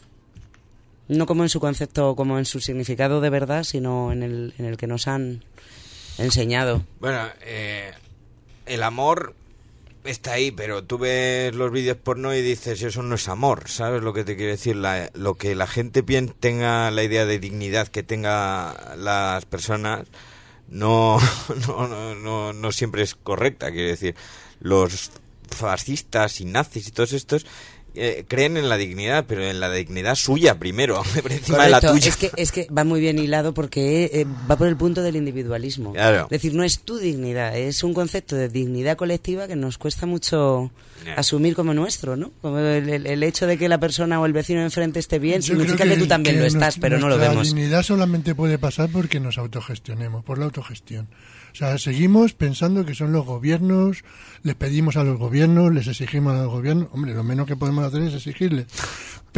no como en su concepto, como en su significado de verdad, sino en el, en el que nos han enseñado. Bueno, eh, el amor... está ahí, pero tú ves los vídeos porno y dices, eso no es amor, ¿sabes lo que te quiero decir? La, lo que la gente bien tenga, la idea de dignidad que tenga las personas, no, no, no, no, no siempre es correcta, quiero decir. Los fascistas y nazis y todos estos eh, creen en la dignidad, pero en la dignidad suya primero, por encima de la tuya. Es que, es que va muy bien hilado porque eh, va por el punto del individualismo. Claro. Es decir, no es tu dignidad, es un concepto de dignidad colectiva que nos cuesta mucho yeah. asumir como nuestro, ¿no? Como el, el, el hecho de que la persona o el vecino de enfrente esté bien Yo significa que, que tú también que lo estás, pero no lo vemos. La dignidad solamente puede pasar porque nos autogestionemos, por la autogestión. O sea, seguimos pensando que son los gobiernos, les pedimos a los gobiernos, les exigimos a los gobiernos. Hombre, lo menos que podemos hacer es exigirles.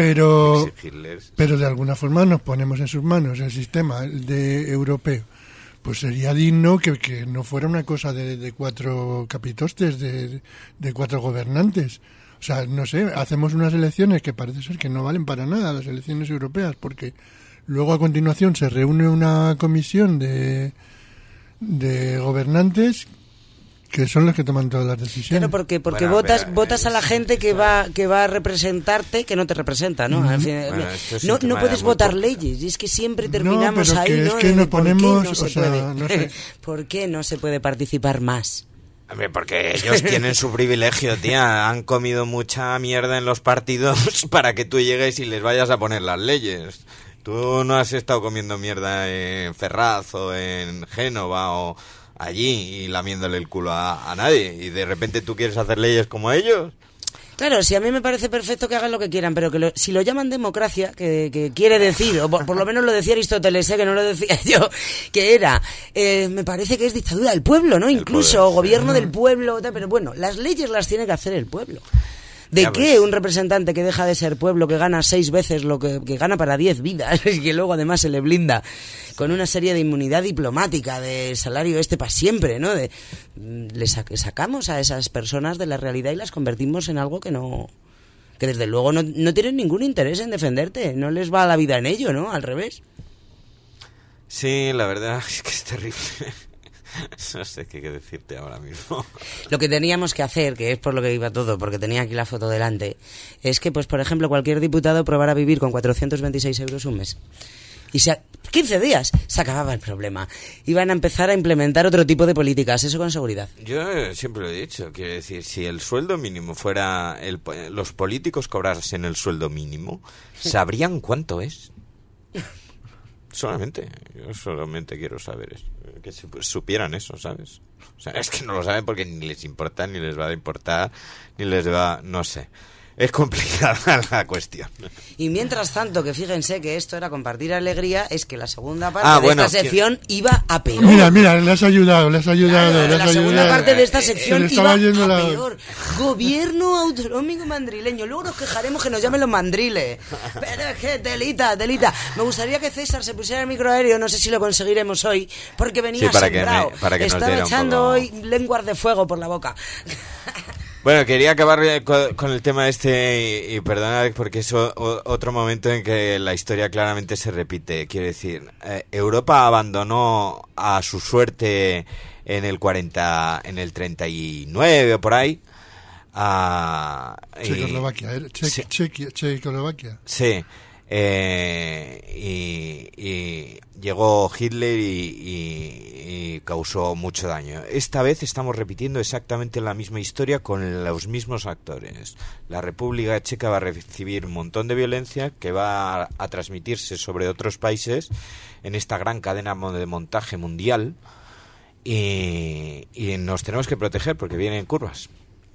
Pero, Exigirles. pero de alguna forma nos ponemos en sus manos el sistema de europeo. pues sería digno que, que no fuera una cosa de, de cuatro capitostes, de, de cuatro gobernantes. O sea, no sé, hacemos unas elecciones que parece ser que no valen para nada, las elecciones europeas, porque luego a continuación se reúne una comisión de, de gobernantes que son los que toman todas las decisiones. Claro, porque porque Bueno, votas pero, votas a la sí, gente que va que va a representarte que no te representa, ¿no? Al fin- Bueno, esto es un no, tema no puedes muy votar complejo. leyes, y es que siempre terminamos pero ahí, que es ¿no? que De nos ¿por qué ponemos, no o se sea, puede? no sé. ¿Por qué no se puede participar más? Hombre, porque ellos tienen su privilegio, tía. Han comido mucha mierda en los partidos para que tú llegues y les vayas a poner las leyes. Tú no has estado comiendo mierda en Ferraz o en Génova o allí y lamiéndole el culo a, a nadie. Y de repente tú quieres hacer leyes como ellos. Claro, si a mí me parece perfecto que hagan lo que quieran, pero que lo- si lo llaman democracia, que, que quiere decir, o por, por lo menos lo decía Aristóteles, ¿eh? Que no lo decía yo, que era, eh, me parece que es dictadura del pueblo, ¿no? Incluso poder, sí. gobierno del pueblo, tal, pero bueno, las leyes las tiene que hacer el pueblo. ¿De Ya qué ves. un representante que deja de ser pueblo, que gana seis veces lo que, que gana para diez vidas, y que luego además se le blinda con una serie de inmunidad diplomática, de salario este para siempre, ¿no? De, le sac- sacamos a esas personas de la realidad y las convertimos en algo que no... que desde luego no, no tienen ningún interés en defenderte, no les va la vida en ello, ¿no? Al revés. Sí, la verdad es que es terrible. No sé qué decirte ahora mismo. Lo que teníamos que hacer, que es por lo que iba todo, porque tenía aquí la foto delante, es que, pues por ejemplo, cualquier diputado probara a vivir con cuatrocientos veintiséis euros un mes. Y se, quince días se acababa el problema. Iban a empezar a implementar otro tipo de políticas, eso con seguridad. Yo eh, siempre lo he dicho, quiero decir, si el sueldo mínimo fuera, el, po- los políticos cobrasen el sueldo mínimo, ¿sabrían cuánto es? Solamente, yo solamente quiero saber eso, que se- supieran eso, ¿sabes? O sea, es que no lo saben porque ni les importa, ni les va a importar, ni les va, no sé. Es complicada la cuestión. Y mientras tanto, que fíjense que esto era compartir alegría, es que la segunda parte Ah, de bueno, esta sección iba a peor. Mira, mira, le has ayudado, le has ayudado, Claro, le has la segunda ayudado. parte de esta Se sección le iba estaba a yendo la... peor. Gobierno autonómico madrileño. Luego nos quejaremos que nos llamen los mandriles. Pero es que telita, telita. Me gustaría que César se pusiera el micro aéreo, no sé si lo conseguiremos hoy, porque venía Sí, para que sembrado. me- para que nos Estaba diera un echando poco- hoy lenguas de fuego por la boca. Bueno, quería acabar eh, co- con el tema este y, y perdonad porque es o- o- otro momento en que la historia claramente se repite. Quiero decir, eh, Europa abandonó a su suerte en el cuarenta, en el treinta y nueve o por ahí. a- y- Checoslovaquia, ¿eh? Che- Sí. Chequia- Checoslovaquia. Sí, eh, y, y llegó Hitler y, y- y causó mucho daño. Esta vez estamos repitiendo exactamente la misma historia con los mismos actores. La República Checa va a recibir un montón de violencia que va a, a transmitirse sobre otros países en esta gran cadena mo- de montaje mundial y, y nos tenemos que proteger porque vienen curvas.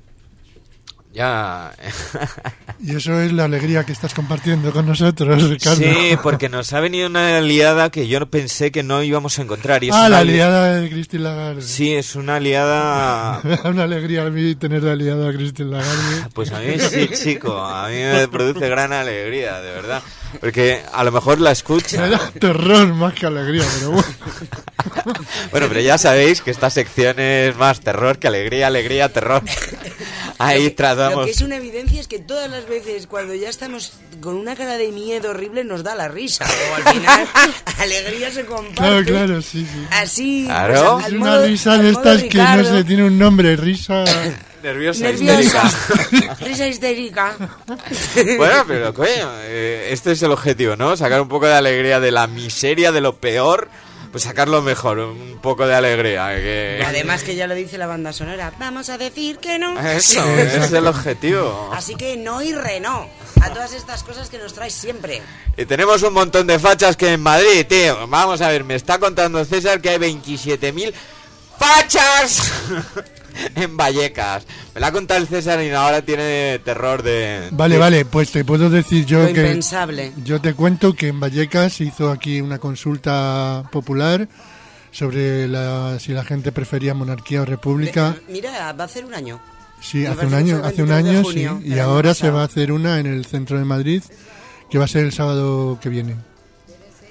Ya. Y eso es la alegría que estás compartiendo con nosotros, Ricardo. Sí, porque nos ha venido una aliada que yo no pensé que no íbamos a encontrar. Y es Ah, una la ali- aliada de Christine Lagarde. Sí, es una aliada. Me da una alegría a mí tener de aliada a Christine Lagarde. Pues a mí sí, chico. A mí me produce gran alegría, de verdad. Porque a lo mejor la Me escucha. da terror más que alegría, pero bueno. Bueno, pero ya sabéis que esta sección es más terror que alegría, alegría, terror. Ahí Lo que tratamos. es una evidencia es que todas las veces cuando ya estamos con una cara de miedo horrible nos da la risa. O al final, alegría se comparte. Claro, claro, sí, sí. Así, Claro. pues, Es al una modo- risa al de modo estas que no Ricardo. sé, tiene un nombre, risa... Nerviosa, Nerviosa. histérica. Risa histérica. Bueno, pero coño, eh, este es el objetivo, ¿no? Sacar un poco de alegría de la miseria, de lo peor, pues sacarlo mejor, un poco de alegría. Que... Además que ya lo dice la banda sonora, vamos a decir que no. Eso, ese es el objetivo. Así que no y reno a todas estas cosas que nos traes siempre. Y tenemos un montón de fachas que en Madrid, tío. Vamos a ver, me está contando César que hay veintisiete mil fachas en Vallecas. Me la ha contado el César y ahora tiene terror de... Vale, de- vale, pues te puedo decir yo Lo que... impensable. Yo te cuento que en Vallecas se hizo aquí una consulta popular sobre la, si la gente prefería monarquía o república. De- mira, va a hacer un año. Sí, Me hace parece un que año, fue el hace un veintitrés de año, junio sí. del Y año ahora se pasado. va a hacer una en el centro de Madrid, que va a ser el sábado que viene.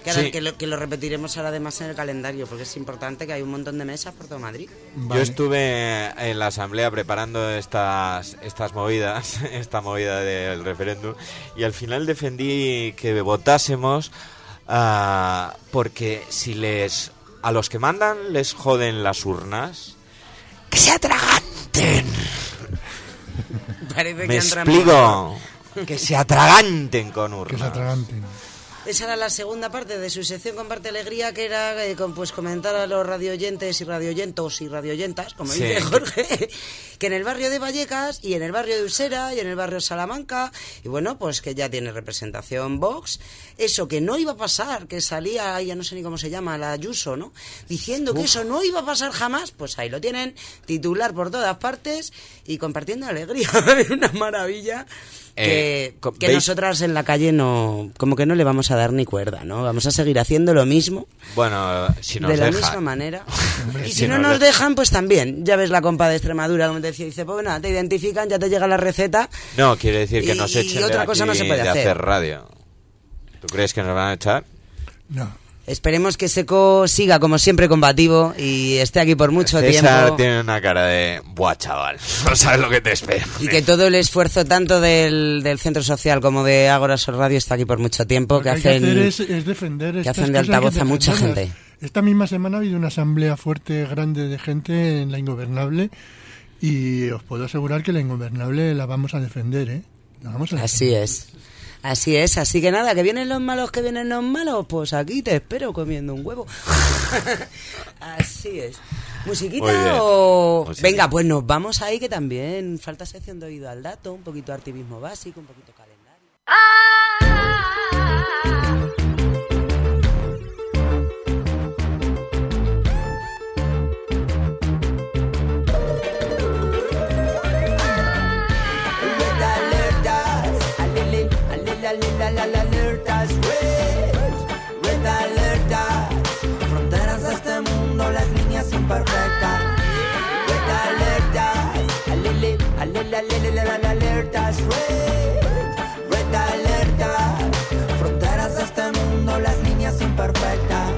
Que, ahora, Sí. que, lo, que lo repetiremos ahora además en el calendario, porque es importante que hay un montón de mesas por todo Madrid. Yo estuve en la asamblea preparando estas estas movidas, esta movida del referéndum, y al final defendí que votásemos uh, porque si les a los que mandan les joden las urnas, que se atraganten. Parece Me que han explico, que se atraganten con urnas. Que se atraganten. Esa era la segunda parte de su sección Comparte Alegría, que era eh, con, pues comentar a los radioyentes y radioyentos y radioyentas, como Sí. dice Jorge, que en el barrio de Vallecas y en el barrio de Usera y en el barrio Salamanca, y bueno, pues que ya tiene representación Vox, eso que no iba a pasar, que salía, ya no sé ni cómo se llama, la Ayuso, ¿no? Diciendo que Uf. eso no iba a pasar jamás, pues ahí lo tienen, titular por todas partes y compartiendo alegría, una maravilla. Que, Eh, co- que ¿veis? nosotras en la calle no, como que no le vamos a dar ni cuerda, ¿no? Vamos a seguir haciendo lo mismo, Bueno, si nos de la dejan. misma manera. Y si Si no nos nos de- dejan, pues también. Ya ves la compa de Extremadura, como te decía, dice, pues nada, te identifican, ya te llega la receta. No, quiere decir que Y- nos y echen otra de, cosa aquí no se puede de hacer. hacer radio. ¿Tú crees que nos van a echar? No. Esperemos que Seco siga, como siempre, combativo y esté aquí por mucho César tiempo. tiene una cara de... Buah, chaval, no sabes lo que te espera. Y que todo el esfuerzo, tanto del, del Centro Social como de Ágora Sol Radio, está aquí por mucho tiempo, Lo que que hay que hacen... hacer es, es defender que estas hacen de cosas, hay que altavoz a mucha defenderlas. gente. Esta misma semana ha habido una asamblea fuerte, grande de gente en la Ingobernable y os puedo asegurar que la Ingobernable la vamos a defender, ¿eh? La vamos a Así es. Así es, así que nada, que vienen los malos, que vienen los malos, pues aquí te espero comiendo un huevo. Así es. ¿Musiquita Muy bien. o...? Musiquita. Venga, pues nos vamos ahí, que también falta sección de oído al dato, un poquito de activismo básico, un poquito calendario. Alertas, alele, alele, alele, alele, alertas, red, red alertas, fronteras de este mundo, las líneas imperfectas. Red alertas, alele, alele, alele, alele, alertas, red, red alertas, fronteras de este mundo, las líneas imperfectas.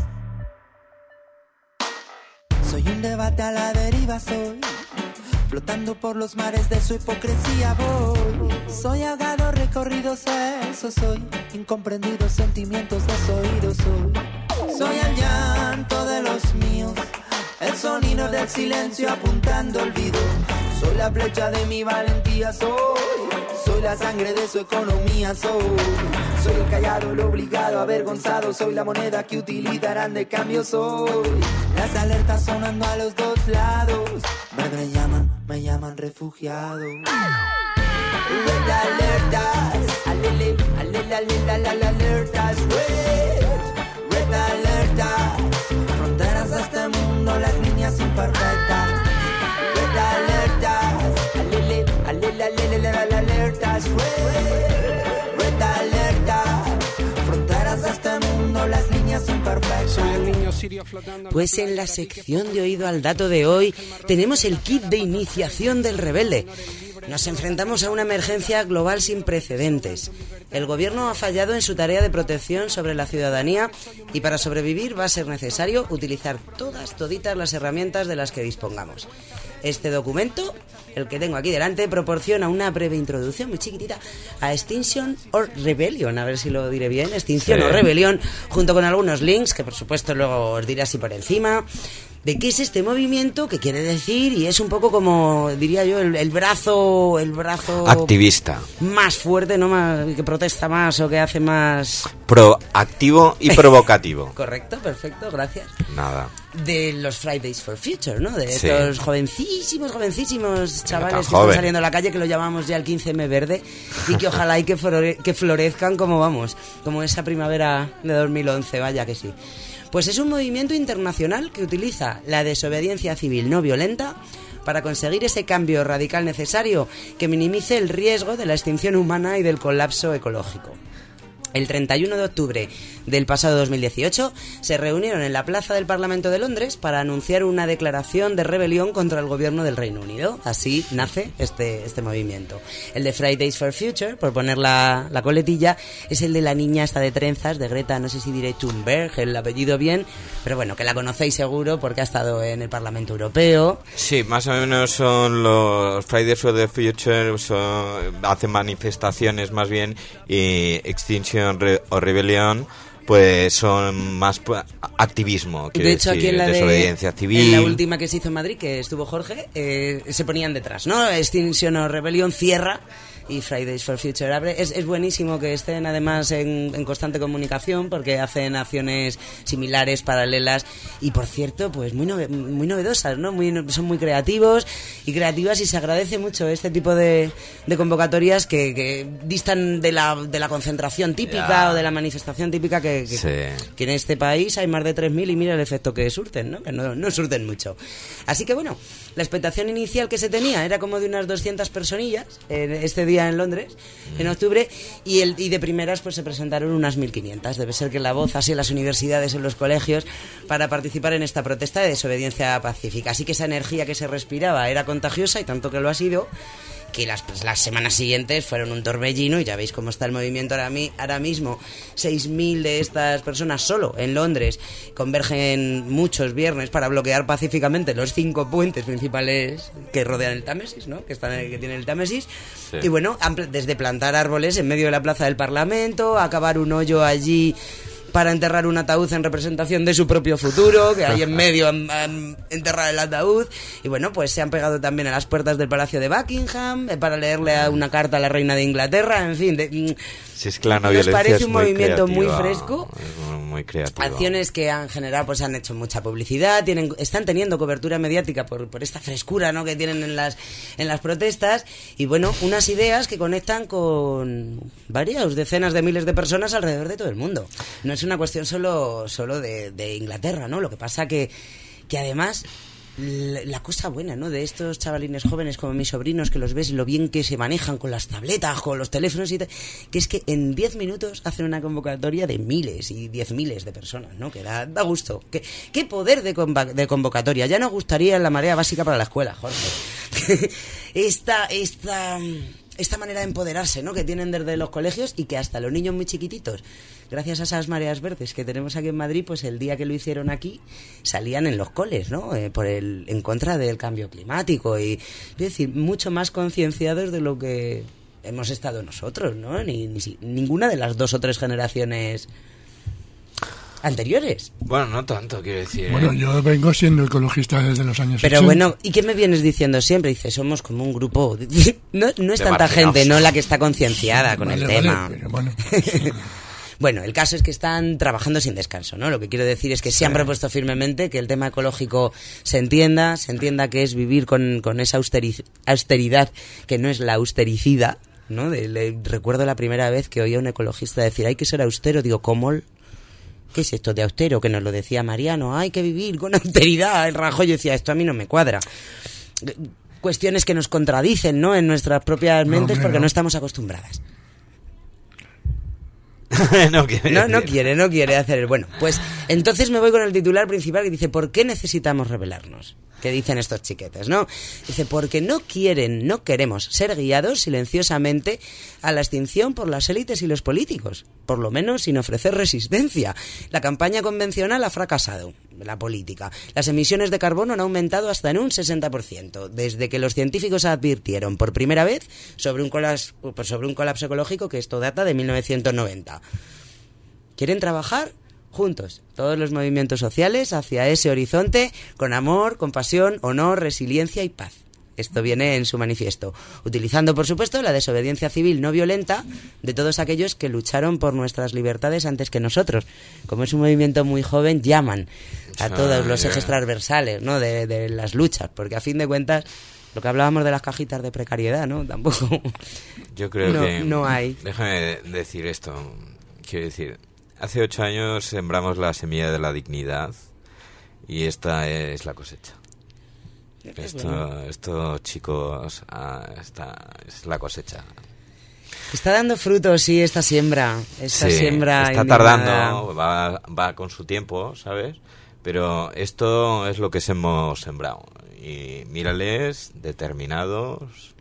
Soy un debate a la deriva, soy flotando por los mares de su hipocresía voy. Soy ahogado, recorrido, eso soy. Incomprendidos sentimientos desoídos soy. Soy el llanto de los míos, el sonido del silencio apuntando olvido. Soy la flecha de mi valentía soy. Soy la sangre de su economía soy. Soy el callado, el obligado, avergonzado. Soy la moneda que utilizarán de cambio soy. Las alertas sonando a los dos lados. Me, me llaman, me llaman refugiado. Red alertas, alele, alele, alele, alele, alertas, red, red alertas, fronteras de este mundo, las líneas imperfectas. Red alertas, alele, alele, alele, alele, alertas, red, red alertas, fronteras de este mundo, las líneas imperfectas. Soy el niño sirio flotando. Pues en la sección de oído al dato de hoy tenemos el kit de iniciación del rebelde. Nos enfrentamos a una emergencia global sin precedentes. El gobierno ha fallado en su tarea de protección sobre la ciudadanía y para sobrevivir va a ser necesario utilizar todas, toditas las herramientas de las que dispongamos. Este documento, el que tengo aquí delante, proporciona una breve introducción muy chiquitita a Extinction or Rebellion, a ver si lo diré bien, Extinción Sí. o Rebelión, junto con algunos links que por supuesto luego os diré así por encima, de qué es este movimiento, qué quiere decir, y es un poco como, diría yo, el, el brazo el brazo Activista. más fuerte, no más que protesta más o que hace más... Proactivo y provocativo. Correcto, perfecto, gracias. Nada. De los Fridays for Future, ¿no? De Sí. estos jovencísimos, jovencísimos chavales tan que están joven. saliendo a la calle, que lo llamamos ya el quince eme verde, y que ojalá y que, flore- que florezcan como vamos, como esa primavera de dos mil once, vaya que sí. Pues es un movimiento internacional que utiliza la desobediencia civil no violenta para conseguir ese cambio radical necesario que minimice el riesgo de la extinción humana y del colapso ecológico. el treinta y uno de octubre del pasado dos mil dieciocho, se reunieron en la plaza del Parlamento de Londres para anunciar una declaración de rebelión contra el gobierno del Reino Unido. Así nace este, este movimiento. El de Fridays for Future, por poner la, la coletilla, es el de la niña esta de trenzas, de Greta, no sé si diré Thunberg, el apellido bien, pero bueno, que la conocéis seguro porque ha estado en el Parlamento Europeo. Sí, más o menos son los Fridays for the Future, son, hacen manifestaciones más bien, y Extinction Re- o Rebellion pues son más pues, activismo, de hecho decir, aquí en la desobediencia de, civil. En la última que se hizo en Madrid, que estuvo Jorge, eh, se ponían detrás, ¿no? Extinction o Rebellion cierra y Fridays for Future abre. Es, es buenísimo que estén además en, en constante comunicación porque hacen acciones similares, paralelas y, por cierto, pues muy nove, muy novedosas, ¿no? Muy, son muy creativos y creativas y se agradece mucho este tipo de, de convocatorias que, que distan de la, de la concentración típica yeah. o de la manifestación típica que, que, sí. que en este país hay más de tres mil y mira el efecto que surten, ¿no? Que no, no surten mucho. Así que, bueno, la expectación inicial que se tenía era como de unas doscientas personillas en este día en Londres, en octubre, y, el, y de primeras pues se presentaron unas mil quinientas. Debe ser que la voz así en las universidades, en los colegios, para participar en esta protesta de desobediencia pacífica. Así que esa energía que se respiraba era contagiosa y tanto que lo ha sido, que las, pues, las semanas siguientes fueron un torbellino y ya veis cómo está el movimiento ahora, mi, ahora mismo. seis mil de estas personas solo en Londres convergen muchos viernes para bloquear pacíficamente los cinco puentes principales que rodean el Támesis, ¿no? que, están, que tiene el Támesis. Sí. Y bueno, desde plantar árboles en medio de la plaza del Parlamento, a cavar un hoyo allí para enterrar un ataúd en representación de su propio futuro, que ahí en medio han, han enterrado el ataúd, y bueno, pues se han pegado también a las puertas del Palacio de Buckingham para leerle una carta a la reina de Inglaterra, en fin, de, si es que la no violencia nos parece un muy movimiento creativa, muy fresco, muy, muy creativo. Acciones que han generado, pues han hecho mucha publicidad, tienen, están teniendo cobertura mediática por, por esta frescura, ¿no? que tienen en las en las protestas, y bueno, unas ideas que conectan con varias decenas de miles de personas alrededor de todo el mundo. No es una cuestión solo solo de, de Inglaterra, ¿no? Lo que pasa que que además la, la cosa buena, ¿no? De estos chavalines jóvenes como mis sobrinos, que los ves lo bien que se manejan con las tabletas, con los teléfonos y tal, que es que en diez minutos hacen una convocatoria de miles y diez miles de personas, ¿no? Que da, da gusto. ¿Qué, qué poder de, conva- de convocatoria? Ya nos gustaría la marea básica para la escuela, Jorge. esta, esta, esta manera de empoderarse, ¿no? Que tienen desde los colegios y que hasta los niños muy chiquititos, gracias a esas mareas verdes que tenemos aquí en Madrid, pues el día que lo hicieron aquí salían en los coles, ¿no? Eh, por el en contra del cambio climático y, es decir, mucho más concienciados de lo que hemos estado nosotros, ¿no? Ni, ni ninguna de las dos o tres generaciones anteriores. Bueno, no tanto, quiero decir. Bueno, yo vengo siendo ecologista desde los años Pero ochenta. bueno, ¿y qué me vienes diciendo siempre? Dice, somos como un grupo. No, no es tanta gente, no la que está concienciada con vale, el vale, tema. Pero bueno. Bueno, el caso es que están trabajando sin descanso, ¿no? Lo que quiero decir es que sí han propuesto firmemente que el tema ecológico se entienda, se entienda que es vivir con, con esa austeri- austeridad, que no es la austericida, ¿no? De, le, recuerdo la primera vez que oía a un ecologista decir, hay que ser austero, digo, ¿cómo? ¿Qué es esto de austero? Que nos lo decía Mariano, hay que vivir con austeridad. El Rajoy decía, esto a mí no me cuadra. Cuestiones que nos contradicen, ¿no? En nuestras propias mentes, no, porque no. no estamos acostumbradas. no, quiere, no, no quiere, no quiere hacer el bueno. Pues entonces me voy con el titular principal que dice, ¿por qué necesitamos rebelarnos? Que dicen estos chiquetes, ¿no? Dice, porque no quieren, no queremos ser guiados silenciosamente a la extinción por las élites y los políticos, por lo menos sin ofrecer resistencia. La campaña convencional ha fracasado, la política. Las emisiones de carbono han aumentado hasta en un sesenta por ciento, desde que los científicos advirtieron por primera vez sobre un colapso, sobre un colapso ecológico, que esto data de mil novecientos noventa. ¿Quieren trabajar? Juntos, todos los movimientos sociales hacia ese horizonte con amor, compasión, honor, resiliencia y paz. Esto viene en su manifiesto, utilizando, por supuesto, la desobediencia civil no violenta de todos aquellos que lucharon por nuestras libertades antes que nosotros. Como es un movimiento muy joven, llaman a todos los ejes transversales, ¿no? de, de las luchas, porque a fin de cuentas, lo que hablábamos de las cajitas de precariedad, ¿no? Tampoco. Yo creo no, que no hay. Déjame decir esto, quiero decir. Hace ocho años sembramos la semilla de la dignidad y esta es la cosecha. Esto, esto chicos, ah, esta es la cosecha. Está dando frutos, sí, esta siembra. Esta sí, siembra está indignada. tardando, va, va con su tiempo, ¿sabes? Pero esto es lo que se hemos sembrado. Y mírales, determinados,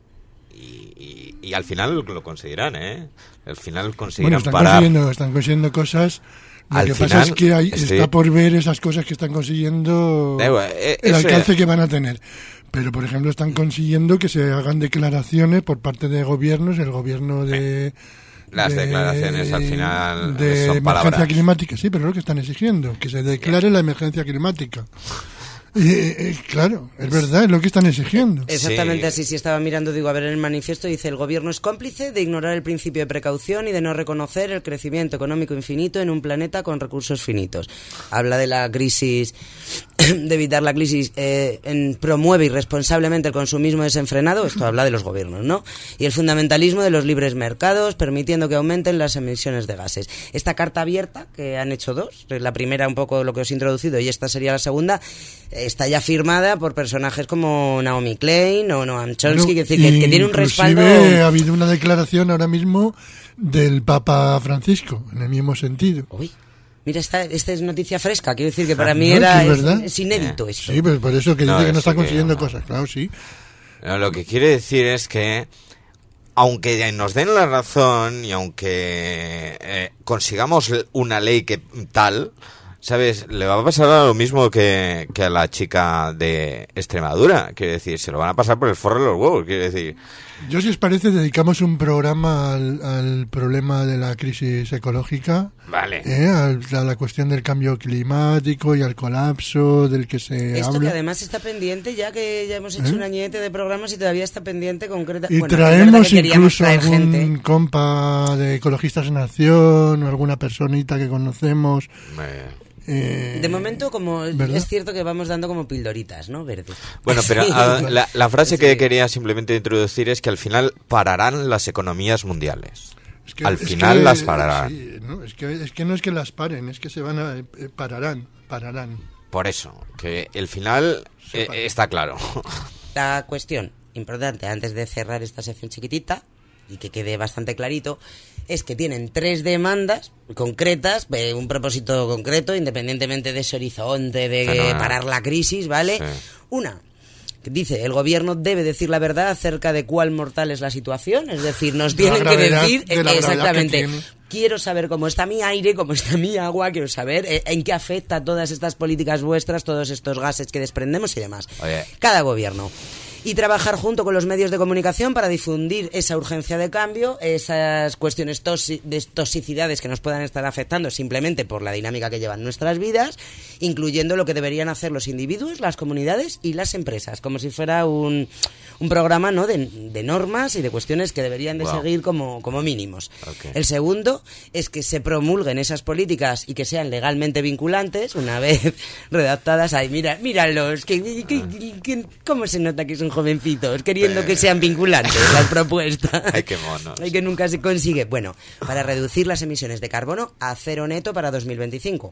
y, y, y al final lo conseguirán, ¿eh? Al final conseguirán bueno, están parar. Consiguiendo, están consiguiendo cosas. Lo Al que final, pasa es que hay, estoy... está por ver esas cosas que están consiguiendo, eh, el alcance es... que van a tener. Pero, por ejemplo, están consiguiendo que se hagan declaraciones por parte de gobiernos, el gobierno de... Las de, declaraciones al final de son emergencia palabras. climática, sí, pero es lo que están exigiendo, que se declare la emergencia climática. Y, eh, claro, es verdad, es lo que están exigiendo. Exactamente sí. Así, si estaba mirando, digo, a ver, en el manifiesto dice: el gobierno es cómplice de ignorar el principio de precaución y de no reconocer el crecimiento económico infinito en un planeta con recursos finitos. Habla de la crisis, de evitar la crisis, eh, en, promueve irresponsablemente el consumismo desenfrenado, esto habla de los gobiernos, ¿no? Y el fundamentalismo de los libres mercados, permitiendo que aumenten las emisiones de gases. Esta carta abierta, que han hecho dos, la primera un poco lo que os he introducido y esta sería la segunda, está ya firmada por personajes como Naomi Klein o Noam Chomsky, Bueno, es decir, que, que tiene un respaldo. Ha habido una declaración ahora mismo del Papa Francisco, en el mismo sentido. Uy, mira, esta, esta es noticia fresca, quiero decir que para mí no, era sí, es, ¿verdad? es inédito esto. Sí, pues por eso que No, dice que no está que consiguiendo no. cosas, claro, sí. No, lo que quiere decir es que, aunque nos den la razón y aunque eh, consigamos una ley que tal, ¿sabes? Le va a pasar lo mismo que, que a la chica de Extremadura. Quiere decir, se lo van a pasar por el forro de los huevos. Quiere decir... Yo, si os parece, dedicamos un programa al, al problema de la crisis ecológica. Vale. ¿eh? Al, a la cuestión del cambio climático y al colapso del que se Esto habla. que además está pendiente, ya que ya hemos hecho ¿Eh? un añete de programas y todavía está pendiente concreta. Y bueno, traemos que incluso traer algún gente. compa de Ecologistas en Acción o alguna personita que conocemos. Eh, De momento, como ¿verdad? es cierto que vamos dando como pildoritas, ¿no? Verdes. Bueno, pero Sí. a- la, la frase Sí. que quería simplemente introducir es que al final pararán las economías mundiales. Es que- al es final que- las pararán. sí, ¿no? Es que, es que no es que las paren, es que se van a... eh, pararán, pararán. Por eso, que el final eh, está claro. La cuestión importante, antes de cerrar esta sección chiquitita, y que quede bastante clarito, es que tienen tres demandas concretas, eh, un propósito concreto, independientemente de ese horizonte de Fenomenal. parar la crisis, ¿vale? Sí. Una, que dice, el gobierno debe decir la verdad acerca de cuál mortal es la situación, es decir, nos De la tienen que gravedad- decir de la gravedad que exactamente... tiene. Quiero saber cómo está mi aire, cómo está mi agua, quiero saber eh, en qué afecta todas estas políticas vuestras, todos estos gases que desprendemos y demás. Oye. Cada gobierno. Y trabajar junto con los medios de comunicación para difundir esa urgencia de cambio, esas cuestiones toxi- de toxicidades que nos puedan estar afectando simplemente por la dinámica que llevan nuestras vidas, incluyendo lo que deberían hacer los individuos, las comunidades y las empresas, como si fuera un, un programa, ¿no?, de, de normas y de cuestiones que deberían de Wow. seguir como, como mínimos. Ok. El segundo es que se promulguen esas políticas y que sean legalmente vinculantes, una vez redactadas. Ay, mira, míralos, que, que- que- ¿cómo se nota que son jovencitos? Queriendo que sean vinculantes las propuestas. Ay, qué monos. Ay, que nunca se consigue. Bueno, para reducir las emisiones de carbono a cero neto para dos mil veinticinco.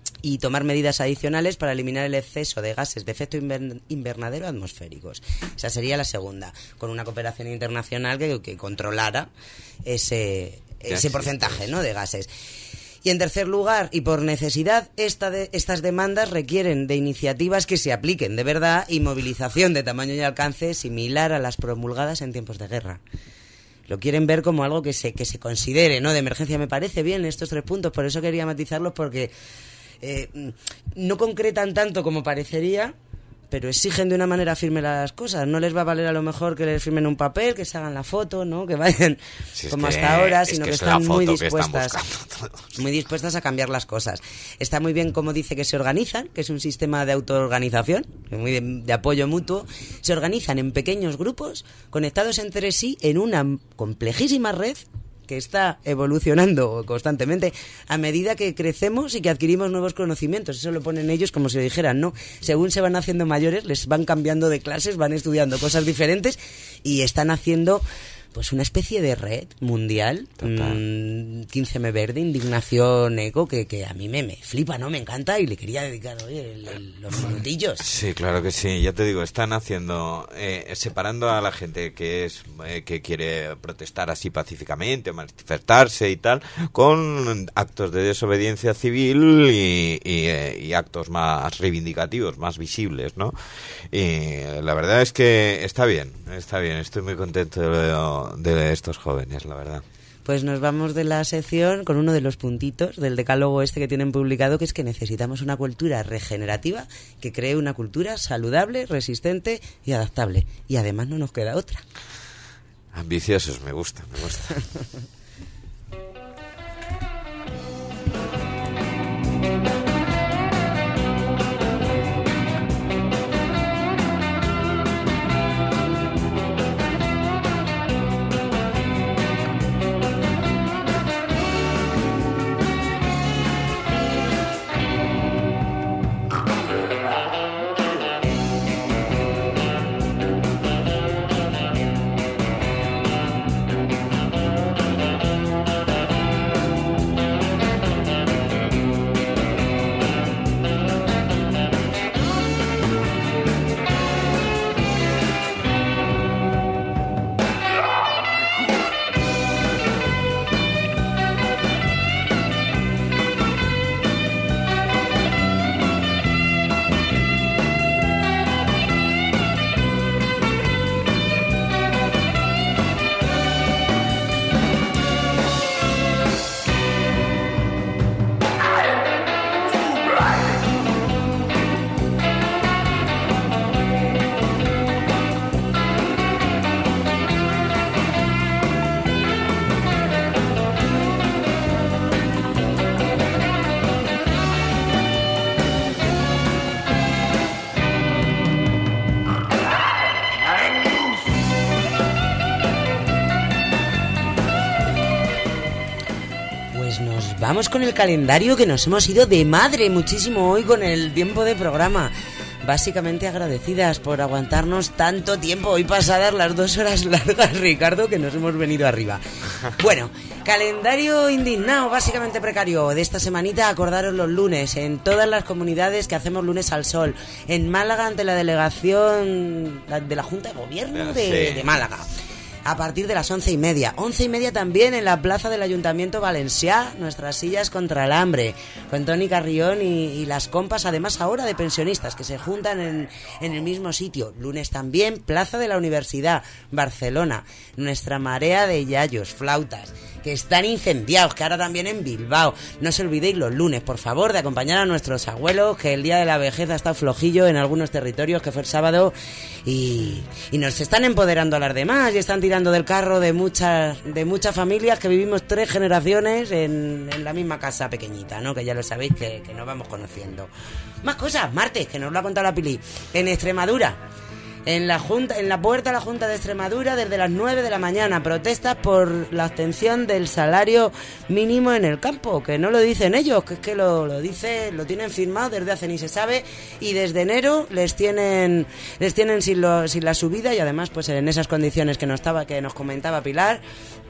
Y tomar medidas adicionales para eliminar el exceso de gases de efecto inver- invernadero atmosféricos. Esa sería la segunda, con una cooperación internacional que, que controlara ese, ese existe porcentaje, eso. ¿no?, de gases. Y en tercer lugar, y por necesidad, esta de, estas demandas requieren de iniciativas que se apliquen de verdad y movilización de tamaño y alcance similar a las promulgadas en tiempos de guerra. Lo quieren ver como algo que se, que se considere, ¿no?, de emergencia. Me parece bien estos tres puntos, por eso quería matizarlos, porque eh, no concretan tanto como parecería, pero exigen de una manera firme las cosas. No les va a valer a lo mejor que les firmen un papel, que se hagan la foto, ¿no?, que vayan Si es como que- hasta ahora, es sino que que, es la están muy foto que están dispuestas buscando todos. muy dispuestas a cambiar las cosas. Está muy bien como dice que se organizan, que es un sistema de autoorganización, muy de, de apoyo mutuo. Se organizan en pequeños grupos, conectados entre sí en una complejísima red que está evolucionando constantemente a medida que crecemos y que adquirimos nuevos conocimientos. Eso lo ponen ellos como si lo dijeran, ¿no? Según se van haciendo mayores, les van cambiando de clases, van estudiando cosas diferentes y están haciendo pues una especie de red mundial, mmm, quince eme Verde, Indignación Eco, que, que a mí me, me flipa, ¿no? Me encanta y le quería dedicar hoy el, el, los minutillos. Sí, claro que sí, ya te digo, están haciendo, eh, separando a la gente que es eh, que quiere protestar así pacíficamente, manifestarse y tal, con actos de desobediencia civil y, y, eh, y actos más reivindicativos, más visibles, ¿no? Y la verdad es que está bien, está bien, estoy muy contento de de estos jóvenes, la verdad. Pues nos vamos de la sección con uno de los puntitos del decálogo este que tienen publicado, que es que necesitamos una cultura regenerativa que cree una cultura saludable, resistente y adaptable. Y además no nos queda otra. Ambiciosos, me gusta, me gusta. Vamos con el calendario, que nos hemos ido de madre muchísimo hoy con el tiempo de programa. Básicamente agradecidas por aguantarnos tanto tiempo. Hoy pasadas las dos horas largas, Ricardo, que nos hemos venido arriba. Bueno, calendario indignado, básicamente precario. De esta semanita, acordaros los lunes en todas las comunidades que hacemos lunes al sol. En Málaga, ante la delegación de la Junta de Gobierno de, de Málaga. A partir de las once y media. Once y media también en la plaza del Ayuntamiento Valencià, nuestras sillas contra el hambre, con Toni Carrión y, y las compas, además ahora de pensionistas, que se juntan en, en el mismo sitio. Lunes también, plaza de la Universidad, Barcelona, nuestra marea de yayos, flautas, que están incendiados, que ahora también en Bilbao. No se olvidéis los lunes, por favor, de acompañar a nuestros abuelos, que el día de la vejez ha estado flojillo en algunos territorios, que fue el sábado, y, y nos están empoderando a las demás, y están tirando del carro de muchas de muchas familias que vivimos tres generaciones en, en la misma casa pequeñita, ¿no? Que ya lo sabéis que, que nos vamos conociendo. Más cosas, martes, que nos lo ha contado la Pili. En Extremadura, en la junta, en la puerta de la Junta de Extremadura, desde las nueve de la mañana, protestas por la obtención del salario mínimo en el campo, que no lo dicen ellos, que es que lo, lo dice, lo tienen firmado desde hace ni se sabe, y desde enero les tienen les tienen sin, lo, sin la subida, y además pues en esas condiciones que nos estaba que nos comentaba Pilar,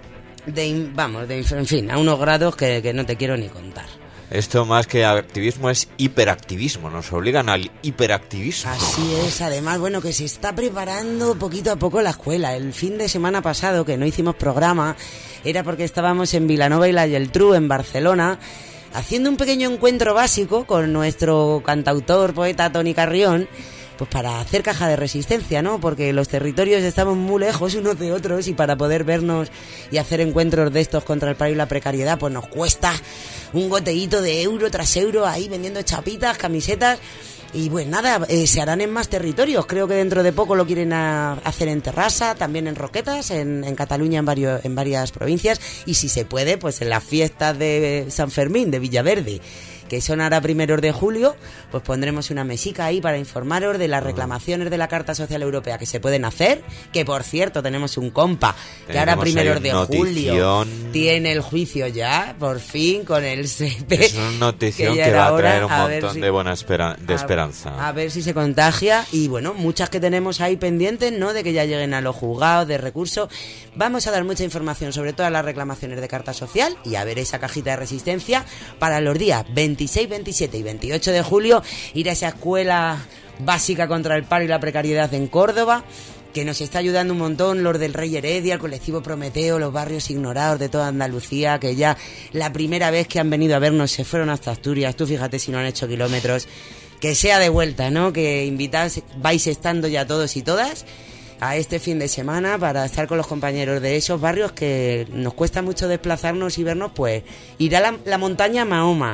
de vamos, de, en fin, a unos grados que, que no te quiero ni contar. Esto más que activismo es hiperactivismo, nos obligan al hiperactivismo. Así es, además, bueno, que se está preparando poquito a poco la escuela. El fin de semana pasado, que no hicimos programa, era porque estábamos en Vilanova y la Geltrú, en Barcelona, haciendo un pequeño encuentro básico con nuestro cantautor, poeta Toni Carrión, pues para hacer caja de resistencia, ¿no? Porque los territorios estamos muy lejos unos de otros, y para poder vernos y hacer encuentros de estos contra el paro y la precariedad, pues nos cuesta un goteíto de euro tras euro ahí vendiendo chapitas, camisetas. Y pues nada, eh, se harán en más territorios. Creo que dentro de poco lo quieren a, hacer en Terrassa, también en Roquetas, en, en Cataluña, en, varios, en varias provincias. Y si se puede, pues en las fiestas de San Fermín, de Villaverde, que son ahora primeros de julio, pues pondremos una mesica ahí para informaros de las reclamaciones de la Carta Social Europea que se pueden hacer, que por cierto tenemos un compa que Tenemos ahora primeros ahí de un julio notición. tiene el juicio ya, por fin, con el S E P. Es una notición ya que, era va a hora, traer un a ver montón si- de buena espera- de a- esperanza. A ver si se contagia y bueno, muchas que tenemos ahí pendientes, ¿no? De que ya lleguen a los juzgados de recursos. Vamos a dar mucha información sobre todas las reclamaciones de Carta Social y a ver esa cajita de resistencia para los días veintiséis, veintisiete y veintiocho de julio, ir a esa escuela básica contra el paro y la precariedad en Córdoba, que nos está ayudando un montón, los del Rey Heredia, el colectivo Prometeo, los barrios ignorados de toda Andalucía, que ya la primera vez que han venido a vernos se fueron hasta Asturias. Tú fíjate si no han hecho kilómetros. Que sea de vuelta, ¿no? Que invitados vais estando ya todos y todas a este fin de semana para estar con los compañeros de esos barrios que nos cuesta mucho desplazarnos y vernos, pues ir a la, la montaña Mahoma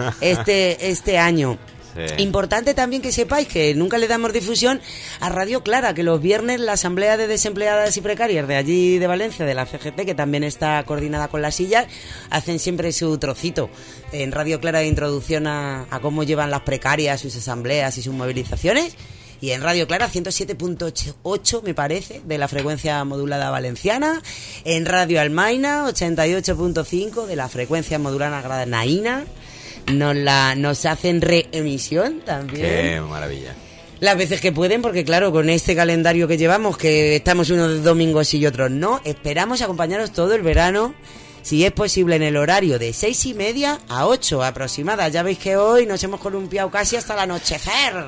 este, este año. Sí. Importante también que sepáis que nunca le damos difusión a Radio Clara, que los viernes la Asamblea de Desempleadas y Precarias de allí de Valencia, de la C G T, que también está coordinada con las sillas, hacen siempre su trocito en Radio Clara de introducción a, a cómo llevan las precarias sus asambleas y sus movilizaciones. Y en Radio Clara ciento siete punto ocho, me parece, de la frecuencia modulada valenciana. En Radio Almaina ochenta y ocho punto cinco de la frecuencia modulada granaína. Nos, la, nos hacen reemisión también. Qué maravilla. Las veces que pueden, porque claro, con este calendario que llevamos, que estamos unos domingos y otros no, esperamos acompañaros todo el verano, si es posible, en el horario de seis y media a ocho aproximada. Ya veis que hoy nos hemos columpiado casi hasta el anochecer.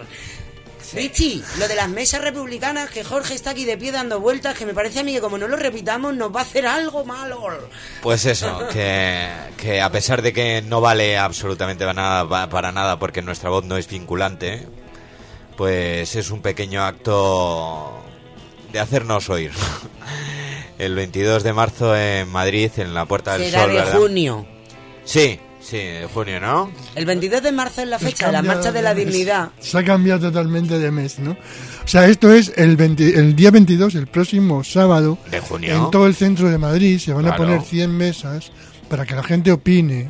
Richie, lo de las mesas republicanas, que Jorge está aquí de pie dando vueltas, que me parece a mí que como no lo repitamos nos va a hacer algo malo. Pues eso, que, que a pesar de que no vale absolutamente para nada, para nada porque nuestra voz no es vinculante, pues es un pequeño acto de hacernos oír. El veintidós de marzo en Madrid, en la Puerta del Será Sol, de ¿verdad? junio. Sí, sí, de junio, ¿no? El veintidós de marzo es la fecha de la Cambia Marcha de la mes. Dignidad. Se ha cambiado totalmente de mes, ¿no? O sea, esto es el, veinte el día veintidós, el próximo sábado, De junio. en todo el centro de Madrid se van Claro. a poner cien mesas para que la gente opine.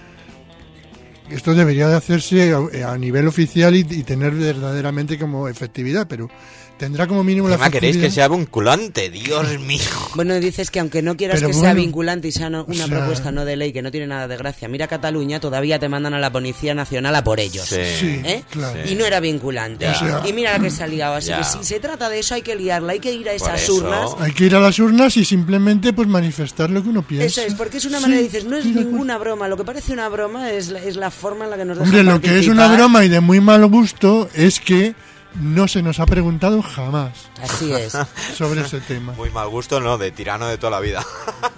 Esto debería de hacerse a, a nivel oficial y, y tener verdaderamente como efectividad, pero tendrá como mínimo la ¿Qué más queréis que efectividad. sea vinculante? Dios mío. Bueno, dices que aunque no quieras Pero que sea bueno, vinculante y sea no- una o sea- propuesta no de ley, que no tiene nada de gracia, mira Cataluña, todavía te mandan a la Policía Nacional a por ellos. Sí. Sí, ¿Eh? claro. Y no era vinculante. Ya. O sea- Y mira la que se ha liado. Así Ya. que si se trata de eso, hay que liarla, hay que ir a esas eso. urnas. Hay que ir a las urnas y simplemente pues manifestar lo que uno piensa. Eso es, porque es una Sí, manera, dices, no es estoy de acuerdo. ninguna broma. Lo que parece una broma es la, es la forma en la que nos dejan Hombre, lo que es una participar. broma y de muy mal gusto es que no se nos ha preguntado jamás Así es. sobre ese tema. Muy mal gusto, no, de tirano de toda la vida.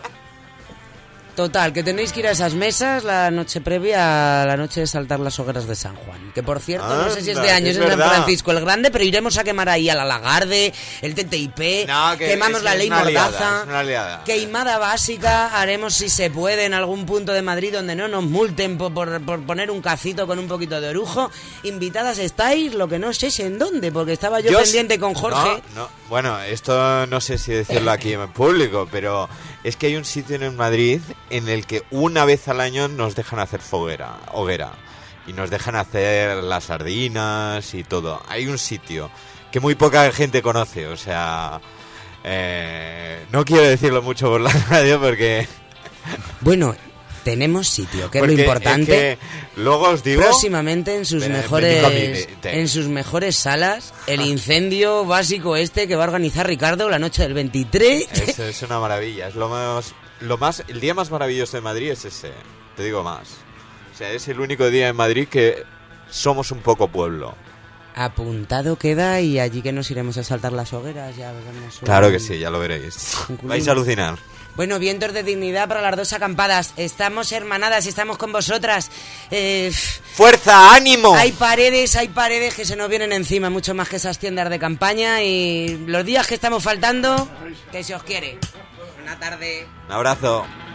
Total, que tenéis que ir a esas mesas la noche previa a la noche de saltar las hogueras de San Juan. Que por cierto, no sé si Anda, este año que es es en San verdad. Francisco el Grande, pero iremos a quemar ahí a la Lagarde, el T T I P, No, que quemamos es- la es ley una liada, Mordaza, es una liada. queimada básica, haremos si se puede en algún punto de Madrid donde no nos multen por, por, por poner un cacito con un poquito de orujo. Invitadas estáis, lo que no sé es en dónde, porque estaba yo, Yo pendiente s- con Jorge. No, no. Bueno, esto no sé si decirlo aquí en público, pero es que hay un sitio en Madrid en el que una vez al año nos dejan hacer foguera, hoguera, y nos dejan hacer las sardinas y todo. Hay un sitio que muy poca gente conoce, o sea, eh, no quiero decirlo mucho por la radio porque... Bueno, tenemos sitio, que es lo porque importante. es que luego os digo... Próximamente en sus Ven, mejores ven, ven, ven, ven. en sus mejores salas el incendio básico este que va a organizar Ricardo la noche del veintitrés. Es, es una maravilla, es lo más, lo más, el día más maravilloso de Madrid es ese, te digo más. O sea, es el único día en Madrid que somos un poco pueblo. Apuntado queda y allí que nos iremos a saltar las hogueras, ya veremos. un- Claro que sí, ya lo veréis. Un culín. Vais a alucinar. Bueno, vientos de dignidad para las dos acampadas. Estamos hermanadas, estamos con vosotras. Eh, ¡Fuerza, ánimo! hay paredes, hay paredes que se nos vienen encima, mucho más que esas tiendas de campaña. Y los días que estamos faltando, que se os quiere. Una tarde. Un abrazo.